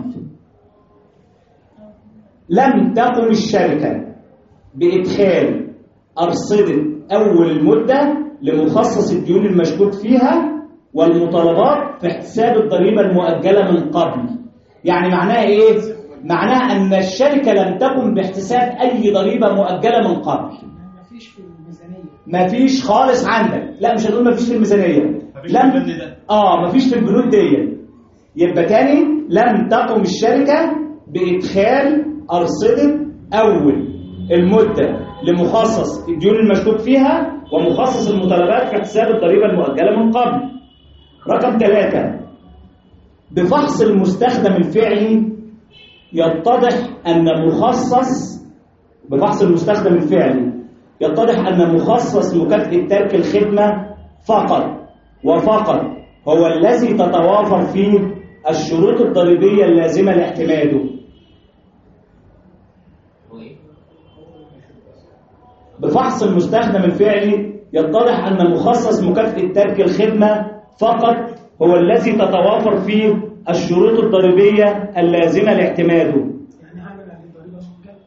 لم تقم الشركة بإدخال أرصدة أول المدة لمخصص الديون المشكوك فيها والمطالبات في حساب الضريبة المؤجلة من قبل. يعني معناها إيه؟ معناها أن الشركة لم تقم باحتساب أي ضريبة مؤجلة من قبل. مفيش في الميزانية. مفيش خالص عندك. لا مش هنقول مفيش في الميزانية. مفيش لم في البند ده. آه مفيش في البنود دي. يبقى تاني لم تقم الشركة بإدخال أرصدة أول المدة لمخصص الديون المشكوك فيها ومخصص المطالبات في حساب الضريبة المؤجلة من قبل. رقم ثلاثة، بفحص المستخدم الفعلي يتضح أن مخصص بفحص المستخدم الفعلي يتضح أن مخصص مكافأة ترك الخدمة فقط وفقط هو الذي تتوافر فيه الشروط الضريبية اللازمة لاعتماده. بفحص المستخدم الفعلي يتضح أن مخصص مكافأة ترك الخدمة فقط هو الذي تتوافر فيه الشروط الضريبية اللازمة لاعتماده. يعني هعمل عليه ضريبة مؤجلة.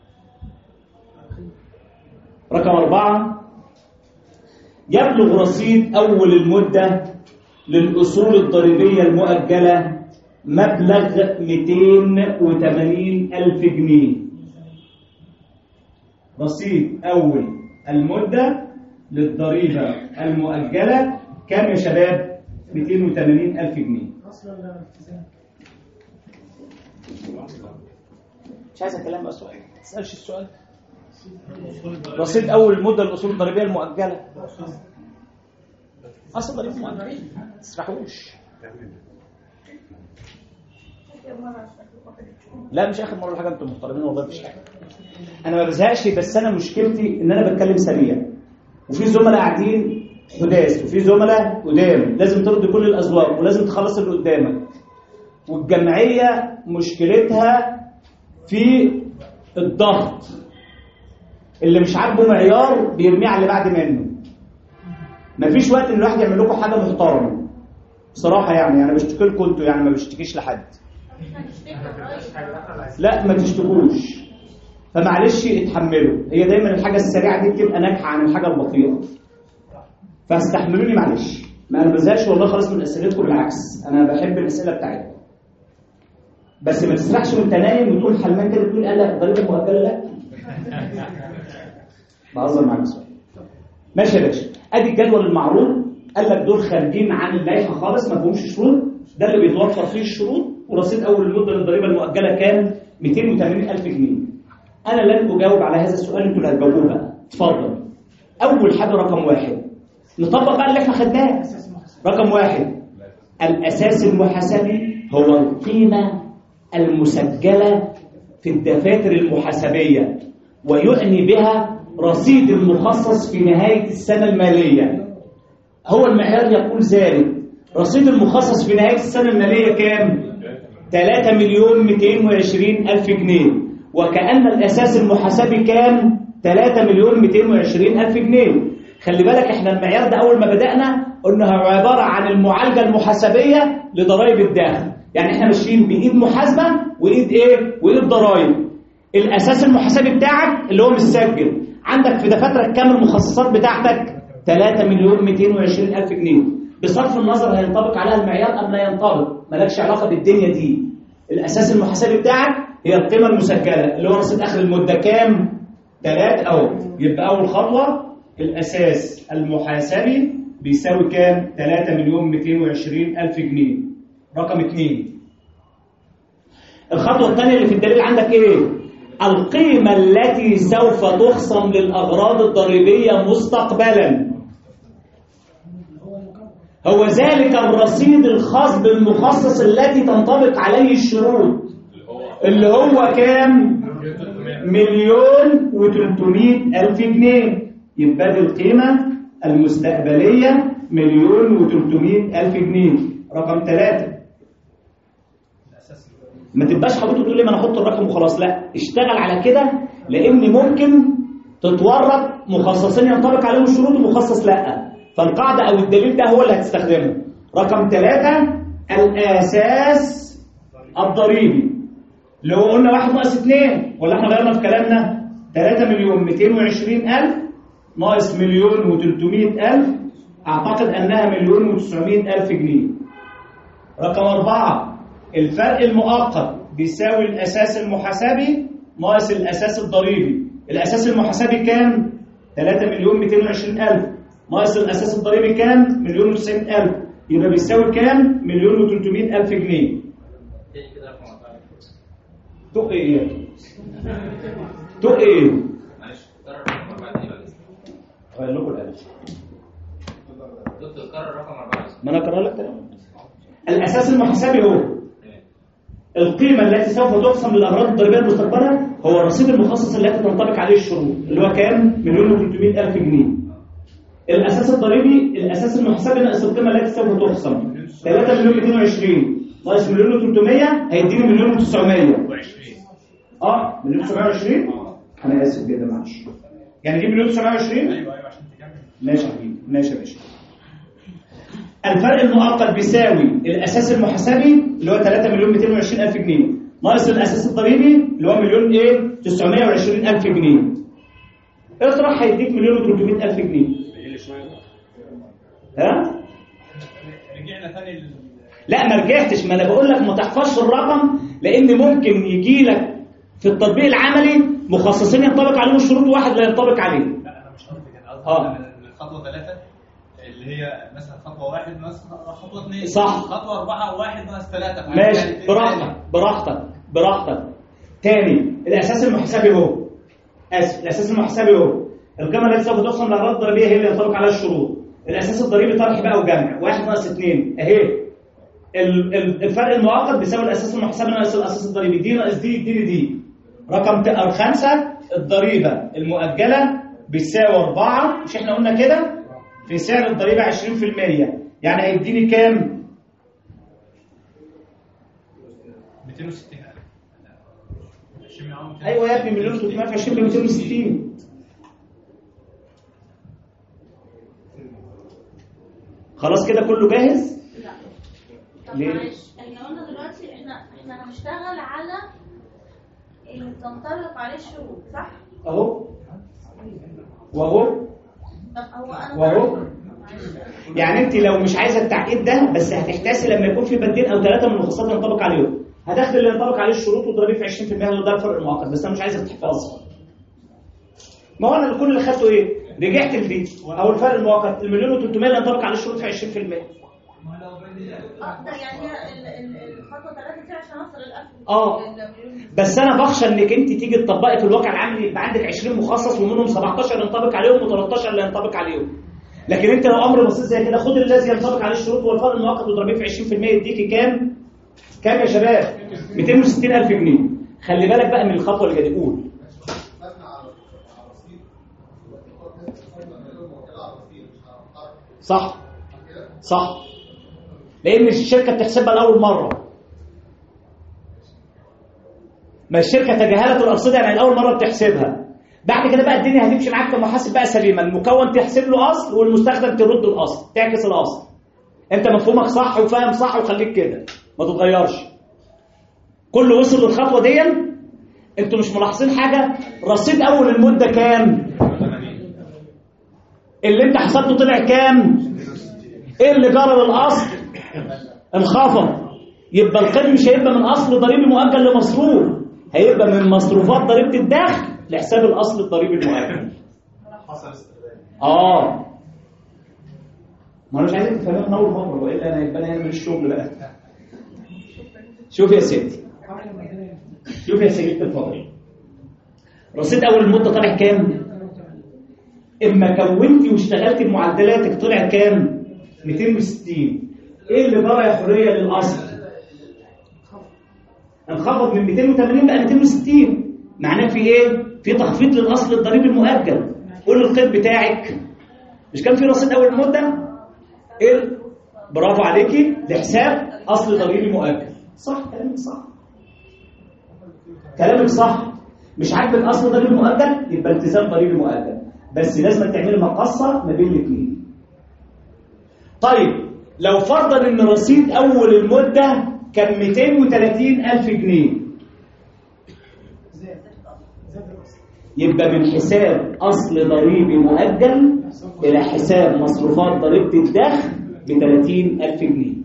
رقم أربعة، يبلغ رصيد أول المدة للأصول الضريبية المؤجلة مبلغ مئتين وثمانين ألف جنيه. رصيد أول المدة للضريبة المؤجلة كم يا شباب؟ مئتين وثمانين ألف جنيه. أصلا ولا التزام؟ مش عايز أكلم بقى سؤال، ما تسألش السؤال. رصيد أول المدة للأصول الضريبية المؤجلة. أصل ضريبة مؤجلة ما تسرحوش. لا مش آخر مرة حاجة، أنتم محترمين والله مفيش حاجة. أنا ما بزهقش، بس أنا مشكلتي إن أنا بتكلم سريع وفي زملاء قاعدين حداث وفي زملاء قدام، لازم ترد كل الأذواق ولازم تخلص اللي قدامك. والجمعية مشكلتها في الضغط، اللي مش عاجبه معيار بيرميه على اللي بعد منه. مفيش وقت ان الواحد يعمل لكم حاجه محترمه بصراحه، يعني انا بشتكي لكم انتوا، يعني ما بشتكيش لحد. لا ما تشتكوش، فمعلش اتحملوا. هي دايما الحاجه السريعه دي بتبقى ناجحه عن الحاجه البطيئه، فاستحملوني معلش. ما انا بزهقش والله خالص من اسئلتكم، بالعكس انا بحب الاسئله بتاعتكم، بس ما تسرحش وانت نايم وتقول حلمان كده تقول قال لك ضريبه مؤجله. لا بهزر معاك شويه. ماشي يا باشا، ادي الجدول المعروض. قال لك دول خارجين عن اللائحه خالص، ما فيهمش شروط، ده اللي بيتوفر فيه الشروط. ورصيد اول المده للضريبه المؤجله كام؟ مئتين وثمانين ألف جنيه. انا لن اجاوب على هذا السؤال، انتوا اللي هتجاوبوه بقى. اتفضل. اول حاجه رقم واحد، نطبق بقى اللي احنا خدناه. رقم واحد، الاساس المحاسبي هو القيمه المسجله في الدفاتر المحاسبيه، ويعني بها رصيد المخصص في نهايه السنه الماليه. هو المعيار يقول ذلك. رصيد المخصص في نهايه السنه الماليه كام؟ ثلاثة مليون مئتين وعشرين ألف جنيه، وكأن الأساس المحاسبي كام؟ ثلاثة مليون مئتين وعشرين ألف جنيه. خلي بالك احنا المعيار ده أول ما بدأنا قلنا هو عبارة عن المعالجة المحاسبية لضرائب الداخل، يعني احنا ماشيين بإيد محاسبة وإيد إيه؟ وإيد ضرائب. الاساس المحاسبي بتاعك اللي هو متسجل عندك في دفاترك كام المخصصات بتاعتك؟ ثلاثة مليون مئتين وعشرين ألف جنيه. بصرف النظر هينطبق عليها المعيار ام لا ينطبق، مالكش علاقه بالدنيا دي. الاساس المحاسبي بتاعك هي القيمه المسجله اللي هو رصيد اخر المده كام؟ ثلاثة اهو. يبقى اول خطوه الاساس المحاسبي بيساوي كام؟ ثلاثة مليون مئتين وعشرين ألف جنيه. رقم اثنين، الخطوه الثانيه اللي في الدليل عندك ايه؟ القيمه التي سوف تخصم للاغراض الضريبيه مستقبلا، هو ذلك الرصيد الخاص بالمخصص التي تنطبق عليه الشروط اللي هو كام؟ مليون وتلتمائة ألف جنيه. يبقى دي القيمة المستقبلية مليون وتلتمائة ألف جنيه. رقم ثلاثة، ما تبقاش حضرتك تقول لي ما انا احط الرقم وخلاص، لا اشتغل على كده، لان ممكن تتورط مخصصين ينطبق عليهم الشروط ومخصص لا، فالقاعدة او الدليل ده هو اللي هتستخدمه. رقم ثلاثة الاساس الضريبي اللي هو قلنا واحد ناقص اثنين، ولا احنا غيرنا في كلامنا؟ ثلاثة مليون مئتين وعشرين ألف ناقص مليون وتلتمائة ألف، اعتقد انها مليون وتسعمائة ألف جنيه. رقم أربعة الفرق المؤقت بيساوي الاساس المحاسبي ناقص الاساس الضريبي. الاساس المحاسبي كام؟ ثلاثة مليون مئتين وعشرين ألف ناقص الاساس الضريبي كام؟ مليون وتسعمائة ألف، يبقى بيساوي كام؟ مليون وتلتمائة ألف جنيه. تق ايه؟ تق ايه؟ معلش كرر رقم أربعة تاني بعد إذنك. غير لكم الالف. دكتور كرر رقم أربعة. ما انا اكرر لك تاني. الاساس المحاسبي هو القيمه التي سوف تقسم للاغراض الضريبيه المستقبله، هو الرصيد المخصص التي تنطبق عليه الشروط اللي هو كام؟ مليون وتلتمائة ألف جنيه. الاساس الضريبي الاساس المحاسبي ناقص القيمه التي سوف تقسم ثلاثة مليون مئتين وعشرين ناقص مليون وتلتمائة هيديني مليون وتسعمائة. اه مليون وتسعمائة وعشرين. انا اسف جدا معلش. يعني دي مليون وتسعمائة وعشرين؟ ايوه ايوه عشان تكمل. ماشي يا حبيبي، ماشي يا باشا. الفرق المؤقت بيساوي الاساس المحاسبي اللي هو ثلاثة مليون مئتين وعشرين ألف جنيه ناقص الاساس الضريبي اللي هو مليون ايه؟ تسعمائة وعشرين ألف جنيه. اطرح هيديك مليون وتلتمائة ألف جنيه. ها؟ رجعنا ثاني لل... لا ما رجعتش، ما انا بقول لك ما تحفظش الرقم، لان ممكن يجي لك في التطبيق العملي مخصصين ينطبق عليهم الشروط وواحد لا ينطبق عليه. لا انا مش قصدي كده، قصدي اه الخطوه ثلاثه اللي هي مثلا خطوه واحد ناقص خطوه اثنين، صح، خطوه اربعه واحد ناقص ثلاثه. ماشي براحتك براحتك براحتك. تاني الاساس المحاسبي هو اسف الاساس المحاسبي هو القيمه التي سوف تقسم للاغراض الضريبيه هي اللي ينطبق عليها الشروط. الاساس الضريبي طرح بقى وجمع واحد ناقص اثنين اهي. الفرق المؤقت بيساوي الاساس المحاسبي ناقص الاساس الضريبي، دي ناقص دي يديني دي. رقم خمسة الضريبه المؤجله بيساوي أربعة، مش احنا قلنا كده؟ في سعر الضريبه عشرين في المئة، يعني هيديني كام؟ مئتين وستين ألف. ايوه يا ابني مليون وثلاثمائة في عشرين ب مئتين وستين. خلاص كده كله جاهز؟ لا طب معلش احنا قلنا دلوقتي احنا احنا هنشتغل على اللي تنطبق عليه الشروط صح؟ اهو واهو طب هو انا واهو يعني انت لو مش عايزه التعقيد ده بس هتحتاسي لما يكون في بندين او ثلاثه من المخصصات ينطبق عليهم، هدخل اللي ينطبق عليه الشروط وتضربيه في عشرين في المئة ده الفرق المؤقت، بس انا مش عايزك تحفظها. ما هو انا كل اللي خدته ايه؟ رجعت لدي او الفرق المؤقت المليون وثلاثمائة اللي ينطبق عليه الشروط في عشرين في المئة. اه ده يعني الخطوه ثلاثه دي عشان اوصل للألف. اه بس انا بخشى انك انت تيجي تطبقي في الواقع العملي يبقى عندك عشرين مخصص ومنهم سبعتاشر ينطبق عليهم وثلاثة عشر لا ينطبق عليهم. لكن انت لو امر بسيط زي كده خد الذي ينطبق عليه الشروط والفرق المؤقت وضربيه في عشرين في المئة يديكي كام؟ كام يا شباب؟ مئتين وستين ألف جنيه. خلي بالك بقى من الخطوه اللي جايه قول. صح صح لان الشركه بتحسبها لاول مره. ما الشركه تجاهلت الارصده يعني الاول مره بتحسبها. بعد كده بقى الدنيا هتمشي معاك كمحاسب بقى سليمه، المكون تحسب له اصل والمستخدم ترد الاصل، تعكس الاصل. انت مفهومك صح وفاهم صح وخليك كده ما تتغيرش. كله وصل للخطوه دي. انتوا مش ملاحظين حاجه؟ رصيد اول المده كام؟ اللي انت حسبته طلع كام؟ ايه اللي جرى للاصل؟ انخفض. يبقى القيد مش هيبقى من اصل ضريبي مؤجل لمصروف، هيبقى من مصروفات ضريبه الدخل لحساب الاصل الضريبي المؤجل. حصل استخدام. اه ما انا مش عايزك تفهمها من اول مره، والا انا يبقى انا هعمل الشغل بقى. شوف يا سيدي، شوف يا سيدي الفاضل، رصيد اول المده طلع كام؟ اما كونتي واشتغلتي بمعدلاتك طلع كام؟ مئتين وستين. ايه اللي جرى يا حريه للاصل؟ انخفض من مئتين وثمانين بقى مئتين وستين. معناه في ايه؟ في تخفيض للاصل الضريبي المؤجل. قول القيد بتاعك مش كان في رصيد اول المده؟ ايه؟ برافو عليكي، لحساب اصل ضريبي مؤجل. صح كلامك صح، كلامك صح. مش عاجبك اصل ضريبي مؤجل يبقى التزام ضريبي مؤجل، بس لازم تعملي مقصه ما بين الاثنين. طيب لو فرضا ان رصيد اول المده كان مئتين وثلاثين ألف جنيه، يبقى من حساب اصل ضريبي مؤجل الى حساب مصروفات ضريبه الدخل ب ثلاثين ألف جنيه.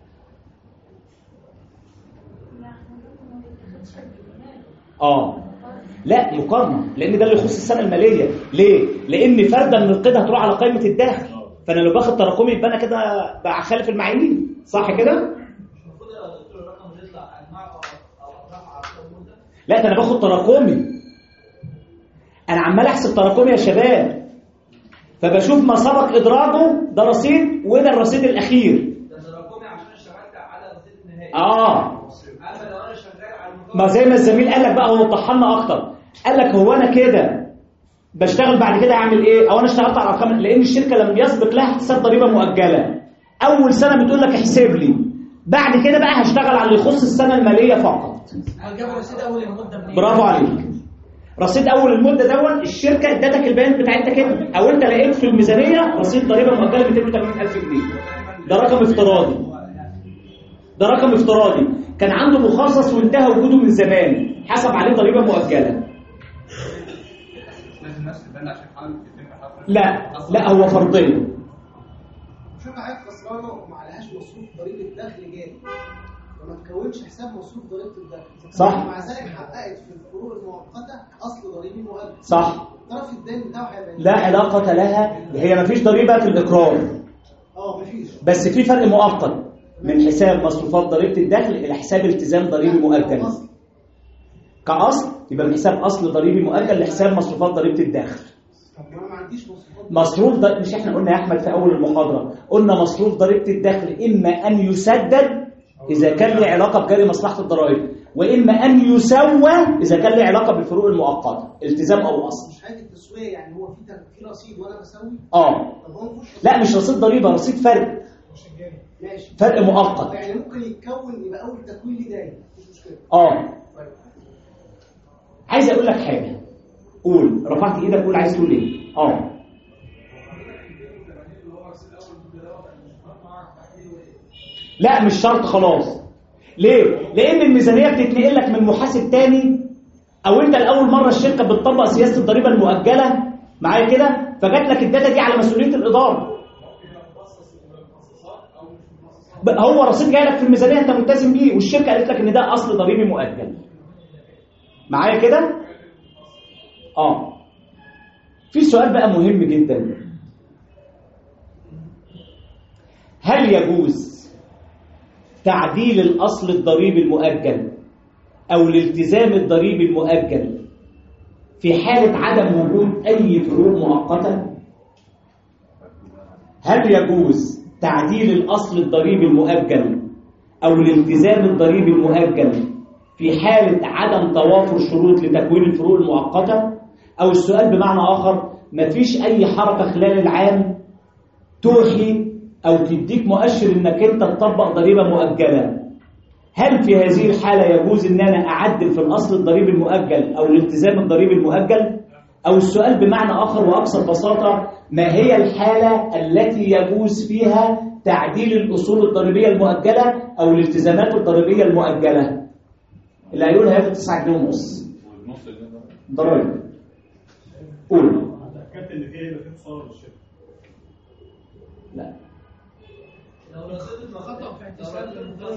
اه لا مقارنه، لان ده اللي يخص السنه الماليه. ليه؟ لان فرده من القيد هتروح على قائمه الدخل، فانا لو باخد تراكمي يبقى انا كده بخالف المعايير، صح كده؟ المفروض يا دكتور الرقم يطلع انواع او اطراف على المده. لا ده انا باخد تراكمي، انا عمال احسب تراكمي يا شباب، فبشوف ما سبق ادراجه ده رصيد وده الرصيد الاخير. ده تراكمي عشان اشتغلت على الرصيد النهائي. اه اما لو انا شغال على ما زي ما الزميل قال لك بقى، هو طحنا اكتر. قال لك هو انا كده بشتغل بعد كده اعمل ايه؟ او انا اشتغلت على ارقام، لان الشركه لما يسبق لها حساب ضريبه مؤجله اول سنه بتقول لك احسب لي، بعد كده بقى هشتغل على اللي يخص السنه الماليه فقط. هتجيب رصيد اول المده منين؟ برافو عليك. رصيد اول المده دون الشركه ادتك البيانات بتاعتها كده، او انت لقيت في الميزانيه رصيد ضريبه مؤجله مئتين وثمانين ألف جنيه. ده رقم افتراضي، ده رقم افتراضي كان عنده مخصص وانتهى وجوده من زمان، حسب عليه ضريبه مؤجله. لا لا هو فرضيه. شوف حضرتك بس برضه ما عليهاش مصروف ضريبه الدخل جاري، وما تكونش حساب مصروف ضريبه الدخل. صح. مع ذلك حققت في الفروق المؤقته اصل ضريبي مؤجل. صح. الطرف الدين بتاعه هيبقى لا علاقه لها، هي ما فيش ضريبه في الاقرار. اه مفيش. بس في فرق مؤقت من حساب مصروفات ضريبه الدخل الى حساب التزام ضريبي مؤجل. كاصل يبقى من حساب اصل ضريبي مؤجل لحساب مصروفات ضريبه الدخل. طب ما عنديش مصروفات. مصروف ضريبه، مش احنا قلنا يا احمد في اول المحاضره قلنا مصروف ضريبه الدخل اما ان يسدد اذا كان له علاقه بجري مصلحه الضرائب، واما ان يسوى اذا كان له علاقه بالفروق المؤقته التزام او اصل. مش حاجه التسويه، يعني هو في في رصيد وانا بسوي. اه طب هو مفيش. لا مش رصيد ضريبه، رصيد فرق. ماشي. فرق مؤقت. يعني ممكن يتكون يبقى اول تكوين ليه دايما، مفيش مشكله. اه عايز اقول لك حاجه. قول، رفعت ايدك قول عايز تقول ايه؟ اه لا مش شرط خلاص. ليه؟ لان الميزانيه بتتنقل لك من محاسب تاني، او انت لاول مره الشركه بتطبق سياسه الضريبه المؤجله معايا كده، فجات لك الداتا دي على مسؤوليه الاداره. هو رصيد جاي لك في الميزانيه انت ملتزم بيه، والشركه قالت لك ان ده اصل ضريبي مؤجل. معايا كده؟ اه في سؤال بقى مهم جدا، هل يجوز تعديل الاصل الضريبي المؤجل او الالتزام الضريبي المؤجل في حاله عدم وجود اي فروق مؤقته؟ هل يجوز تعديل الاصل الضريبي المؤجل او الالتزام الضريبي المؤجل في حالة عدم توافر شروط لتكوين الفروق المؤقتة؟ أو السؤال بمعنى آخر، مفيش أي حركة خلال العام توحي أو تديك مؤشر إنك أنت تطبق ضريبة مؤجلة. هل في هذه الحالة يجوز إن أنا أعدل في الأصل الضريبي المؤجل أو الالتزام الضريبي المؤجل؟ أو السؤال بمعنى آخر وأكثر بساطة، ما هي الحالة التي يجوز فيها تعديل الأصول الضريبية المؤجلة أو الالتزامات الضريبية المؤجلة؟ اللي هيقول هياخد تسعة جنيه ونص. نص جنيه ضرايب. قول. اتاكدت ان في هيبقى في خساره للشركه. لا لو نزلت خطأ في احتساب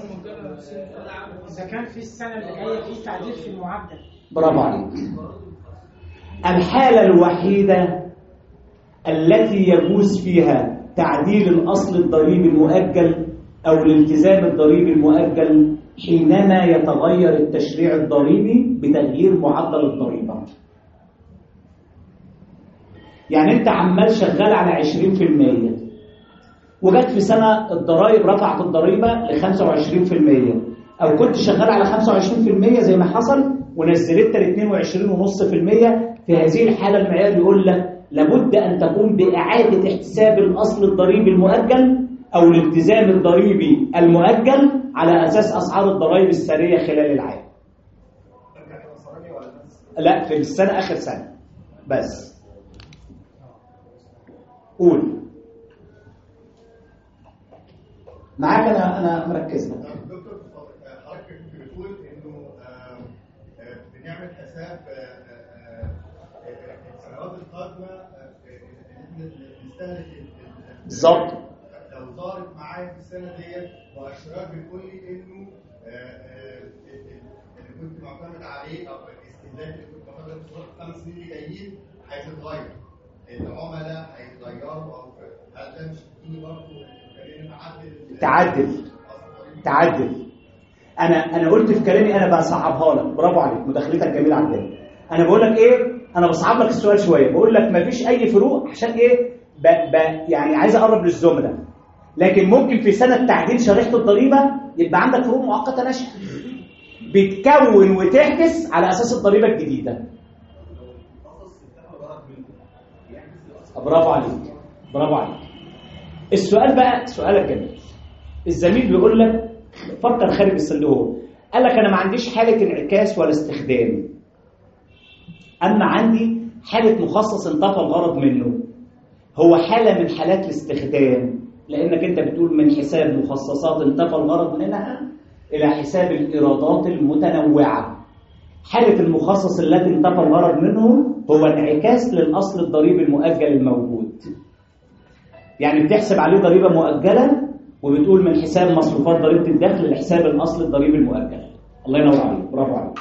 إذا كان في السنة اللي جاية في تعديل في المعدل. برافو عليك. الحالة الوحيدة التي يجوز فيها تعديل الأصل الضريبي المؤجل أو الالتزام الضريبي المؤجل حينما يتغير التشريع الضريبي بتغيير معدل الضريبة. يعني أنت عمال شغال على عشرين في المية وجت في سنة الضرائب رفعت الضريبة ل خمسة وعشرين في المية، أو كنت شغال على خمسة وعشرين في المية زي ما حصل ونزلتها ل اثنين وعشرين فاصلة خمسة بالمية. في هذه الحالة المعيار بيقول لك لابد أن تقوم بإعادة احتساب الأصل الضريبي المؤجل أو الالتزام الضريبي المؤجل على أساس أسعار الضرائب السارية خلال العام. لا في السنة آخر سنة بس. قول معاك. أنا أنا مركز لك. دكتور حضرتك بتقول إنه بنعمل حساب السنوات القادمة نستهلك بالظبط. لو ظهرت معايا في السنة ديت مؤشرات بتقول لي إنه اللي كنت معتمد عليه أو الاستهلاك اللي كنت معتمد عليه في الخمس سنين اللي جايين هيتغير، العملاء هيتغيروا، أو هل ده مش بيديني برضه تعدل تعدل انا انا قلت في كلامي انا بصعبها لك. برافو عليك، مداخلتك جميله عندنا. انا بقول لك ايه، انا بصعب لك السؤال شويه، بقول لك مفيش اي فروق عشان ايه ب... ب... يعني عايز اقرب للزملاء، لكن ممكن في سنه تعديل شريحه الضريبه يبقى عندك فروق مؤقته ناشئه بتكون وتعكس على اساس الضريبه الجديده. برافو عليك برافو عليك. السؤال بقى سؤالك جميل. الزميل بيقول لك فكر خارج الصندوق، قال لك انا ما عنديش حاله انعكاس ولا استخدام، اما عندي حاله مخصص انطفى الغرض منه. هو حاله من حالات الاستخدام، لانك انت بتقول من حساب مخصصات انطفى الغرض منها الى حساب الايرادات المتنوعه. حاله المخصص التي انطفى الغرض منه هو انعكاس للاصل الضريبي المؤجل الموجود، يعني بتحسب عليه ضريبة مؤجلة وبتقول من حساب مصروفات ضريبة الدخل لحساب الأصل الضريبي المؤجل. الله ينور عليك، برافو عليك.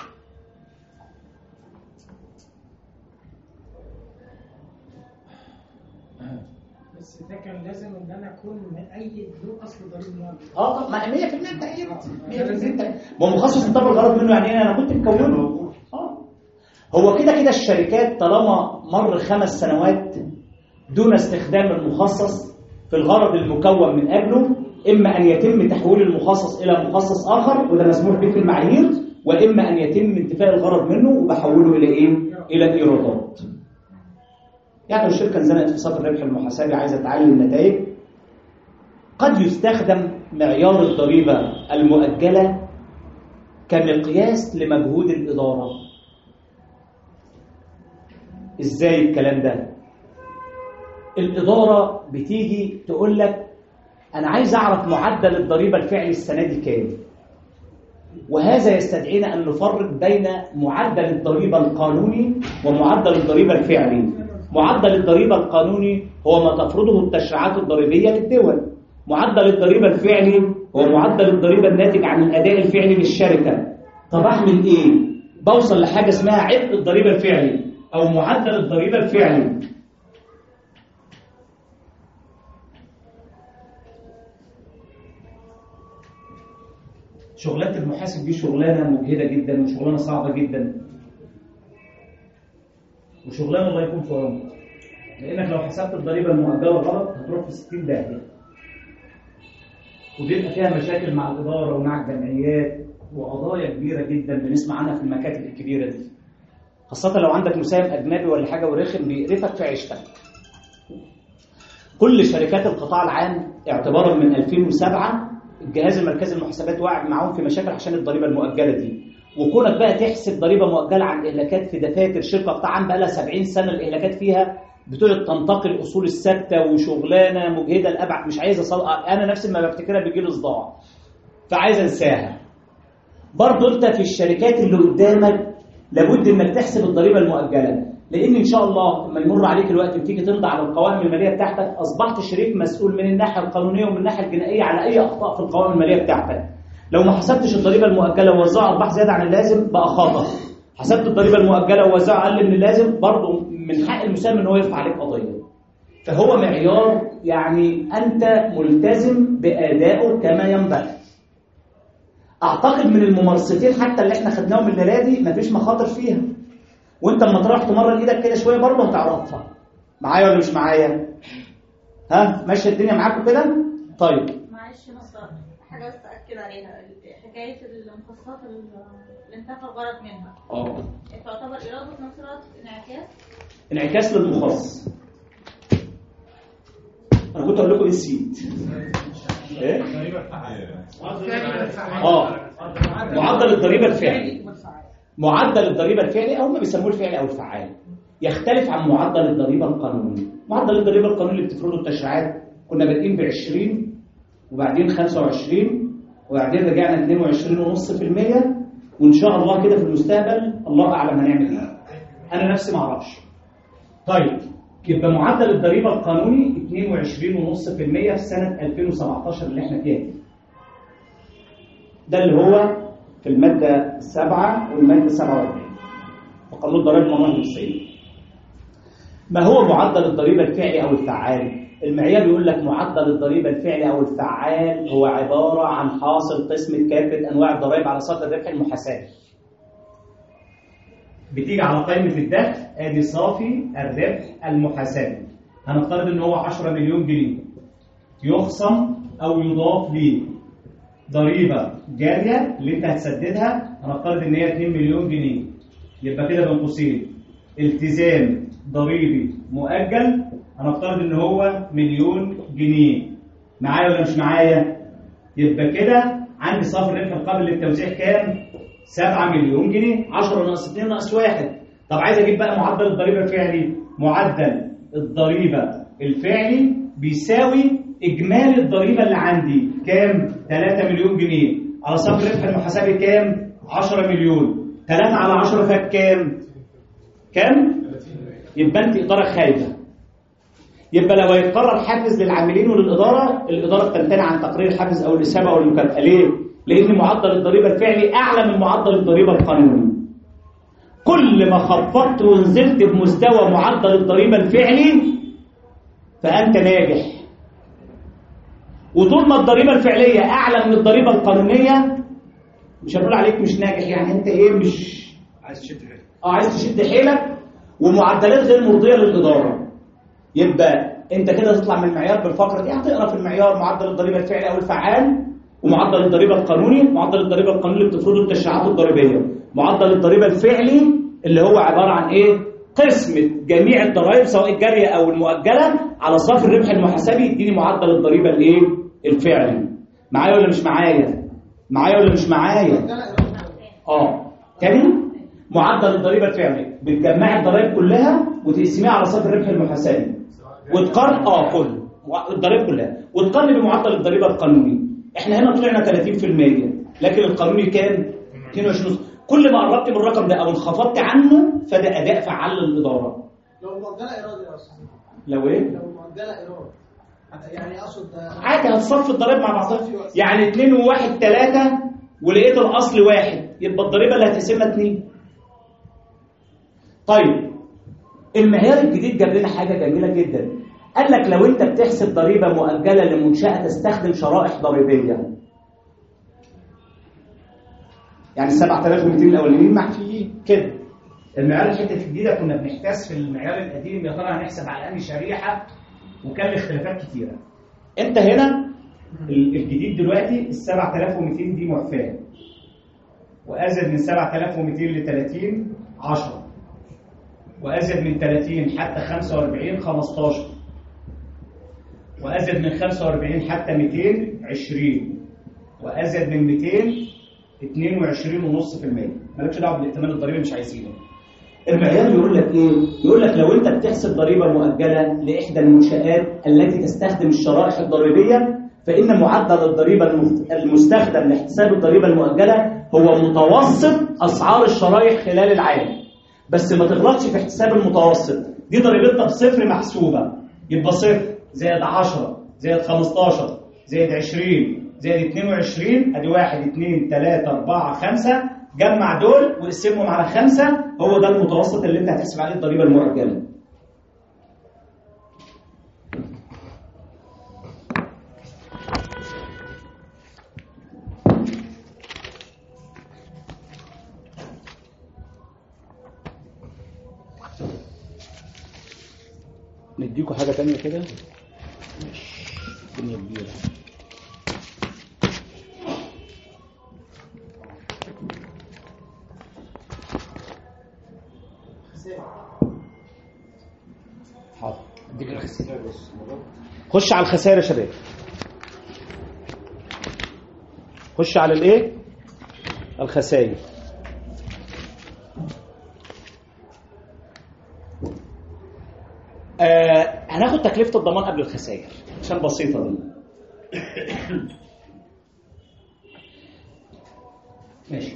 بس ده كان لازم ان انا اكون مؤيد له اصل ضريبي مؤجل. اه طب ما مية في المية تأييد مية في المية. ما هو مخصص انطفى الغرض منه، يعني ايه انا كنت مكونه. اه هو كده كده الشركات طالما مر خمس سنوات دون استخدام المخصص في الغرض المكون من أجله، إما أن يتم تحويل المخصص إلى مخصص آخر وده مسموح به في المعايير، وإما أن يتم انتفاء الغرض منه وبحوله إلى إيه؟ إلى الإيرادات. يعني الشركة نزلت في صافي الربح المحاسبي عايزة تعلي النتائج، قد يستخدم معيار الضريبة المؤجلة كمقياس لمجهود الإدارة. إزاي الكلام ده؟ الإدارة بتيجي تقول لك أنا عايز أعرف معدل الضريبة الفعلي السنة دي كام، وهذا يستدعينا أن نفرق بين معدل الضريبة القانوني ومعدل الضريبة الفعلي. معدل الضريبة القانوني هو ما تفرضه التشريعات الضريبية للدول، معدل الضريبة الفعلي هو معدل الضريبة الناتج عن الأداء الفعلي للشركة. طب أعمل إيه؟ بوصل لحاجة اسمها عبء الضريبة الفعلي أو معدل الضريبة الفعلي. شغلانة المحاسب دي شغلانة مجهدة جدا وشغلانة صعبة جدا وشغلانة الله يكون في عونك، لأنك لو حسبت الضريبة المؤجلة غلط هتروح في ستين داهية، وبيبقى فيها مشاكل مع الإدارة ومع الجمعيات وقضايا كبيرة جدا بنسمع عنها في المكاتب الكبيرة دي، خاصة لو عندك مساهم أجنبي ولا حاجة ورخم بيقرفك في عيشتك. كل شركات القطاع العام اعتبارا من ألفين وسبعة الجهاز المركزي للمحاسبات واقع معاهم في مشاكل عشان الضريبه المؤجله دي، وكونك بقى تحسب ضريبه مؤجله عن اهلاكات في دفاتر شركه قطاع عام بقى لها سبعين سنه الاهلاكات فيها بتقعد تنتقي الاصول الثابته وشغلانه مجهده لابعد، مش عايز اصل انا نفسي ما بفتكرها بيجي لي صداع فعايز انساها. برضه انت في الشركات اللي قدامك لابد انك تحسب الضريبه المؤجله، لان ان شاء الله لما يمر عليك الوقت وتيجي تمضي على القوائم الماليه بتاعتك اصبحت شريك مسؤول من الناحيه القانونيه ومن الناحيه الجنائيه على اي اخطاء في القوائم الماليه بتاعتك. لو ما حسبتش الضريبه المؤجله ووزعوا ارباح زياده عن اللازم بقى خطا. حسبت الضريبه المؤجله ووزعوا اقل من اللازم برضه من حق المساهم ان هو يرفع عليك قضيه. فهو معيار يعني انت ملتزم بادائه كما ينبغي. اعتقد من الممارستين حتى اللي احنا خدناهم الليله دي مفيش مخاطر فيها، وانت لما تروح تمرن ايدك كده شويه برضه هتعرفها. معايا ولا مش معايا؟ ها ماشيه الدنيا معاكم كده؟ طيب معلش بس حاجه بس اكد عليها، حكايه المخصصات اللي انتفى الغرض منها اه تعتبر اراده في نفس الوقت انعكاس انعكاس للمخصص. انا كنت اقول لكم ايه السيد؟ ايه؟ اه معدل الضريبه الفعلي. معدل الضريبه الفعلي او ما بيسموه الفعلي او الفعال يختلف عن معدل الضريبه القانوني. معدل الضريبه القانوني اللي بتفرضه التشريعات كنا بادئين ب عشرين وبعدين خمسة وعشرين وبعدين رجعنا اثنين وعشرين فاصلة خمسة بالمية، وان شاء الله كده في المستقبل الله اعلم هنعمل ايه. انا نفسي ما اعرفش. طيب يبقى معدل الضريبه القانوني اثنين وعشرين فاصلة خمسة بالمية في سنه ألفين وسبعتاشر اللي احنا فيها دي. ده اللي هو في الماده السابعه والماده سبعة وأربعين في قانون الضرائب الممنوع التسعين. ما هو معدل الضريبه الفعلي او الفعال؟ المعيار بيقول لك معدل الضريبه الفعلي او الفعال هو عباره عن حاصل قسمه كافه انواع الضرائب على صافي الربح المحاسبي. بتيجي على قائمه الدخل ادي صافي الربح المحاسبي، هنفترض ان هو عشرة مليون جنيه، يخصم او يضاف ليه ضريبه جاريه اللي انت هتسددها، هنفترض ان هي اتنين مليون جنيه، يبقى كده بين قوسين التزام ضريبي مؤجل هنفترض ان هو مليون جنيه. معايا ولا مش معايا؟ يبقى كده عندي صافي الربح القابل للتوزيع كام؟ سبعة مليون جنيه. عشرة ناقص اتنين ناقص واحد. طب عايز اجيب بقى معدل الضريبه الفعلي. معدل الضريبه الفعلي بيساوي اجمالي الضريبه اللي عندي كام؟ ثلاثة مليون جنيه على صافي الربح المحاسبي كام؟ عشرة مليون. ثلاثة على عشرة فات كام؟ كام؟ يبقى انت اداره خارجه. يبقى لو هيتقرر حافز للعاملين وللاداره، الاداره بتمتنع عن تقرير الحافز او الاسهاب او المكافاه. ليه؟ لان معدل الضريبه الفعلي اعلى من معدل الضريبه القانوني. كل ما خفضت ونزلت بمستوى معدل الضريبه الفعلي فانت ناجح. وطول ما الضريبه الفعليه اعلى من الضريبه القانونيه مش هنقول عليك مش ناجح، يعني انت ايه مش عايز تشد حيلك. اه عايز تشد حيلك ومعدلات غير مرضيه للاداره. يبقى انت كده تطلع من المعيار بالفقره دي، هتقرا في المعيار معدل الضريبه الفعلي او الفعال، ومعدل الضريبه القانوني. معدل الضريبه القانوني اللي بتفرضه التشريعات الضريبيه. معدل الضريبه الفعلي اللي هو عباره عن ايه؟ قسمه جميع الضرائب سواء الجاريه او المؤجله على صافي الربح المحاسبي يديني معدل الضريبه الايه؟ الفعلي. معايا ولا مش معايا؟ معايا ولا مش معايا؟ اه تاني معدل الضريبه الفعلي بتجمع الضرائب كلها وتقسميها على صافي الربح المحاسبي وتقارن اه كله الضرائب كلها وتقارن بمعدل الضريبه القانوني. احنا هنا طلعنا ثلاثين بالمية لكن القانوني كام؟ اثنين وعشرين. كل ما قربت من الرقم ده او انخفضت عنه فده اداء فعال للاداره. لو مؤجله ارادي يا استاذ. لو ايه؟ لو مؤجله ارادي يعني اقصد عادي هتصفي الضرائب مع بعضها. يعني اتنين وواحد ثلاثة ولقيت الاصل واحد يبقى الضريبه اللي هتقسمها اتنين. طيب المعيار الجديد جاب لنا حاجه جميله جدا. قال لك لو انت بتحسب ضريبه مؤجله لمنشاه تستخدم شرائح ضريبيه، يعني سبعة آلاف ومئتين الاولانيين محفيين كده. المعيار الحته الجديده كنا بنحتاس في المعيار القديم يا ترى هنحسب على انهي شريحه، وكان الاختلافات كتيره. انت هنا الجديد دلوقتي ال سبعة آلاف ومئتين دي معفاه، وازيد من سبعة آلاف ومئتين ل ثلاثين عشرة، وازيد من ثلاثين حتى خمسة وأربعين خمستاشر، وازيد من خمسة وأربعين حتى مئتين عشرين، وازيد من مئتين اتنين وعشرين فاصلة خمسة بالمية. مالكش دعوه بالائتمان الضريبي مش عايزينه. المعيار يقول لك ايه؟ يقول لك لو انت بتحسب ضريبه مؤجله لاحدى المنشآت التي تستخدم الشرائح الضريبيه فان معدل الضريبه المستخدم لاحتساب الضريبه المؤجله هو متوسط اسعار الشرايح خلال العام، بس ما تغلطش في حساب المتوسط. دي ضريبتها بصفر محسوبه، يبقى صفر زائد عشرة زائد خمستاشر زائد عشرين زائد اتنين وعشرين، ادي واحد اتنين تلاتة اربعة خمسة، جمع دول وقسمهم على خمسة، هو ده المتوسط اللي انت هتحسب عليه الضريبه المؤجله. نديكوا حاجة تانية كده. ماشي، الدنيا كبيرة. حاضر، اديك الخسائر بس. خش على الخسائر يا شباب. خش على الايه؟ الخسائر. آه هناخد تكلفة الضمان قبل الخسائر عشان بسيطة دي. ماشي.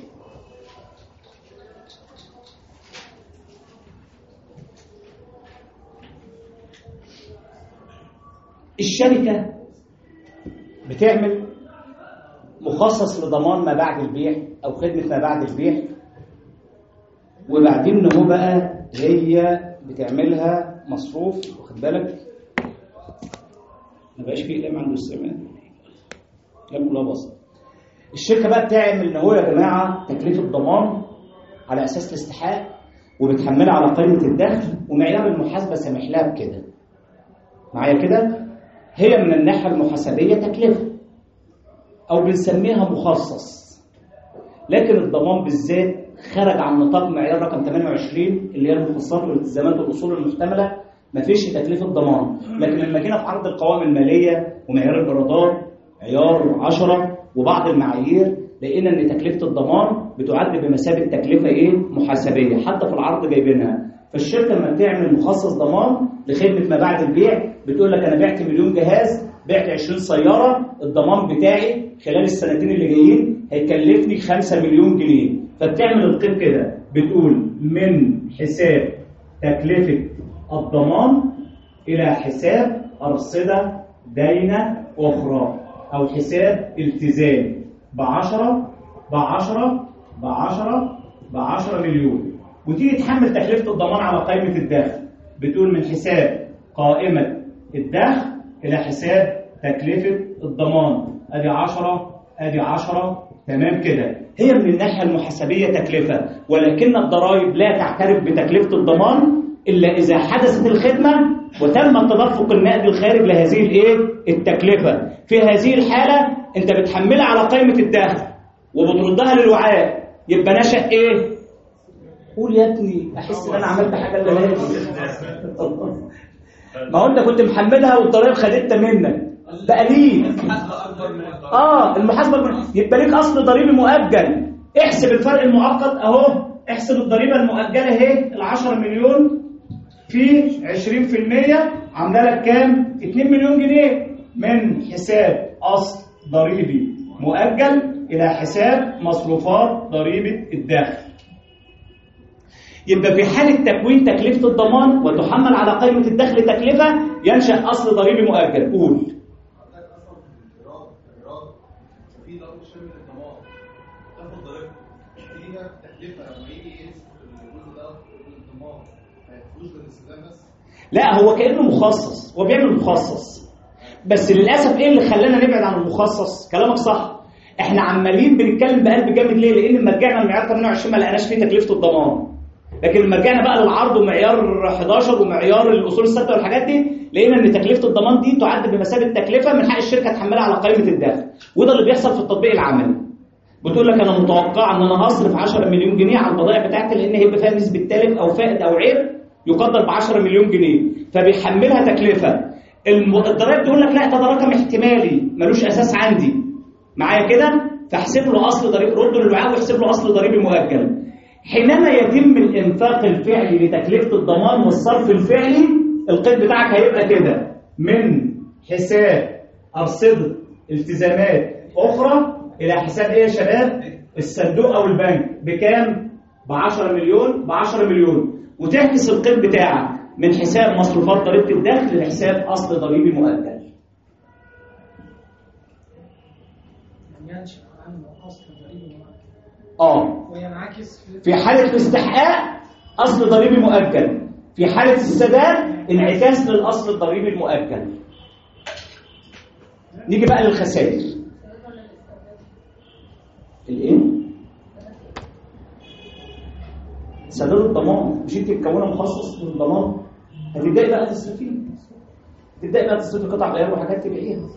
الشركة بتعمل مخصص لضمان ما بعد البيع أو خدمة ما بعد البيع، وبعدين هو بقى هي بتعملها مصروف، واخد بالك؟ ما بقاش فيه كلام عنده السمان، كلام كلها بسيط. الشركه بقى بتعمل ان هو يا جماعه تكلفه ضمان على اساس الاستحقاق، وبتحملها على قائمه الدخل، ومعيار المحاسبه سامح لها بكده. معايا كده؟ هي من الناحيه المحاسبيه تكلفه او بنسميها مخصص، لكن الضمان بالذات خرج عن نطاق معيار رقم تمانية وعشرين اللي هي المخصصات والالتزامات والاصول المحتمله، مفيش تكلفه ضمان. لكن لما جينا في عرض القوائم الماليه ومعيار الايرادات معيار عشرة وبعض المعايير، لقينا ان تكلفه الضمان بتعد بمثابه تكلفه ايه؟ محاسبيه، حتى في العرض جايبينها. فالشركه لما بتعمل مخصص ضمان لخدمه ما بعد البيع بتقول لك انا بعت مليون جهاز، بعت عشرين سياره، الضمان بتاعي خلال السنتين اللي جايين هيكلفني خمسة مليون جنيه. فبتعمل القيم كده، بتقول من حساب تكلفة الضمان إلى حساب أرصدة داينة أخرى أو حساب التزام بعشرة بعشرة بعشرة بعشرة مليون، وتيجي تحمل تكلفة الضمان على قائمة الدخل، بتقول من حساب قائمة الدخل إلى حساب تكلفة الضمان، أدي عشرة أدي عشرة، تمام كده. هي من الناحية المحاسبية تكلفة، ولكن الضرائب لا تعترف بتكلفة الضمان إلا إذا حدثت الخدمة وتم التدفق النقدي الخارج لهذه الإيه؟ التكلفة. في هذه الحالة أنت بتحملها على قائمة الدخل وبتردها للوعاء، يبقى نشأ إيه؟ قول يا ابني، أحس إن أنا عملت حاجة اللي لازم. ما هو أنت كنت محملها والضرائب خدتها منك، بقى ليك. اه المحاسبه يبقى ليك اصل ضريبي مؤجل. احسب الفرق المؤقت اهو، احسب الضريبه المؤجله اهي ال عشرة مليون في عشرين في المية عامله لك كام؟ اتنين مليون جنيه، من حساب اصل ضريبي مؤجل الى حساب مصروفات ضريبه الدخل. يبقى في حاله تكوين تكلفه الضمان وتحمل على قائمه الدخل تكلفه ينشا اصل ضريبي مؤجل. قول. لا هو كأنه مخصص، هو بيعمل مخصص، بس للأسف إيه اللي خلانا نبعد عن المخصص؟ كلامك صح، إحنا عمالين بنتكلم بقلب جامد ليه؟ لأن لما رجعنا لمعيار تمانية وعشرين ما لقيناش فيه تكلفة الضمان، لكن لما رجعنا بقى للعرض ومعيار حداشر ومعيار الأصول الثابتة والحاجات دي لقينا إن تكلفة الضمان دي تعد بمثابة تكلفة من حق الشركة تحملها على قائمة الدخل، وده اللي بيحصل في التطبيق العملي. بتقول لك أنا متوقع إن أنا هصرف عشرة مليون جنيه على البضائع بتاعتي لأن هيبقى فيها نسبة تلف أو فائد أو عيب يقدر ب عشرة مليون جنيه، فبيحملها تكلفه. الضرائب تقول لك لا ده رقم احتمالي ملوش اساس عندي، معايا كده؟ فاحسب له اصل ضريبي، رد للوعاء واحسب له اصل ضريبي مؤجل. حينما يتم الانفاق الفعلي لتكلفه الضمان والصرف الفعلي، القيد بتاعك هيبقى كده، من حساب ارصده التزامات اخرى الى حساب ايه يا شباب؟ الصندوق او البنك بكام؟ ب عشرة مليون ب عشرة مليون، وتعكس القيد بتاعك من حساب مصروفات ضريبه الدخل لحساب اصل ضريبي مؤجل. ينشأ عنه اصل ضريبي مؤجل. اه وينعكس في حاله الاستحقاق اصل ضريبي مؤجل، في حاله السداد انعكاس للاصل الضريبي المؤجل. نيجي بقى للخسائر. الايه؟ سداد الضمان. مش انت مكونه مخصص للضمان؟ هتبداي بقى تصرفيه، تبداي بقى تصرفي قطع غيار وحاجات تبيعيها.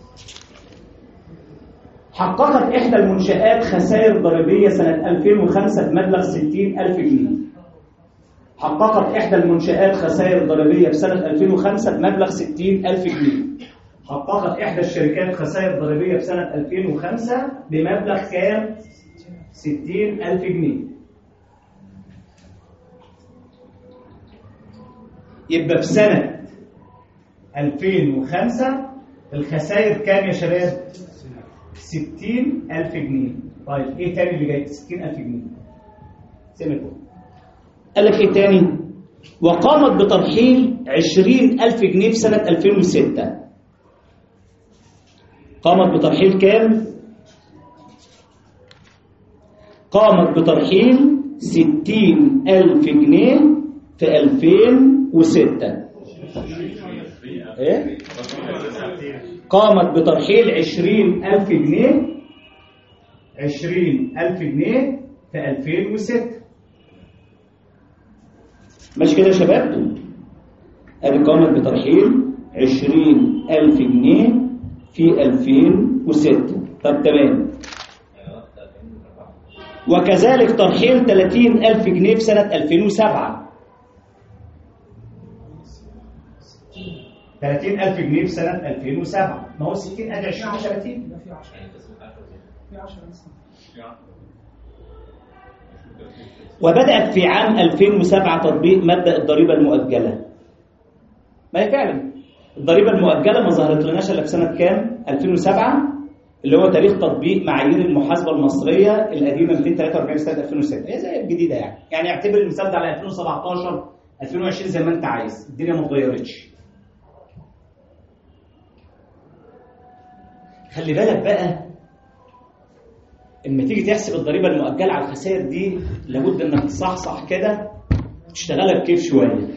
حققت احدى المنشآت خسائر ضريبيه سنه ألفين وخمسة بمبلغ ستين ألف جنيه. حققت احدى المنشآت خسائر ضريبيه في سنه ألفين وخمسة بمبلغ ستين ألف جنيه. حققت احدى الشركات خسائر ضريبيه في سنه ألفين وخمسة بمبلغ كام؟ ستين ألف جنيه. يبقى في سنة ألفين وخمسة الخسائر كام يا شباب؟ ستين ألف جنيه. طيب ايه تاني اللي جاي؟ ستين ألف جنيه. سمعتوا؟ قال لك ايه تاني؟ وقامت بترحيل عشرين ألف جنيه في سنة ألفين وستة. قامت بترحيل كام؟ قامت بترحيل ستين ألف جنيه في ألفين وستة. ايه؟ قامت بترحيل عشرين ألف جنيه عشرين ألف جنيه في ألفين وستة. ماشي كده يا شباب؟ ادي قامت بترحيل عشرين ألف جنيه في ألفين وستة. طب تمام. وكذلك ترحيل ثلاثين ألف جنيه في سنة ألفين وسبعة. ثلاثين ألف جنيه في سنة ألفين وسبعة. ما هو ستين أدي عشرين ثلاثين. في عشرة في عشرة وبدأت في عام ألفين وسبعة تطبيق مبدأ الضريبة المؤجلة. ما هي فعلا الضريبة المؤجلة ما ظهرت لناش الا في سنة كام؟ ألفين وسبعة، اللي هو تاريخ تطبيق معايير المحاسبة المصرية القديمة مئتين وثلاثة وأربعين سنة ألفين وستة. هي زي الجديدة يعني. يعني اعتبر المثال ده على ألفين وسبعتاشر ألفين وعشرين زي ما انت عايز، الدنيا ما اتغيرتش. خلي بالك بقى اما تيجي تحسب الضريبة المؤجلة على الخسائر دي لابد انك تصحصح كده وتشتغلها بكيف شوية.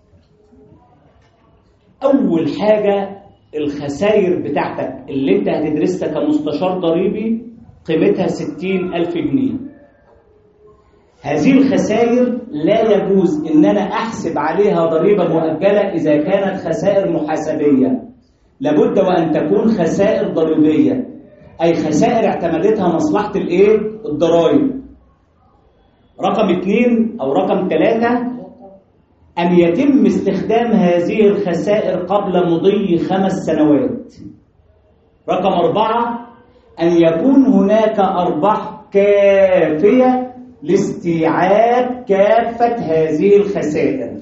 أول حاجة الخسائر بتاعتك اللي انت هتدرسها كمستشار ضريبي قيمتها ستين ألف جنيه. هذه الخسائر لا يجوز ان انا احسب عليها ضريبة مؤجلة اذا كانت خسائر محاسبية، لابد وان تكون خسائر ضريبية، اي خسائر اعتمدتها مصلحة الايه؟ الضرائب. رقم اثنين او رقم ثلاثة أن يتم استخدام هذه الخسائر قبل مضي خمس سنوات. رقم أربعة أن يكون هناك أرباح كافية لاستيعاب كافة هذه الخسائر.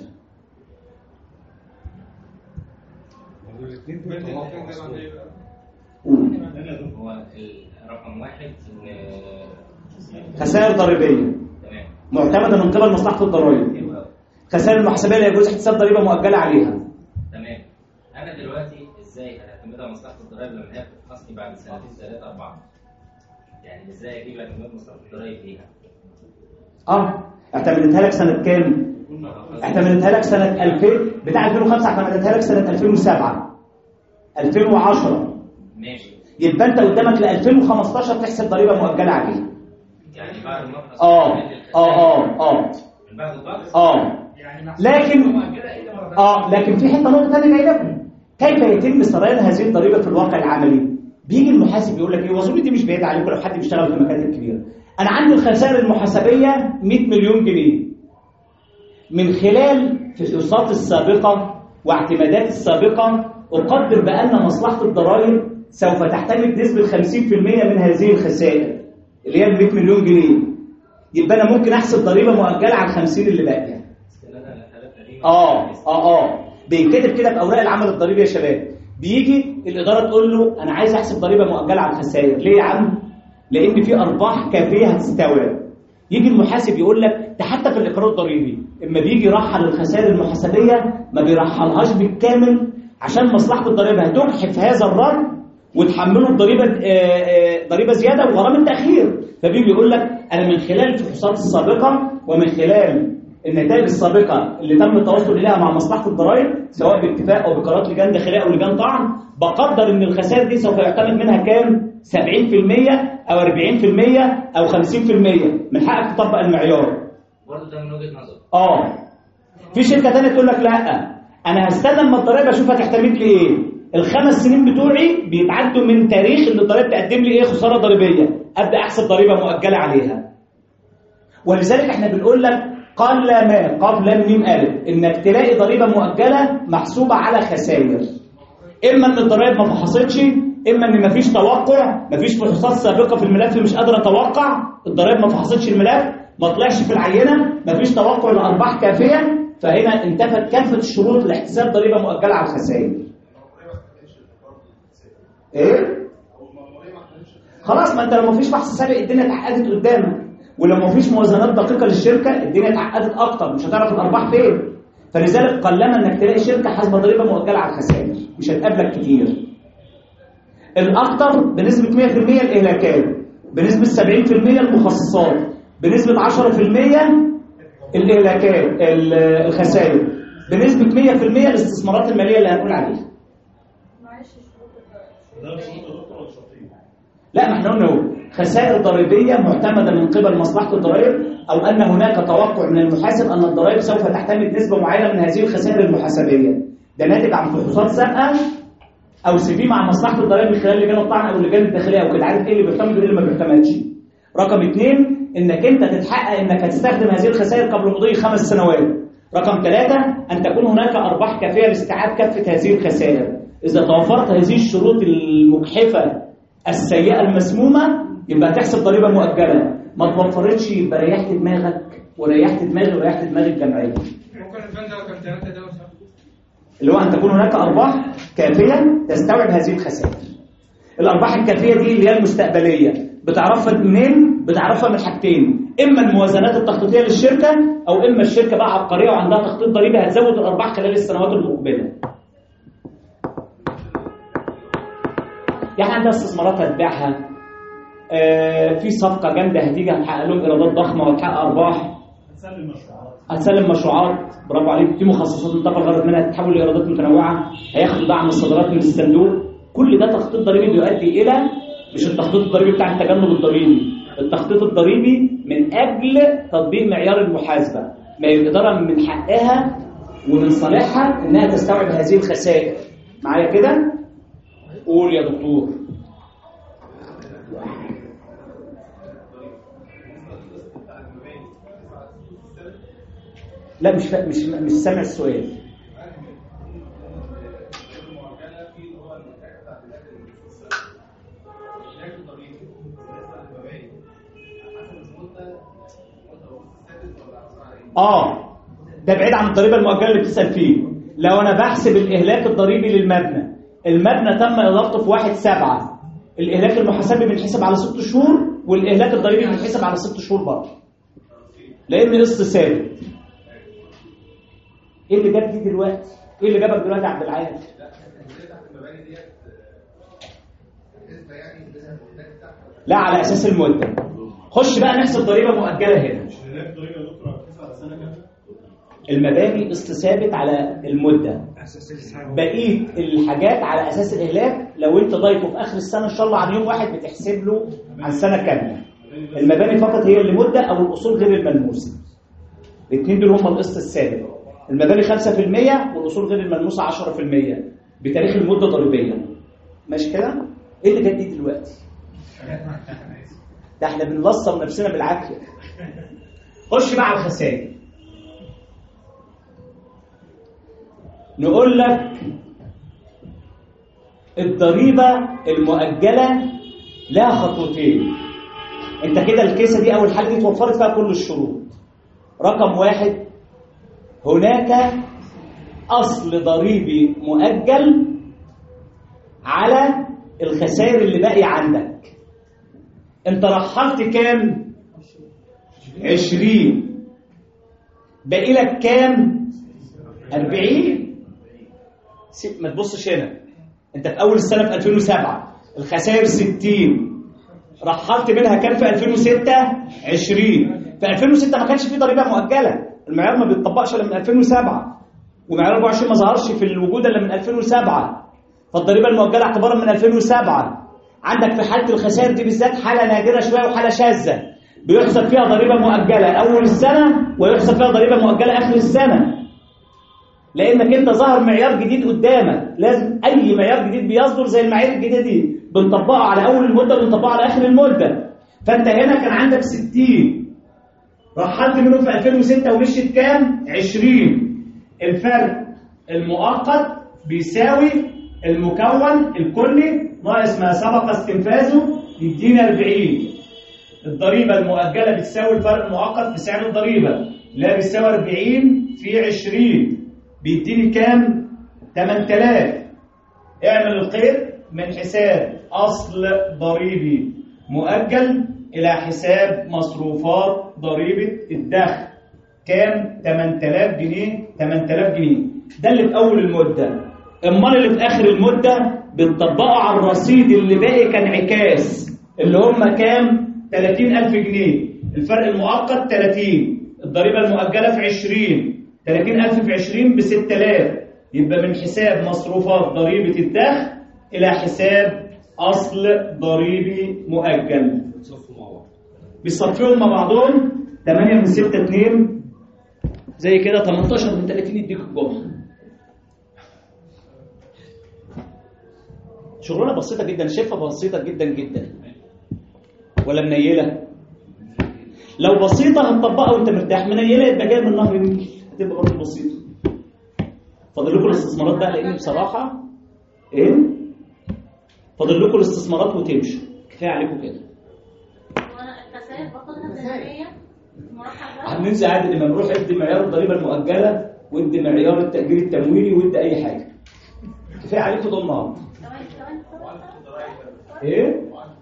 هو رقم واحد خسائر ضريبية معتمدة من قبل مصلحة الضرائب. خسائر المحاسبيه لا يجوز احتساب ضريبه مؤجله عليها. تمام. انا دلوقتي ازاي هعتمدها مصلحه الضرائب لما هي بتخلصني بعد سنتين ثلاثه اربعه؟ يعني ازاي اجيب اعتماد مصلحه الضرائب ليها؟ اه اعتمدتها لك سنه كام؟ اعتمدتها لك سنه ألفين، بتاع ألفين وخمسة اعتمدتها لك سنه ألفين وسبعة ألفين وعشرة. ماشي. يبقى انت قدامك ل ألفين وخمستاشر تحسب ضريبه مؤجله عليها. يعني بعد ما اخلص اه اه اه اه من بعد الضغط اه لكن اه لكن في حته نقطه ثانيه جايه لكم. كيف يتم سريان هذه الضريبه في الواقع العملي؟ بيجي المحاسب يقول لك ايه، واظن دي مش بعيده عليكم لو حد بيشتغل في مكاتب كبيره. انا عندي الخسائر المحاسبيه مئة مليون جنيه. من خلال فحوصات السابقه واعتمادات السابقه اقدر بان مصلحه الضرائب سوف تعتمد نسبه خمسين بالمئة من هذه الخسائر اللي هي ال مئة مليون جنيه. يبقى انا ممكن احسب ضريبه مؤجله على الخمسين اللي باقيه. اه اه اه بيتكتب كده في اوراق العمل الضريبي يا شباب. بيجي الاداره تقول له انا عايز احسب ضريبه مؤجله على الخسائر. ليه يا عم؟ لان في ارباح كافيه هتستوعب. يجي المحاسب يقول لك ده حتى في الاقرار الضريبي اما بيجي يرحل الخسائر المحاسبيه ما بيرحلهاش بالكامل عشان مصلحه الضريبه هتجحف هذا الرد وتحمله الضريبه ضريبه زياده وغرامه تاخير. فبيجي يقول لك انا من خلال الفحوصات السابقه ومن خلال النتائج السابقه اللي تم التوصل اليها مع مصلحه الضرائب سواء باتفاق او بقرارات لجان داخليه او لجان طعن بقدر ان الخسائر دي سوف يعتمد منها كام؟ سبعين في المية او أربعين في المية او خمسين في المية. من حقك تطبق المعيار. برضه ده من وجهه نظر. اه في شركه ثانيه تقول لك لا انا هستنى اما الضريبه اشوف هتحتمل لي ايه. الخمس سنين بتوعي بيتعدوا من تاريخ اللي الضريبه تقدم لي ايه خساره ضريبيه، ابدا احسب ضريبه مؤجله عليها. ولذلك احنا بنقول لك قل ما قبل لام ميم الف انك تلاقي ضريبه مؤجله محسوبه على خسائر. اما ان الضرائب ما فحصتش، اما ان مفيش توقع، مفيش فحوصات سابقه في الملف مش قادره اتوقع، الضرائب ما فحصتش الملف، ما طلعش في العينه، مفيش توقع لارباح كافيه، فهنا انتفت كافه الشروط لاحتساب ضريبه مؤجله على الخسائر. ايه؟ خلاص ما انت لو مفيش فحص سابق الدنيا اتعقدت قدامك، ولو مفيش موازنات دقيقه للشركه الدنيا اتعقدت اكتر، مش هتعرف الارباح فين. فلذلك قلما انك تلاقي شركه حاسبه ضريبه مؤجله على الخسائر، مش هتقابلك كتير. الاكثر بنسبه مية في المية الاهلاكات، بنسبه سبعين في المية المخصصات، بنسبه عشرة في المية الاهلاكات الخسائر، بنسبه مية في المية الاستثمارات الماليه اللي هنقول عليها. لا ما احنا قلنا خسائر ضريبيه معتمده من قبل مصلحه الضرائب او ان هناك توقع من المحاسب ان الضرائب سوف تحتمل نسبه معينه من هذه الخسائر المحاسبيه. ده ناتج عن فحوصات سابقه او سي في مع مصلحه الضرائب من خلال لجان الطعن او اللجان الداخليه او كده، عارف ايه اللي بيعتمد وايه اللي ما بيعتمدش. رقم اثنين انك انت تتحقق انك هتستخدم هذه الخسائر قبل مضي خمس سنوات. رقم ثلاثه ان تكون هناك ارباح كافيه لاستيعاب كافه هذه الخسائر. اذا توفرت هذه الشروط المجحفه السيئه المسمومه يبقى تحسب ضريبه مؤجله، ما توفرتش يبقى ريحت دماغك وريحت دماغي وريحت دماغ الجمعيه. ممكن البند ده كان ثلاثه ده اللي هو ان تكون هناك ارباح كافيه تستوعب هذه الخسائر. الارباح الكافيه دي اللي هي المستقبليه بتعرفها منين؟ بتعرفها من حاجتين، اما الموازنات التخطيطيه للشركه او اما الشركه بقى عبقريه وعندها تخطيط ضريبي هتزود الارباح خلال السنوات المقبله. يعني عندها استثمارات هتبيعها، آه في صفقه جامده هتيجي هتحقق لهم ايرادات ضخمه وهتحقق ارباح. هتسلم مشروعات هتسلم مشروعات، برافو عليك. في مخصصات الطاقه الغرض منها تتحول لايرادات متنوعه، هياخدوا دعم الصادرات من الصندوق. كل ده تخطيط ضريبي بيؤدي الى مش التخطيط الضريبي بتاع التجنب الضريبي، التخطيط الضريبي من اجل تطبيق معيار المحاسبه، ما الاداره من حقها ومن صالحها انها تستوعب هذه الخسائر. معايا كده؟ قول يا دكتور. لا مش فا... مش مش سامع السؤال. اه ده بعيد عن الضريبه المؤجله اللي بتسال فيه. لو انا بحسب الاهلاك الضريبي للمبنى، المبنى تم اضافته في واحد سبعة، الاهلاك المحاسبي بيتحسب على ست شهور والاهلاك الضريبي بيتحسب على ست شهور برضه، لان قسط ثابت. ايه اللي جاب دي دلوقتي؟ ايه اللي جابك دلوقتي يا عبد العال؟ لا على اساس المده. خش بقى نحسب ضريبه مؤجله هنا. المباني قسط ثابت على المده، بقيه الحاجات على اساس الاهلاك. لو انت ضايفه في اخر السنه ان شاء الله عن يوم واحد بتحسب له عن سنه كامله. المباني فقط هي اللي مده او الاصول غير الملموسه. الاثنين دول هم القسط الثابت. المباني خمسة في المية والاصول غير الملموسه عشرة في المية بتاريخ المده ضريبيا. ماشي كده؟ ايه اللي جديد دلوقتي؟ ده احنا بنلصم نفسنا بالعافيه. خش بقى على الخسائر. نقول لك الضريبه المؤجله لها خطوتين. انت كده الكيسه دي اول حاجه دي توفرت فيها كل الشروط. رقم واحد، هناك اصل ضريبي مؤجل على الخسائر اللي باقي عندك. انت رحلت كام؟ عشرين. باقي لك كام؟ أربعين. ما تبصش هنا، انت في اول السنه في ألفين وسبعة الخسائر ستين، رحلت منها كام في ألفين وستة؟ عشرين. في ألفين وستة ما كانش في ضريبه مؤجله، المعيار ما بيتطبقش الا من ألفين وسبعة، ومعيار أربعة وعشرين ما ظهرش في الوجود الا من ألفين وسبعة، فالضريبه المؤجله اعتبارا من ألفين وسبعة. عندك في حاله الخسائر دي بالذات حاله نادره شويه وحاله شاذه، بيحسب فيها ضريبه مؤجله اول السنه ويحسب فيها ضريبه مؤجله اخر السنه، لانك انت ظهر معيار جديد قدامك. لازم اي معيار جديد بيصدر زي المعايير الجديده دي بنطبقه على اول المده وبنطبقه على اخر المده. فانت هنا كان عندك ستين، رحلت منهم في ألفين وستة ومشيت كام؟ عشرين. الفرق المؤقت بيساوي المكون الكلي ناقص ما سبق استنفاذه يدينا أربعين. الضريبه المؤجله بتساوي الفرق المؤقت في سعر الضريبه، لا بيساوي أربعين في عشرين بيديني كام؟ ثمانية آلاف. اعمل القيد من حساب اصل ضريبي مؤجل الى حساب مصروفات ضريبه الدخل. كام؟ ثمانية آلاف جنيه. ثمانية آلاف جنيه ده اللي في اول المده. امال اللي في اخر المده بتطبقوا على الرصيد اللي باقي كانعكاس، اللي هم كام؟ ثلاثين ألف جنيه. الفرق المؤقت ثلاثين، الضريبه المؤجله في عشرين، ثلاثين ألف في عشرين ب ستة آلاف. يبقى من حساب مصروفات ضريبه الدخل الى حساب اصل ضريبي مؤجل. بيصفيهم مع بعضهم ثمانية من ستة اتنين زي كده، تمنتاشر من ثلاثين يديك الجمعه. شغلانه بسيطه جدا، شايفها بسيطه جدا جدا ولا منيله؟ لو بسيطه هتطبقها وانت مرتاح، منيله يبقى جاي من نهر النيل، هتبقى برضه بسيطه. فاضل لكم الاستثمارات بقى، لان بصراحه ايه؟ فاضل لكم الاستثمارات وتمشوا، كفايه عليكم كده. وانا الخسائر باخدها زي مرحبا. هننسى عادي لما نروح ادي معيار الضريبه المؤجله وادي معيار التاجير التمويلي وادي اي حاجه. كفايه عليكم دول النهارده. ايه؟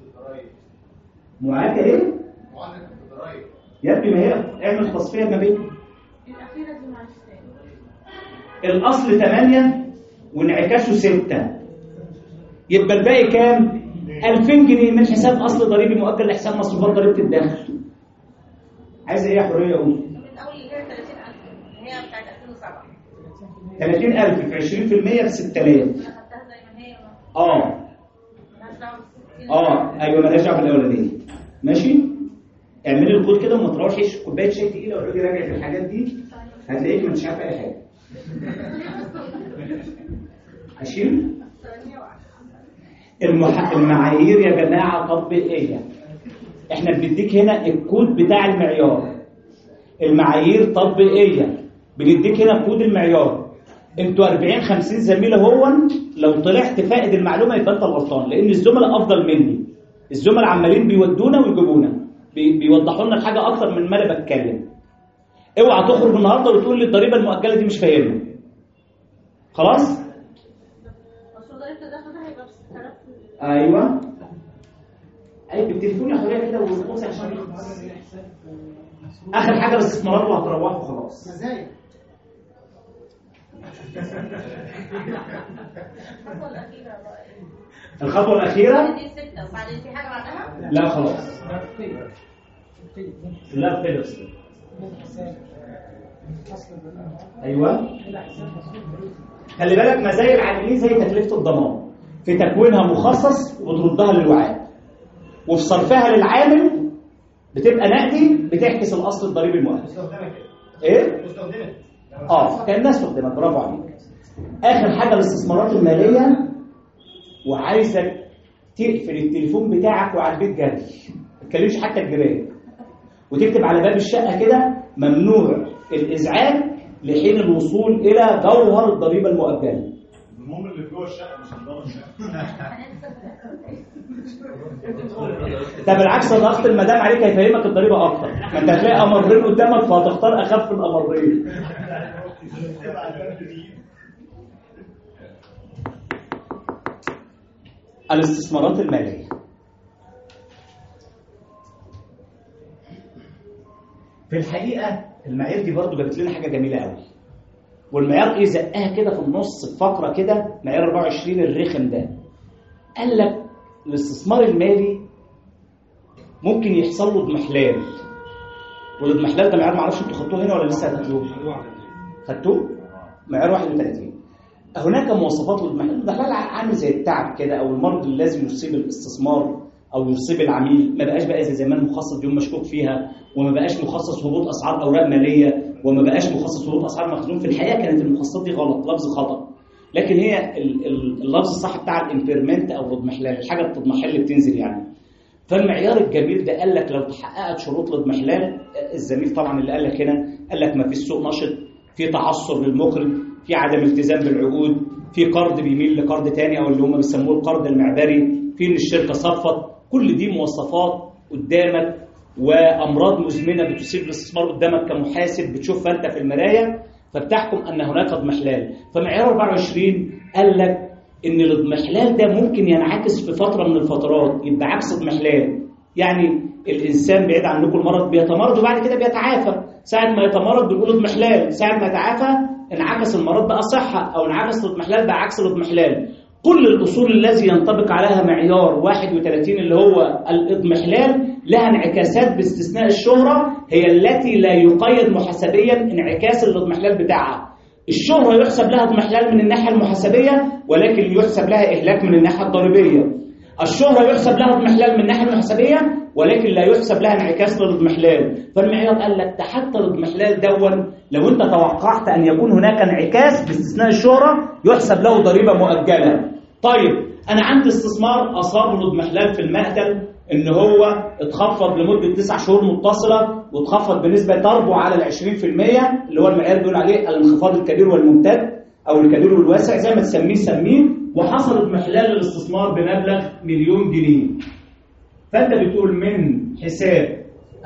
معاك ايه؟ معادله الضرايب يا ابني ما هي اعمل تصفيه ما بين الاخيره دي معلش. الاصل ثمانية وانعكاسه ستة، يبقى الباقي كام؟ ألفين جنيه من حساب اصل ضريبي مؤجل لحساب مصروفات ضريبه الدخل. عايزه ايه يا حريه؟ قول. من اول اللي هي ثلاثين ألف اللي هي بتاعت ألفين وسبعة. ثلاثين ألف في عشرين في المية ب ستة آلاف. انا خدتها زي ما هي. اه مالهاش دعوه بالستين. اه ايوه مالهاش دعوه بالاولانيه. ماشي؟ اعملي الكود كده وما تروحيش كوبايه شاي تقيله وتقعدي راجعي في الحاجات دي، هتلاقيكي ما انتش عارفه اي حاجه. هشيل المح... المعايير يا جماعه تطبيقيه. احنا بنديك هنا الكود بتاع المعيار. المعايير تطبيقيه، بنديك هنا كود المعيار. انتوا أربعين خمسين زميله هو، لو طلعت فائد المعلومه يبقى انت الغلطان، لان الزملاء افضل مني. الزملاء عمالين بيودونا ويجيبونا، بي... بيوضحوا لنا الحاجه اكتر من ما انا بتكلم. اوعى تخرج النهارده وتقول لي الضريبه المؤجله دي مش فاهمها. خلاص؟ مصروف ضريبه الدخل ده هيبقى ب ستة آلاف. ايوه اي بالتليفون يا حريه كده والبص عشان يخلص. اخر حاجه الاستثمارات وهتروحوا خلاص. مزايا. الخطوه الاخيره بقى. الخطوه الاخيره دي ستة وبعدين في حاجه بعدها؟ لا خلاص. لا خلص. ايوه خلي بالك، مزايا العاملين زي تكلفه الضمان، في تكوينها مخصص وتردها للوعاء، وفي صرفها للعامل بتبقى نقدي بتعكس الاصل الضريبي المؤجل. ايه؟ اه كان الناس استخدمت. برافو عليك. اخر حاجه الاستثمارات الماليه، وعايزك تقفل التليفون بتاعك وعلى البيت جري، ما تكلمش حتى الجيران، وتكتب على باب الشقه كده ممنوع الازعاج لحين الوصول الى جوهر الضريبه المؤجله. المهم اللي جوه الشقه مش اللي بره الشقه. ده بالعكس، ضغط المدام عليك هيفهمك الضريبه اكتر، ما انت هتلاقي امرين قدامك فهتختار اخف الامرين. الاستثمارات الماليه في الحقيقه المعايير دي برضو جابت لنا حاجه جميله قوي، والمعيار ايه زقها كده في النص فقره كده، معيار أربعة وعشرين الرخم ده. قال لك الاستثمار المالي ممكن يحصل له اضمحلال، والاضمحلال ده معيار معرفش انتوا خدتوه هنا ولا لسه هتاخدوه؟ خدتوه؟ معيار واحد وثلاثين. هناك مواصفات للاضمحلال، الاضمحلال عامل زي التعب كده او المرض اللي لازم يصيب الاستثمار او يصيب العميل، ما بقاش بقى زي زمان مخصص يوم مشكوك فيها، وما بقاش مخصص هبوط اسعار اوراق ماليه، وما بقاش مخصص هبوط اسعار مخزون. في الحقيقه كانت المخصصات دي غلط، لفظ خطا، لكن هي اللفظ الصح بتاع الامبيرمنت او الاضمحلال، الحاجه بتضمحل بتنزل يعني. فالمعيار الجميل ده قال لك لو تحققت شروط الاضمحلال، الزميل طبعا اللي قال لك هنا قال لك ما فيش سوق نشط، في تعثر للمقرض، في عدم التزام بالعقود، في قرض بيميل لقرض تاني او اللي هم بيسموه القرض المعبري، في ان الشركه صفت. كل دي مواصفات قدامك وامراض مزمنه بتصيب الاستثمار قدامك كمحاسب بتشوفها انت في المرايه، فبتحكم ان هناك اضمحلال. فمعيار أربعة وعشرين قال لك ان الاضمحلال ده ممكن ينعكس في فتره من الفترات، يبقى عكس اضمحلال. يعني الانسان بعيد عنكم المرض بيتمرض وبعد كده بيتعافى، ساعه ما يتمرض بنقول اضمحلال، ساعه ما يتعافى انعكس المرض بقى صحه، او انعكس الاضمحلال بقى عكس الاضمحلال. كل الأصول الذي ينطبق عليها معيار واحد وثلاثين اللي هو الاضمحلال لها انعكاسات باستثناء الشهرة، هي التي لا يقيد محاسبيا انعكاس الاضمحلال بتاعها. الشهرة يحسب لها اضمحلال من الناحية المحاسبية ولكن يحسب لها إهلاك من الناحية الضريبية. الشهرة يحسب لها اضمحلال من الناحية المحاسبية ولكن لا يحسب لها انعكاس للاضمحلال. فالمعيار قال لك ده حتى الاضمحلال دون لو انت توقعت ان يكون هناك انعكاس باستثناء الشهرة يحسب له ضريبة مؤجلة. طيب انا عندي استثمار اصاب الاضمحلال في المقتل ان هو اتخفض لمده تسع شهور متصله واتخفض بنسبه تربو على ال عشرين في المية اللي هو المعيار بيقول عليه الانخفاض الكبير والممتد او الكبير والواسع زي ما تسميه سميه، وحصل اضمحلال للاستثمار بمبلغ مليون جنيه. فانت بتقول من حساب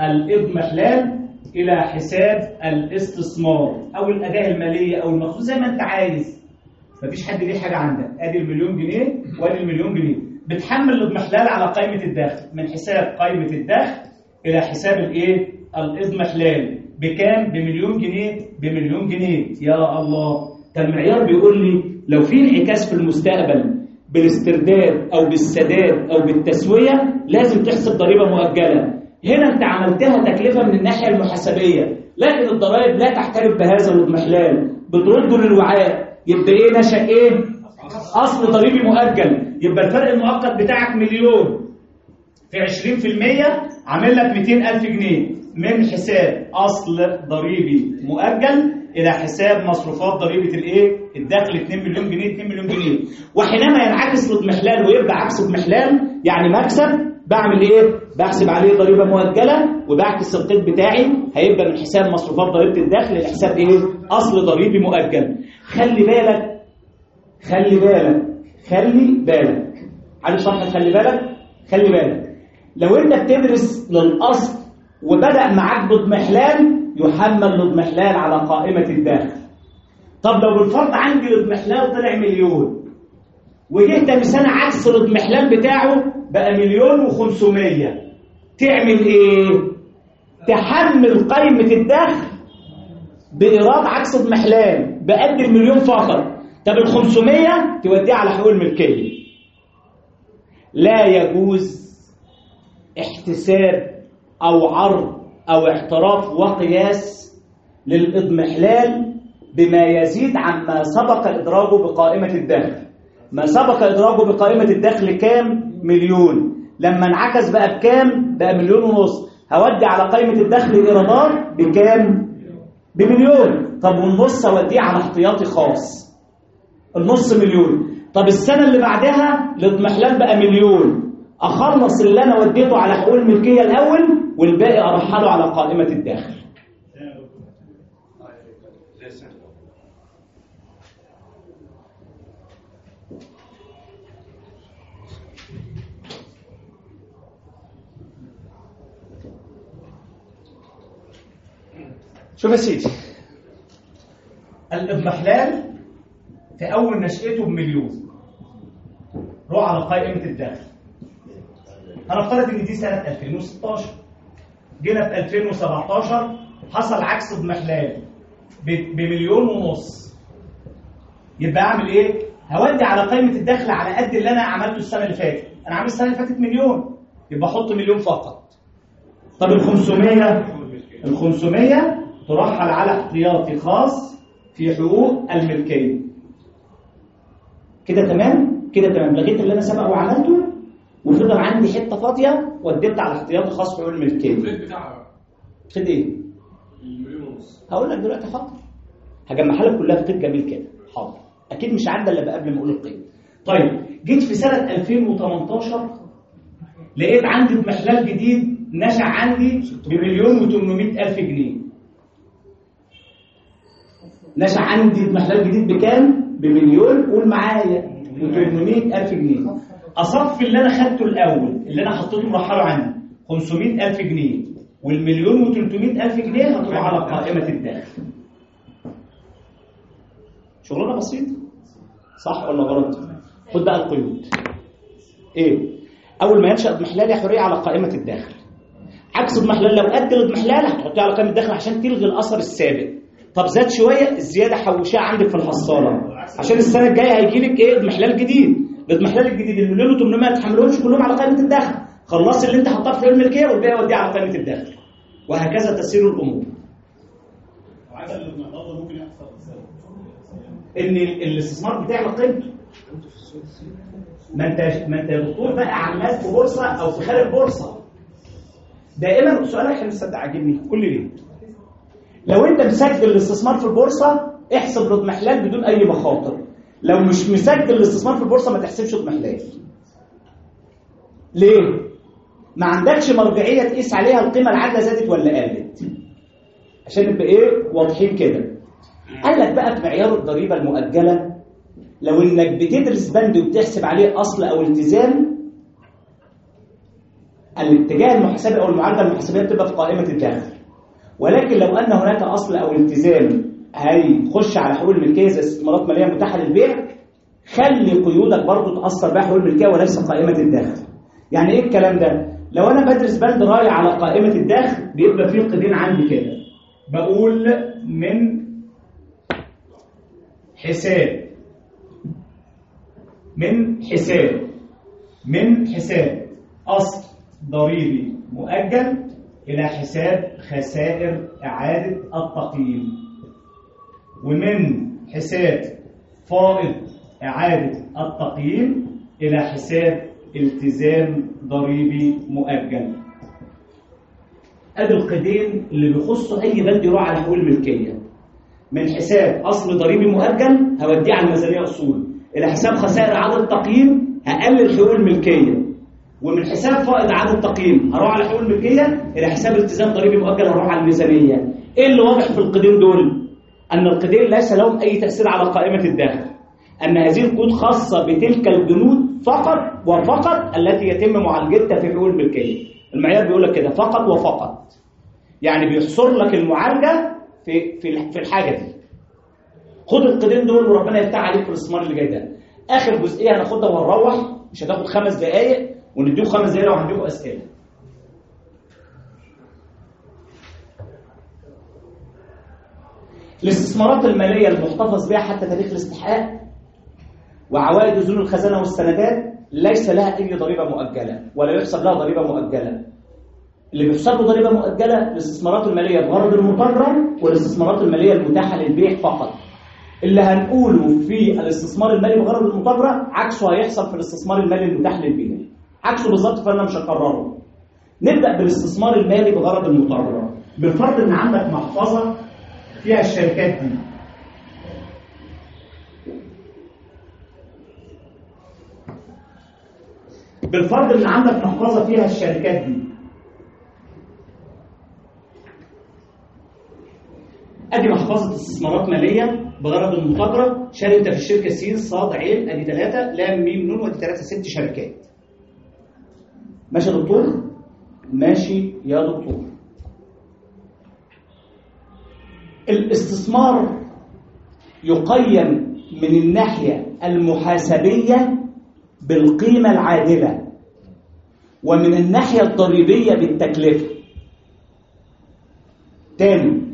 الاضمحلال الى حساب الاستثمار او الاداء الماليه او المخصوص زي ما انت عايز، مفيش حد ليه حاجه عندك. ادي المليون جنيه وادي المليون جنيه، بتحمل الاضمحلال على قائمه الدخل من حساب قائمه الدخل الى حساب الايه الاضمحلال بكام؟ بمليون جنيه بمليون جنيه. يا الله، كان المعيار بيقول لي لو في انعكاس في المستقبل بالاسترداد او بالسداد او بالتسويه لازم تحسب ضريبه مؤجله. هنا انت عملتها تكلفه من الناحيه المحاسبيه، لكن الضرائب لا تعترف بهذا الاضمحلال، بترده للوعاء. يبقى ايه نشأ ايه؟ اصل ضريبي مؤجل. يبقى الفرق المؤقت بتاعك مليون في عشرين في المية عامل لك مئتين ألف جنيه من حساب اصل ضريبي مؤجل الى حساب مصروفات ضريبه الايه؟ الدخل اتنين مليون جنيه اتنين مليون جنيه. وحينما ينعكس الاضمحلال ويبقى عكس اضمحلال يعني مكسب، بعمل ايه؟ بحسب عليه ضريبه مؤجله وبعكس القيد بتاعي هيبقى من حساب مصروفات ضريبه الدخل لحساب ايه؟ اصل ضريبي مؤجل. خلي بالك خلي بالك خلي بالك عارف صح؟ خلي بالك خلي بالك لو انت بتدرس للاصل وبدأ معاك باضمحلال يحمل الاضمحلال على قائمه الدخل. طب لو بالفرض عندي الاضمحلال طلع مليون وجه تاني سنه عكس الاضمحلال بتاعه بقى مليون وخمسمية، تعمل ايه؟ تحمل قائمه الدخل بإيراد عكس اضمحلال بقد المليون فقط. طب ال خمسمية توديها على حقوق الملكيه. لا يجوز احتساب او عرض او اعتراف وقياس للاضمحلال بما يزيد عما سبق ادراجه بقائمه الدخل. ما سبق ادراجه بقائمه الدخل كام؟ مليون. لما انعكس بقى بكام؟ بقى مليون ونص. هودي على قائمه الدخل ايرادات بكام؟ بمليون. طب والنص اوديه على احتياطي خاص، النص مليون. طب السنه اللي بعدها الاضمحلال بقى مليون، اخلص اللي انا وديته على حقوق الملكيه الاول والباقي ارحله على قائمه الدخل. شوف يا سيدي، الاضمحلال في اول نشأته بمليون، روح على قائمه الدخل. هنفترض ان دي سنه ألفين وستاشر، جينا في ألفين وسبعتاشر حصل عكس اضمحلال بمليون ونص، يبقى اعمل ايه؟ هودي على قائمه الدخل على قد اللي انا عملته السنه اللي فاتت. انا عامل السنه اللي فاتت مليون، يبقى احط مليون فقط. طب ال خمسمية ال خمسمية ترحل على احتياطي خاص في حقوق الملكيه. كده تمام؟ كده تمام. لغيت اللي انا سبق وعملته وفضل عندي حته فاضيه وديت على احتياطي خاص في حقوق الملكيه. الفيد بتاعها فيد ايه؟ المليون ونص. هقول لك دلوقتي. حاضر، هجمعها لك كلها في فيد جميل كده. حاضر، اكيد مش عدى الا قبل ما اقول القيمه. طيب جيت في سنه ألفين وتمنتاشر لقيت عندي اضمحلال جديد نشأ عندي بمليون وتمنمية الف جنيه. نشأ عندي اضمحلال جديد بكام؟ بمليون، قول معايا، وتمنمية الف جنيه. اصفي اللي انا خدته الاول اللي انا حطيته مرحله عندي خمسمية الف جنيه، والمليون وتلتمية الف جنيه هتروح على قائمه الدخل. شغلانه بسيطه صح ولا غلط؟ خد بقى القيود. ايه؟ اول ما ينشا اضمحلال يا حريه على قائمه الدخل. عكس اضمحلال لو قد الاضمحلال هتحطيه على قائمه الدخل عشان تلغي الاثر السابق. طب زاد شويه، الزياده حوشيها عندك في الحصاله عشان السنه الجايه هيجي لك ايه؟ اضمحلال جديد. الاضمحلال الجديد المليون وتمنمية ما تحملوهمش كلهم على قائمه الدخل. خلص اللي انت حطاه في الملكيه والباقي وديه على قائمه الدخل. وهكذا تسير الامور. وعكس الاضمحلال ممكن يحصل ان الاستثمار بتاعك قيمته. ما انت ما انت يا دكتور بقى عمال في بورصه او في خارج بورصه. دائما سؤالك حلو صدق عاجبني. قول لي ليه؟ لو انت مسجل الاستثمار في البورصه احسب الاضمحلال بدون اي مخاطر. لو مش مسجل الاستثمار في البورصه ما تحسبش اضمحلال. ليه؟ ما عندكش مرجعيه تقيس عليها القيمه العادله زادت ولا قلت. عشان نبقى ايه واضحين كده. قال لك بقى في معيار الضريبه المؤجله لو انك بتدرس بند وبتحسب عليه اصل او التزام، الاتجاه المحاسبي او المعالجه المحاسبيه بتبقى في قائمه الدخل. ولكن لو ان هناك اصل او التزام هيخش على حقوق الملكيه زي استثمارات ماليه متاحه للبيع، خلي قيودك برضه تاثر بها حقوق الملكيه وليس قائمه الدخل. يعني ايه الكلام ده؟ لو انا بدرس بند رايح على قائمه الدخل بيبقى فيه قيدين عندي كده. بقول من حساب من حساب من حساب أصل ضريبي مؤجل إلى حساب خسائر إعادة التقييم، ومن حساب فائض إعادة التقييم إلى حساب التزام ضريبي مؤجل. أدي القيدين اللي بيخصوا أي بند يروح على حقوق الملكية. من حساب أصل ضريبي مؤجل هوديه على الميزانية أصول، إلى حساب خسائر إعادة التقييم هقلل حقوق الملكية، ومن حساب فائض إعادة التقييم هروح على حقوق الملكية، إلى حساب التزام ضريبي مؤجل هروح على الميزانية. إيه اللي واضح في القيدين دول؟ أن القيدين ليس لهم أي تأثير على قائمة الدخل، أن هذه القيود خاصة بتلك البنود فقط وفقط التي يتم معالجتها في حقوق الملكية. المعيار بيقول لك كده فقط وفقط، يعني بيحصر لك المعالجة في في في الحاجة دي. خد القيدين دول وربنا يفتح عليك في الاستثمار اللي جاي ده. آخر جزئية هناخدها ونروح، مش هتاخد خمس دقايق ونديكم خمس دقايق لو عندكم أسئلة. الاستثمارات المالية المحتفظ بها حتى تاريخ الاستحقاق وعوائد أذون الخزانة والسندات ليس لها أي ضريبة مؤجلة ولا يحسب لها ضريبة مؤجلة. اللي بيحسب له ضريبة مؤجلة الاستثمارات المالية بغرض المطالبة والاستثمارات المالية المتاحة للبيع فقط. اللي هنقوله في الاستثمار المالي بغرض المطالبة عكسه هيحصل في الاستثمار المالي المتاح للبيع. عكسه بالظبط، فأنا مش هكرره. نبدأ بالاستثمار المالي بغرض المطالبة. بالفرض إن عندك محفظة فيها الشركات دي. بالفرض إن عندك محفظة فيها الشركات دي. ادي محفظه استثمارات ماليه بغرض المطالبه، شاري انت في الشركه س ص ع ادي ثلاثه لام م ن وادي ثلاثه ست شركات. ماشي يا دكتور؟ ماشي يا دكتور. الاستثمار يقيم من الناحيه المحاسبيه بالقيمه العادله ومن الناحيه الضريبيه بالتكلفه. تاني،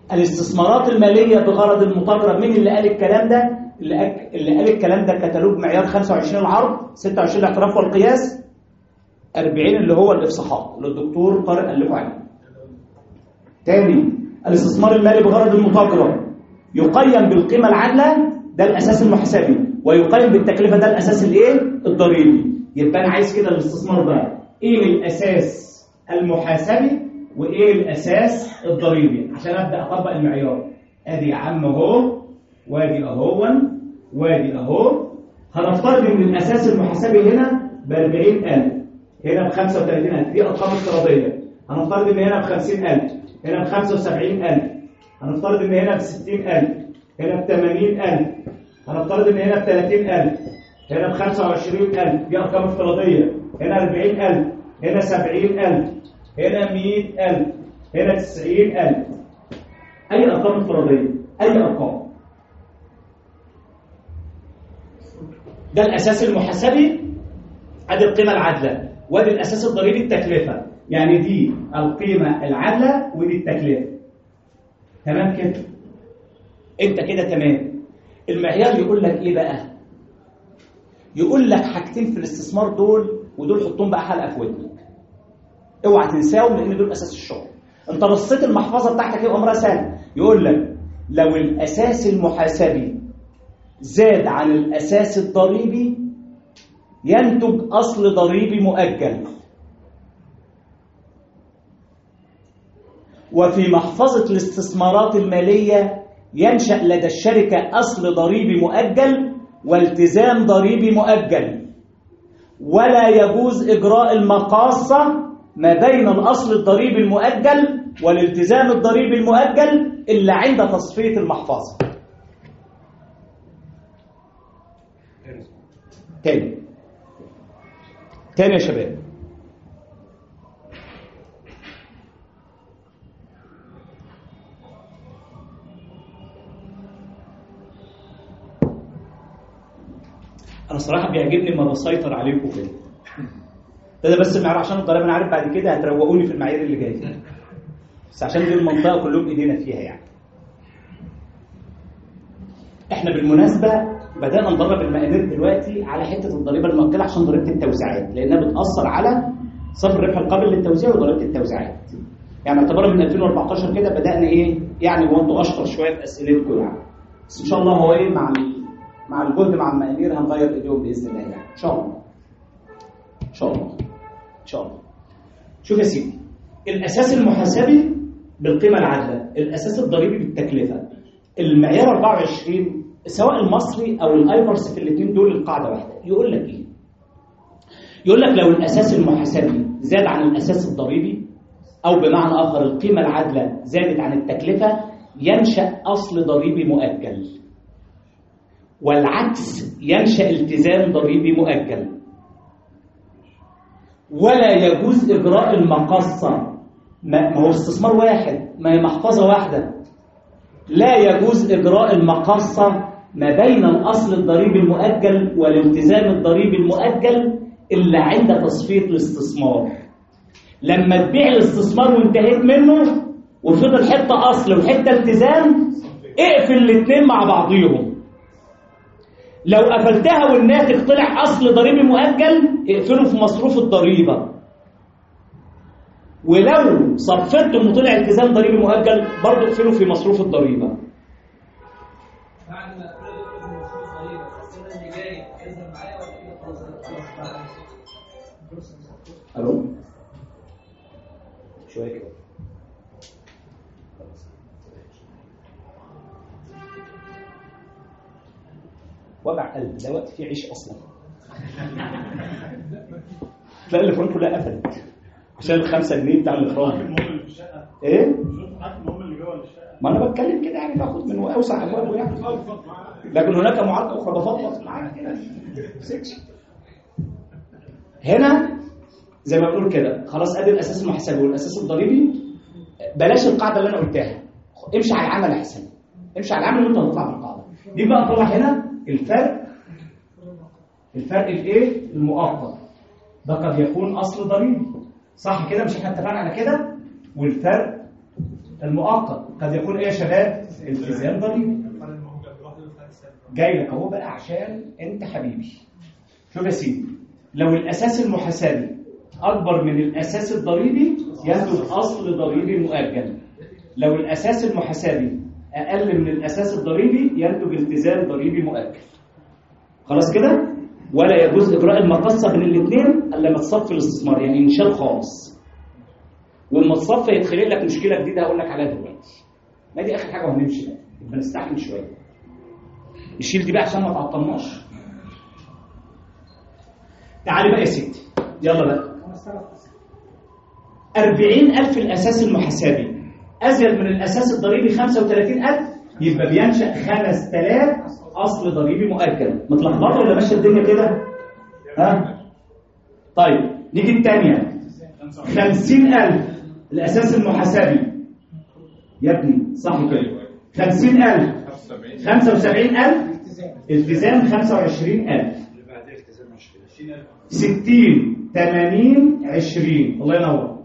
الاستثمارات الماليه بغرض المتاجره. مين اللي قال الكلام ده؟ اللي, أك... اللي قال الكلام ده كتالوج معيار خمسة وعشرين العرض، ستة وعشرين الاعتراف والقياس، أربعين اللي هو الافصاحات اللي الدكتور طارق قال لكم عليه. تاني، الاستثمار المالي بغرض المتاجره يقيم بالقيمه العادله، ده الاساس المحاسبي، ويقيم بالتكلفه، ده الاساس الايه؟ الضريبي. يبقى انا عايز كده الاستثمار ده ايه الاساس المحاسبي وايه الاساس الضريبي عشان ابدا اطبق المعيار. ادي يا عم اهو، وادي اهو، وادي اهو. هنفترض ان الاساس المحاسبي هنا ب أربعين ألف، هنا ب خمسة وثلاثين ألف، دي ارقام افتراضيه. هنفترض ان هنا ب خمسين ألف، هنا ب خمسة وسبعين ألف، هنفترض ان هنا ب ستين ألف، هنا ب ثمانين ألف، هنفترض ان هنا ب ثلاثين ألف، هنا ب خمسة وعشرين ألف، دي ارقام افتراضيه. هنا أربعين ألف، هنا سبعين ألف، هنا مئة ألف، هنا تسعين ألف. اي ارقام افتراضيه، اي ارقام. ده الاساس المحاسبي، ادي القيمه العادله، وادي الاساس الضريبي التكلفه. يعني دي القيمه العادله ودي التكلفه. تمام كده؟ انت كده تمام. المعيار يقول لك ايه بقى؟ يقول لك حاجتين في الاستثمار دول، ودول حطهم بقى حلقه في ودنك. اوعى تنساهم لان دول اساس الشغل. انت بصيت المحفظه بتاعتك ايه؟ امرها سهل. يقول لك لو الاساس المحاسبي زاد عن الاساس الضريبي ينتج اصل ضريبي مؤجل. وفي محفظة الاستثمارات المالية ينشأ لدى الشركة أصل ضريبي مؤجل والتزام ضريبي مؤجل، ولا يجوز إجراء المقاصة ما بين الأصل الضريبي المؤجل والالتزام الضريبي المؤجل إلا عند تصفية المحفظة. تاني تاني يا شباب، انا صراحه بيعجبني لما بسيطر عليكم كده. ده بس المعيار عشان الضرائب انا عارف بعد كده هتروقوني في المعايير اللي جايه، بس عشان دي المنطقه كلهم ايدينا فيها. يعني احنا بالمناسبه بدانا ندرب المقادير دلوقتي على حته الضريبه المؤجله عشان ضريبه التوزيعات، لانها بتاثر على صفر الربح القابل للتوزيع وضريبه التوزيعات. يعني اعتبارا من ألفين وأربعتاشر كده بدانا ايه يعني، وانتوا اشطر شويه في اسئلتكم يعني، بس ان شاء الله هو ايه مع مع الجهد مع المقادير هنغير ايديهم باذن الله يعني ان شاء الله. ان شاء الله ان شاء الله. شوف يا سيدي، الاساس المحاسبي بالقيمه العادله، الاساس الضريبي بالتكلفه. المعيار أربعة وعشرين سواء المصري او الايبرس في الاثنين دول القاعده واحده. يقول لك ايه؟ يقول لك لو الاساس المحاسبي زاد عن الاساس الضريبي، او بمعنى اخر القيمه العادله زادت عن التكلفه، ينشا اصل ضريبي مؤجل، والعكس ينشا التزام ضريبي مؤجل. ولا يجوز اجراء المقاصه، ما هو استثمار واحد، ما هي محفظه واحده، لا يجوز اجراء المقاصه ما بين الاصل الضريبي المؤجل والالتزام الضريبي المؤجل الا عند تصفيه الاستثمار. لما تبيع الاستثمار وانتهيت منه وفضل حته اصل وحته التزام، اقفل الاثنين مع بعضيهم. لو قفلتها والناتج طلع اصل ضريبي مؤجل، اقفله في مصروف الضريبه. ولو صفته انه طلع التزام ضريبي مؤجل، برضه اقفله في مصروف الضريبه. بعد ما اقفل في مصروف الضريبه السنه اللي جايه هيظهر معايا ولا كده خلاص خلاص؟ الو شويه كده. وجع قلب ده وقت فيه عيش اصلا. تلاقي الفرن كلها قفلت عشان الخمسة جنيه بتاع الاخراج. ايه؟ المهم اللي جوه الشقه. ما انا بتكلم كده يعني، باخد من اوسع ابوابه يعني. لكن هناك معارضه اخرى بفضفض معاك كده. هنا زي ما بنقول كده خلاص، ادي الاساس المحاسبي والاساس الضريبي. بلاش القاعده اللي انا قلتها، امشي على العمل احسن. امشي على العمل وانت هتطلع بالقاعده دي. بقى طلع هنا الفرق، الفرق الايه؟ المؤقت ده قد يكون اصل ضريبي، صح كده؟ مش احنا اتفقنا على كده؟ والفرق المؤقت قد يكون ايه يا شباب؟ التزام ضريبي. جاي لك اهو بقى عشان انت حبيبي. شوف يا سيدي، لو الاساس المحاسبي اكبر من الاساس الضريبي ينتج اصل ضريبي مؤجل. لو الاساس المحاسبي اقل من الاساس الضريبي ينتج التزام ضريبي مؤجل. خلاص كده؟ ولا يجوز اجراء المقصه بين الاثنين الا لما تصفي الاستثمار، يعني ينشال خالص. ولما تصفي يتخلق لك مشكله جديده هقول لك عليها دلوقتي. ما دي اخر حاجه وهنمشي بقى، يبقى نستحمل شويه. نشيل دي بقى عشان ما تعطلناش. تعالي بقى يا ستي، يلا بقى. أربعين ألف الاساس المحاسبي ازيد من الاساس الضريبي خمسة وثلاثين ألف، يبقى بينشأ خمسة آلاف اصل ضريبي مؤجل. متلخبطه ولا ماشيه الدنيا كده؟ ها؟ طيب نيجي الثانيه. خمسين ألف الاساس المحاسبي يا ابني صح كده. خمسين ألف خمسة وسبعين ألف التزام خمسة وعشرين ألف. ستين ثمانين عشرين. الله ينور.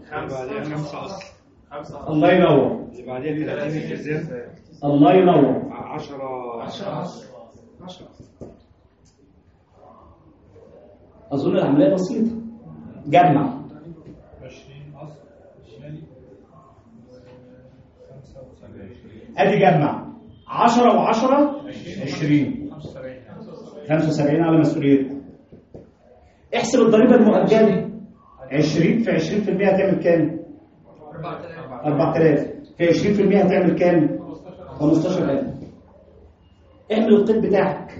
الله ينور. اللي بعدين ثلاثين التزام. الله ينور. عشرة عشرة. أظن العملية بسيطة. جمع. أدي جمع. عشرة وعشرة عشرين. خمسة وسبعين على مسؤوليتك. احسب الضريبة المؤجلة. عشرين في عشرين في المية هتعمل كام؟ أربعة آلاف. في عشرين في المية هتعمل كام؟ خمستاشر ألف. اعمل القيد بتاعك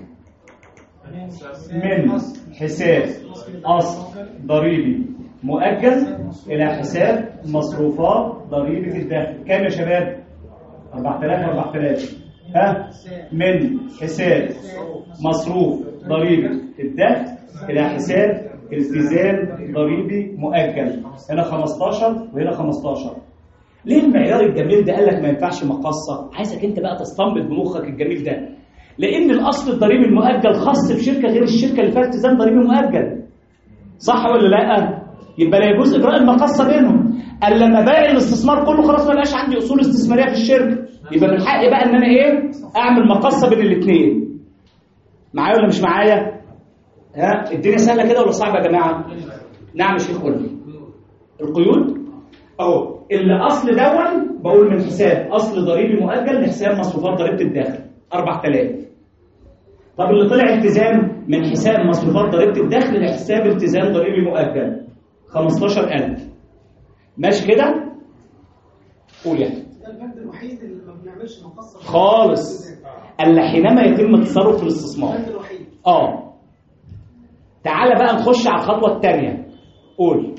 من حساب أصل ضريبي مؤجل إلى حساب مصروفات ضريبة الدخل. كام يا شباب؟ أربعة آلاف أربعة آلاف. ها؟ من حساب مصروف ضريبة الدخل إلى حساب التزام ضريبي مؤجل. هنا خمستاشر وهنا خمستاشر. ليه المعيار الجميل ده قال لك ما ينفعش مقصة؟ عايزك انت بقى تستنبط بمخك الجميل ده. لان الاصل الضريبي المؤجل خاص بشركه غير الشركه اللي فيها التزام ضريبي مؤجل. صح ولا لا؟ يبقى لا يجوز اجراء المقصه بينهم. قال لما باقي الاستثمار كله خلاص ما بقاش عندي اصول استثماريه في الشركه، يبقى من حقي بقى ان انا ايه؟ اعمل مقصه بين الاثنين. معايا ولا مش معايا؟ ها الدنيا سهله كده ولا صعبه يا جماعه؟ نعم يا شيخ قول لي. القيود اهو اللي اصل دون بقول من حساب اصل ضريبي مؤجل لحساب مصروفات ضريبه الدخل أربعة آلاف. طب اللي طلع التزام من حساب مصروفات ضريبه الدخل لحساب التزام ضريبي مؤجل خمستاشر ألف. ماشي كده؟ قول يا احمد. ده البند الوحيد اللي ما بنعملش مقصه خالص الا حينما يتم التصرف في الاستثمار. البند الوحيد. اه تعالى بقى نخش على الخطوه الثانيه. قول.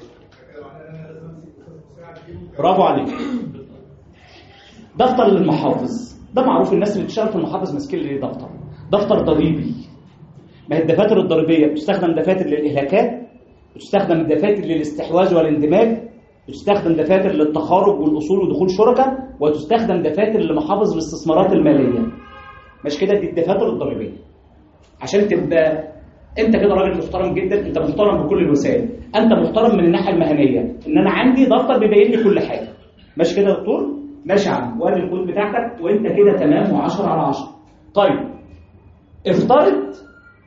برافو عليك. دفتر للمحافظ ده معروف، الناس اللي بتشتغل في المحافظ ماسكين ليه دفتر. دفتر ضريبي. ما هي الدفاتر الضريبيه بتستخدم دفاتر للاهلاكات، بتستخدم دفاتر للاستحواذ والاندماج، بتستخدم دفاتر للتخارج والاصول ودخول شركاء، وتستخدم دفاتر لمحافظ الاستثمارات الماليه. مش كده؟ دي الدفاتر الضريبيه. عشان تبقى انت كده راجل محترم جدا، انت محترم بكل الوسائل، انت محترم من الناحيه المهنيه ان انا عندي دفتر بيبين لي كل حاجه. ماشي كده يا دكتور؟ ماشي يا عم، وادي الكود بتاعتك وانت كده تمام وعشرة على عشرة. طيب افترض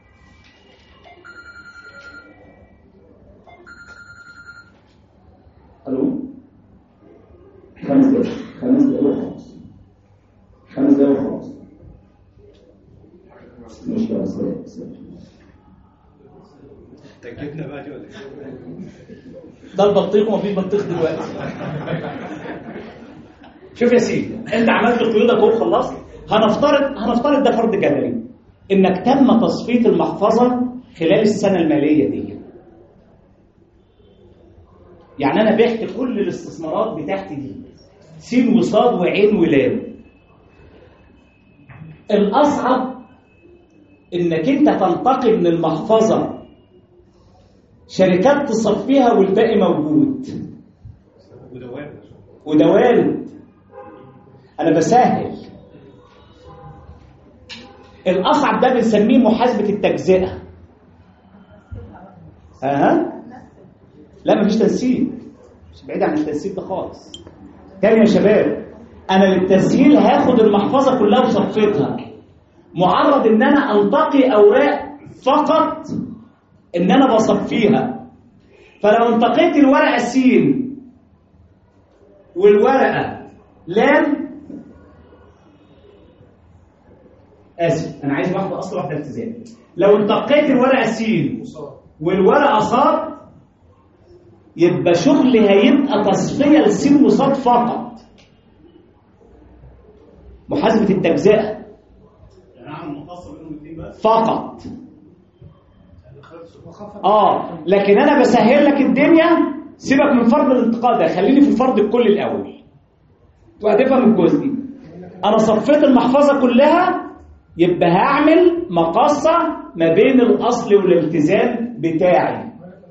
الو خمس دقايق خمس دقايق وخلاص خمس دقايق وخلاص مش خمس دقايق. تكتنا بقى دي ولا ده البطيخ ومفيش بطيخ دلوقتي. شوف يا سيدي، انت عملت قيودك اهو خلصت. هنفترض هنفترض ده فرض جدلي انك تم تصفيه المحفظه خلال السنه الماليه دي. يعني انا بعت كل الاستثمارات بتاعتي دي سين وصاد وعين ولام. الاصعب انك انت تنتقل من المحفظه شركات تصفيها والباقي موجود. وده وارد وده وارد. انا بسهل. الاصعب ده بنسميه محاسبه التجزئه. اها لا مفيش تنسيق، مش بعيد عن التنسيق ده خالص. تاني يا شباب، انا للتسهيل هاخد المحفظه كلها وصفيتها، معرض ان انا انتقي اوراق فقط ان انا بصفيها. فلو انتقيت الورقه س والورقه لام، اسف انا عايز واحده اصل واحده التزام، لو انتقيت الورقه س والورقه ص يبقى شغلي هيبقى تصفيه لس وصاد فقط، محاسبه التجزئه يعني اعمل مقصه بينهم الاثنين بس فقط. اه لكن انا بسهل لك الدنيا، سيبك من فرض الانتقال ده، خليني في الفرض الكلي الاول وهتفهم الجزء دي. انا صفيت المحفظه كلها، يبقى هعمل مقصه ما بين الاصل والالتزام بتاعي،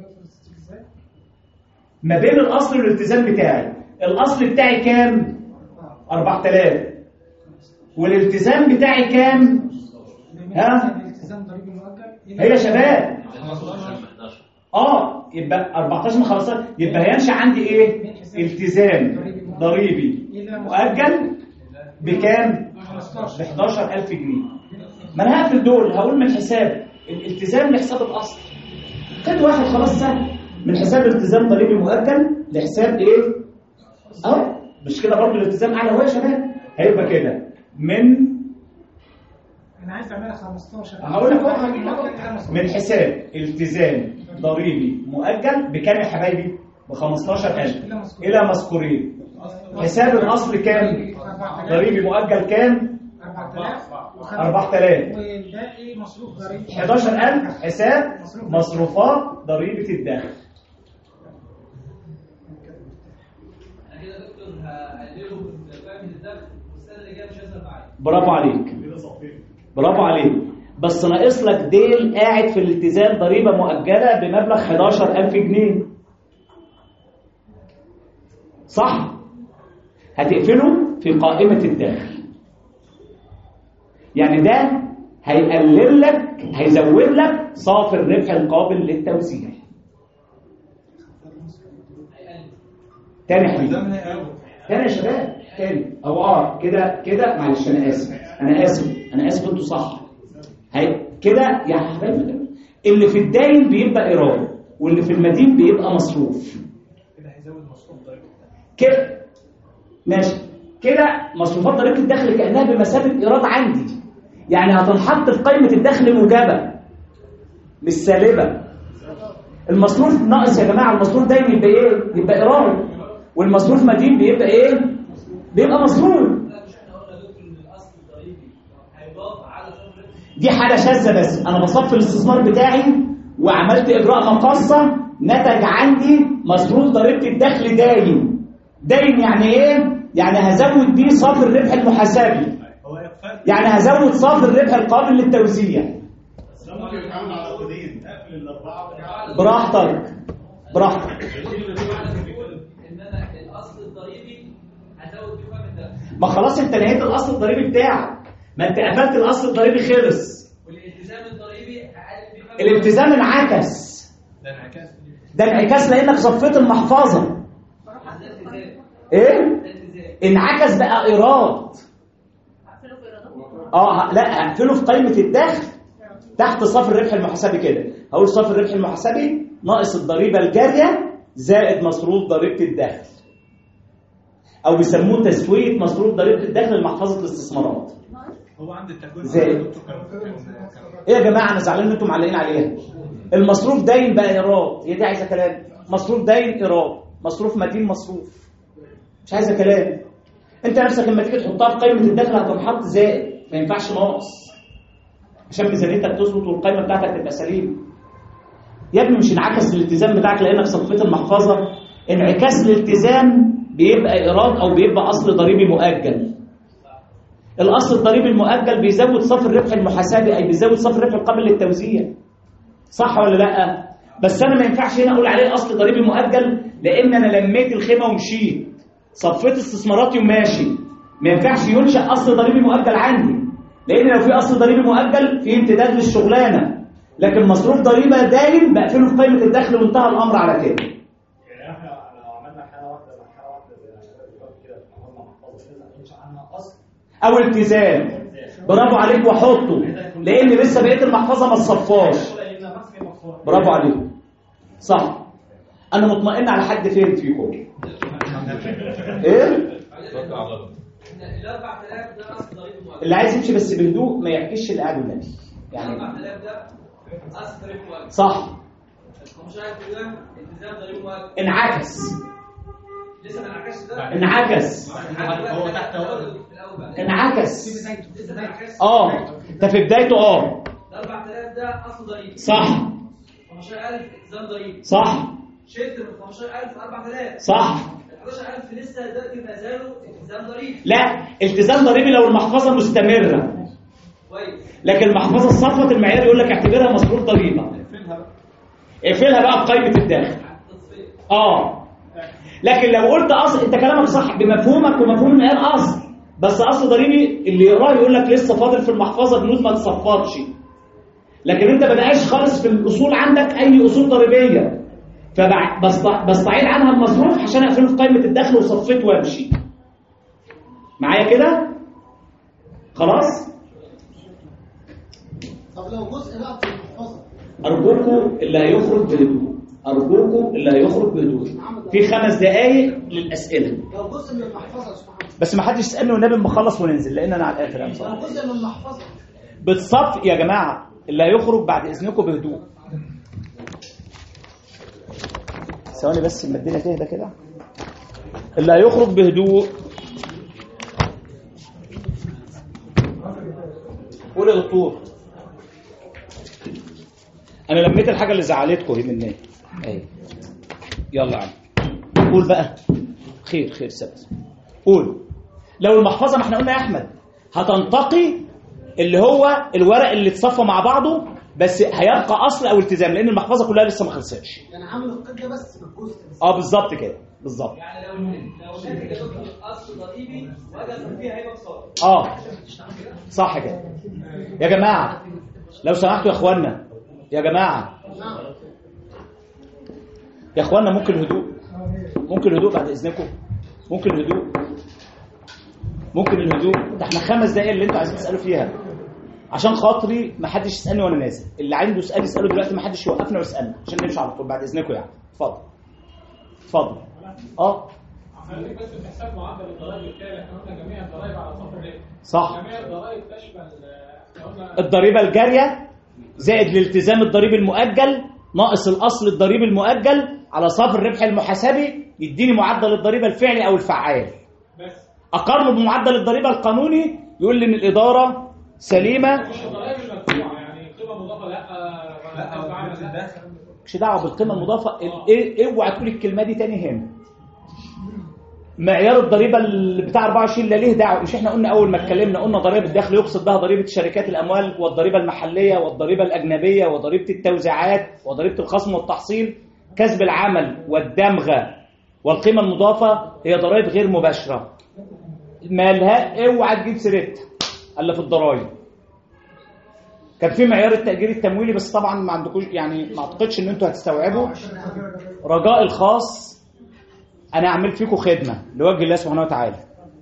ما بين الاصل والالتزام بتاعي. الاصل بتاعي كام؟ أربعة آلاف، والالتزام بتاعي كام؟ ها؟ هي يا شباب اه يبقى أربعتاشر من خمستاشر، يبقى هينشأ عندي ايه؟ التزام ضريبي مؤجل بكام؟ ب حداشر ألف جنيه. ما انا هقفل دول، هقول من حساب الالتزام لحساب الاصل. خد واحد خلاص سهل، من حساب التزام ضريبي مؤجل لحساب ايه؟ اهو مش كده برضه الالتزام اعلى اهو يا شباب، هيبقى كده من انا عايز اعملها خمستاشر. هقول لك من حساب التزام ضريبي مؤجل بكام يا حبايبي؟ ب خمستاشر ألف الى مذكورين. حساب الاصل كام؟ ضريبي مؤجل كام؟ أربعة آلاف والباقي مصروف ضريبي حداشر ألف حساب مصروفات ضريبه الدخل. انا كده دكتور هقلله في قائمه الدخل والسنه اللي جايه مش هيظهر معايا. برافو عليك، برافو عليك، بس ناقص لك ديل قاعد في الالتزام ضريبه مؤجله بمبلغ حداشر ألف جنيه، صح؟ هتقفله في قائمه الدخل، يعني ده هيقلل لك، هيزود لك صافي الربح القابل للتوزيع. تاني يا حبيبي، تاني يا شباب، تاني او اه كده كده، معلش انا اسف انا اسف انا اسف انتوا صح. هي كده يا حبايبي، اللي في الداين بيبقى ايراد واللي في المدين بيبقى مصروف. كده هيزود مصروف ضريبه كده ماشي، كده مصروفات ضريبه الدخل كانها بمثابه ايراد عندي، يعني هتنحط في قائمه الدخل موجبه مش سالبه. المصروف ناقص يا جماعه، المصروف دايما يبقى ايه؟ يبقى ايراد، والمصروف مدين بيبقى ايه؟ بيبقى مصروف. دي حاله شاذه، بس انا بصفي الاستثمار بتاعي وعملت اجراء مقاصه، نتج عندي مصروف ضريبه الدخل داين. داين يعني ايه؟ يعني هزود بيه صافي الربح المحاسبي، يعني هزود صافي الربح القابل للتوزيع. ممكن يتعامل على عقدين، اقفل الاربعه براحتك براحتك. ان انا الاصل الضريبي هزود بيه قائمه الدخل. ما خلاص انت نهيت الاصل الضريبي بتاعك، ما انت قفلت الاصل الضريبي خلص. والالتزام الضريبي هقلل بيه قائمه الالتزام انعكس، ده انعكاس ده انعكاس لانك صفيت المحفظه. ايه؟ انعكس بقى ايراد. اه لا هقفله في قائمه الدخل تحت صافي الربح المحاسبي كده، هقول صافي الربح المحاسبي ناقص الضريبه الجاريه زائد مصروف ضريبه الدخل، او بيسموه تسويه مصروف ضريبه الدخل لمحفظه الاستثمارات. هو عند التكوين زائد ايه يا جماعه؟ انا زعلان ان انتم معلقين عليها. المصروف داين بقى ايراد، هي دي عايزه كلام. مصروف داين ايراد، مصروف مدين مصروف، مش عايزه كلام. انت نفسك لما تيجي تحطها في قائمه الدخل هتنحط زائد، ما ينفعش ناقص عشان ميزانيتك تظبط والقائمه بتاعتك تبقى سليمه. يا ابني مش انعكس الالتزام بتاعك لانك صفيت المحفظه، انعكاس الالتزام بيبقى ايراد او بيبقى اصل ضريبي مؤجل. الاصل الضريبي المؤجل بيزود صافي الربح المحاسبي، اي بيزود صافي الربح القابل للتوزيع، صح ولا لا؟ بس انا ما ينفعش هنا اقول عليه اصل ضريبي مؤجل لان انا لميت الخيمه ومشيت، صفيت استثماراتي وماشي. ما ينفعش ينشأ اصل ضريبي مؤجل عندي، لان لو في اصل ضريبي مؤجل في امتداد للشغلانه، لكن مصروف ضريبه داين بقفله في قائمه الدخل وانتهى الامر على كده. يعني احنا لو عملنا حاله واحده مع حاله واحده زي كده او التزام. برافو عليك وحطه، لان لسه بقيه المحفظه ما اتصفاش. برافو عليك صح. انا مطمئن على حد فين فيكم؟ ايه ال أربعة آلاف ده اصل ضريبه مؤجل. اللي عايز يمشي بس بهدوء ما يحكيش اللي قاعد النبي يعني. أربعة آلاف ده اصل ضريبه مؤجل. صح. خمسة آلاف ده التزام ضريبه مؤجل. انعكس. لسه ما انعكسش ده. انعكس. هو تحت انعكس. اه ده في بدايته. اه ال أربعة آلاف ده اصل ضريبه. صح. خمسة عشر ألف التزام ضريبي. صح. شلت من خمسة عشر ألف أربعة آلاف. صح. ال أحد عشر ألف لسه دلوقتي ما زالوا التزام ضريبي. لا التزام ضريبي لو المحفظه مستمره. كويس. لكن المحفظه الصفت المعيار يقول لك اعتبرها مصروف ضريبه. اقفلها بقى بقائمه الدخل. اه لكن لو قلت اصل، انت كلامك صح بمفهومك ومفهوم المعيار اصل، بس اصل ضريبي اللي يقراه يقول لك لسه فاضل في المحفظه بنود ما تصفرش. لكن انت ما بقاش خالص في الاصول عندك اي اصول ضريبيه، فبستعيد عنها المصروف عشان اقفله في قائمه الدخل وصفيت وامشي. معايا كده؟ خلاص؟ طب لو جزء بقى في المحفظه ارجوكم اللي هيخرج بهدوء، ارجوكم اللي هيخرج بهدوء. في خمس دقائق للاسئله. لو جزء من المحفظه يا سبحان الله. بس ما حدش يسالني والنبي اما اخلص وننزل لان انا على الاخر. لو جزء من المحفظه بتصف يا جماعه اللي هيخرج بعد اذنكم بهدوء. ثواني بس اما الدنيا تهدى كده. اللي هيخرج بهدوء قول يا دكتور. انا لميت الحاجه اللي زعلتكم دي مني. ايوه يلا يا عم قول بقى. خير خير سبت. قول. لو المحفظه ما احنا قلنا يا احمد هتنتقي اللي هو الورق اللي اتصفى مع بعضه، بس هيبقى اصل او التزام لان المحفظه كلها لسه ما خلصتش. يعني عامل القيد بس في الجزء. اه بالظبط كده بالظبط. يعني لو لو ناتج اصل ضريبي وجد فيها هيبقى خساره. اه صح كده يا جماعه. لو سمحتوا يا اخوانا يا جماعه يا اخوانا ممكن هدوء، ممكن هدوء بعد اذنكم، ممكن هدوء، ممكن الهدوء. ده احنا خمس دقايق اللي انتوا عايزين تسالوا فيها عشان خاطري ما حدش يسالني وانا نازل. اللي عنده سؤال يساله دلوقتي، ما حدش يوقفنا ويسالنا عشان نمشي على طول بعد اذنكم. يعني اتفضل اتفضل. اه خليك بس في حساب معدل الضرائب التالي. احنا قلنا جميع الضرائب على صف الربح. صح. جميع الضرائب تشمل الضريبه الجاريه زائد الالتزام الضريبي المؤجل ناقص الاصل الضريبي المؤجل على صافي الربح المحاسبي يديني معدل الضريبه الفعلي او الفعال. بس اقارنه بمعدل الضريبه القانوني يقول لي ان الاداره سليمه. مش الضرائب المدفوعه يعني قيمه مضافه لا لا مش دعوه بالقيمه المضافه. ايه اوعى تقول الكلمه دي تاني هنا. معيار الضريبه بتاع أربعة وعشرين لا ليه دعوه. مش احنا قلنا اول ما اتكلمنا قلنا ضريبه الدخل يقصد بها ضريبه شركات الاموال والضريبه المحليه والضريبه الاجنبيه وضريبه التوزيعات وضريبه الخصم والتحصيل. كسب العمل والدمغه والقيمه المضافه هي ضرائب غير مباشره مالها اوعى تجيب سيرتها الا في الضرائب. كان في معيار التأجير التمويلي بس طبعا ما عندكوش، يعني ما اعتقدش ان انتوا هتستوعبوا. رجاء الخاص انا اعمل فيكم خدمه لوجه الله سبحانه وتعالى.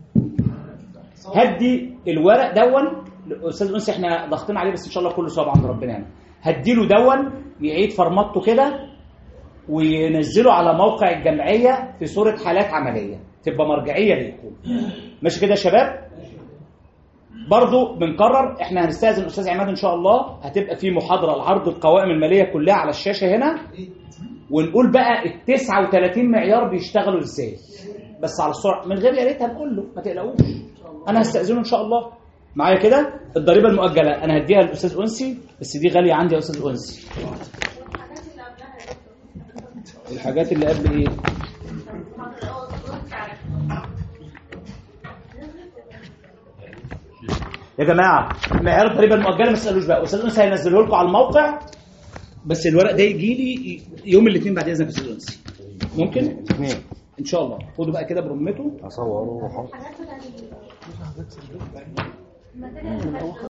هدي الورق دون الاستاذ انسي احنا ضاغطين عليه بس ان شاء الله كله صعب عند ربنا. يعني هديله دون يعيد فرمطته كده وينزله على موقع الجمعيه في صوره حالات عمليه تبقى مرجعيه ليكم. ماشي كده يا شباب؟ برضو بنكرر احنا هنستاذن الاستاذ عماد ان شاء الله هتبقى في محاضره لعرض القوائم الماليه كلها على الشاشه هنا، ونقول بقى ال تسعة وثلاثين معيار بيشتغلوا ازاي بس على السرعه من غير يا ريت هنقول ما تقلقوش. انا هستاذنه ان شاء الله. معايا كده؟ الضريبه المؤجله انا هديها للاستاذ انسي بس دي غاليه عندي يا استاذ انسي. الحاجات اللي قبل ايه؟ يا جماعه معيار الضريبه المؤجله ما تسالوش بقى، استاذ انسي هينزله لكم على الموقع بس الورق ده يجي لي يوم الاثنين بعد اذنك يا استاذ انسي. ممكن؟ ان شاء الله. خدوا بقى كده برمته اصوره.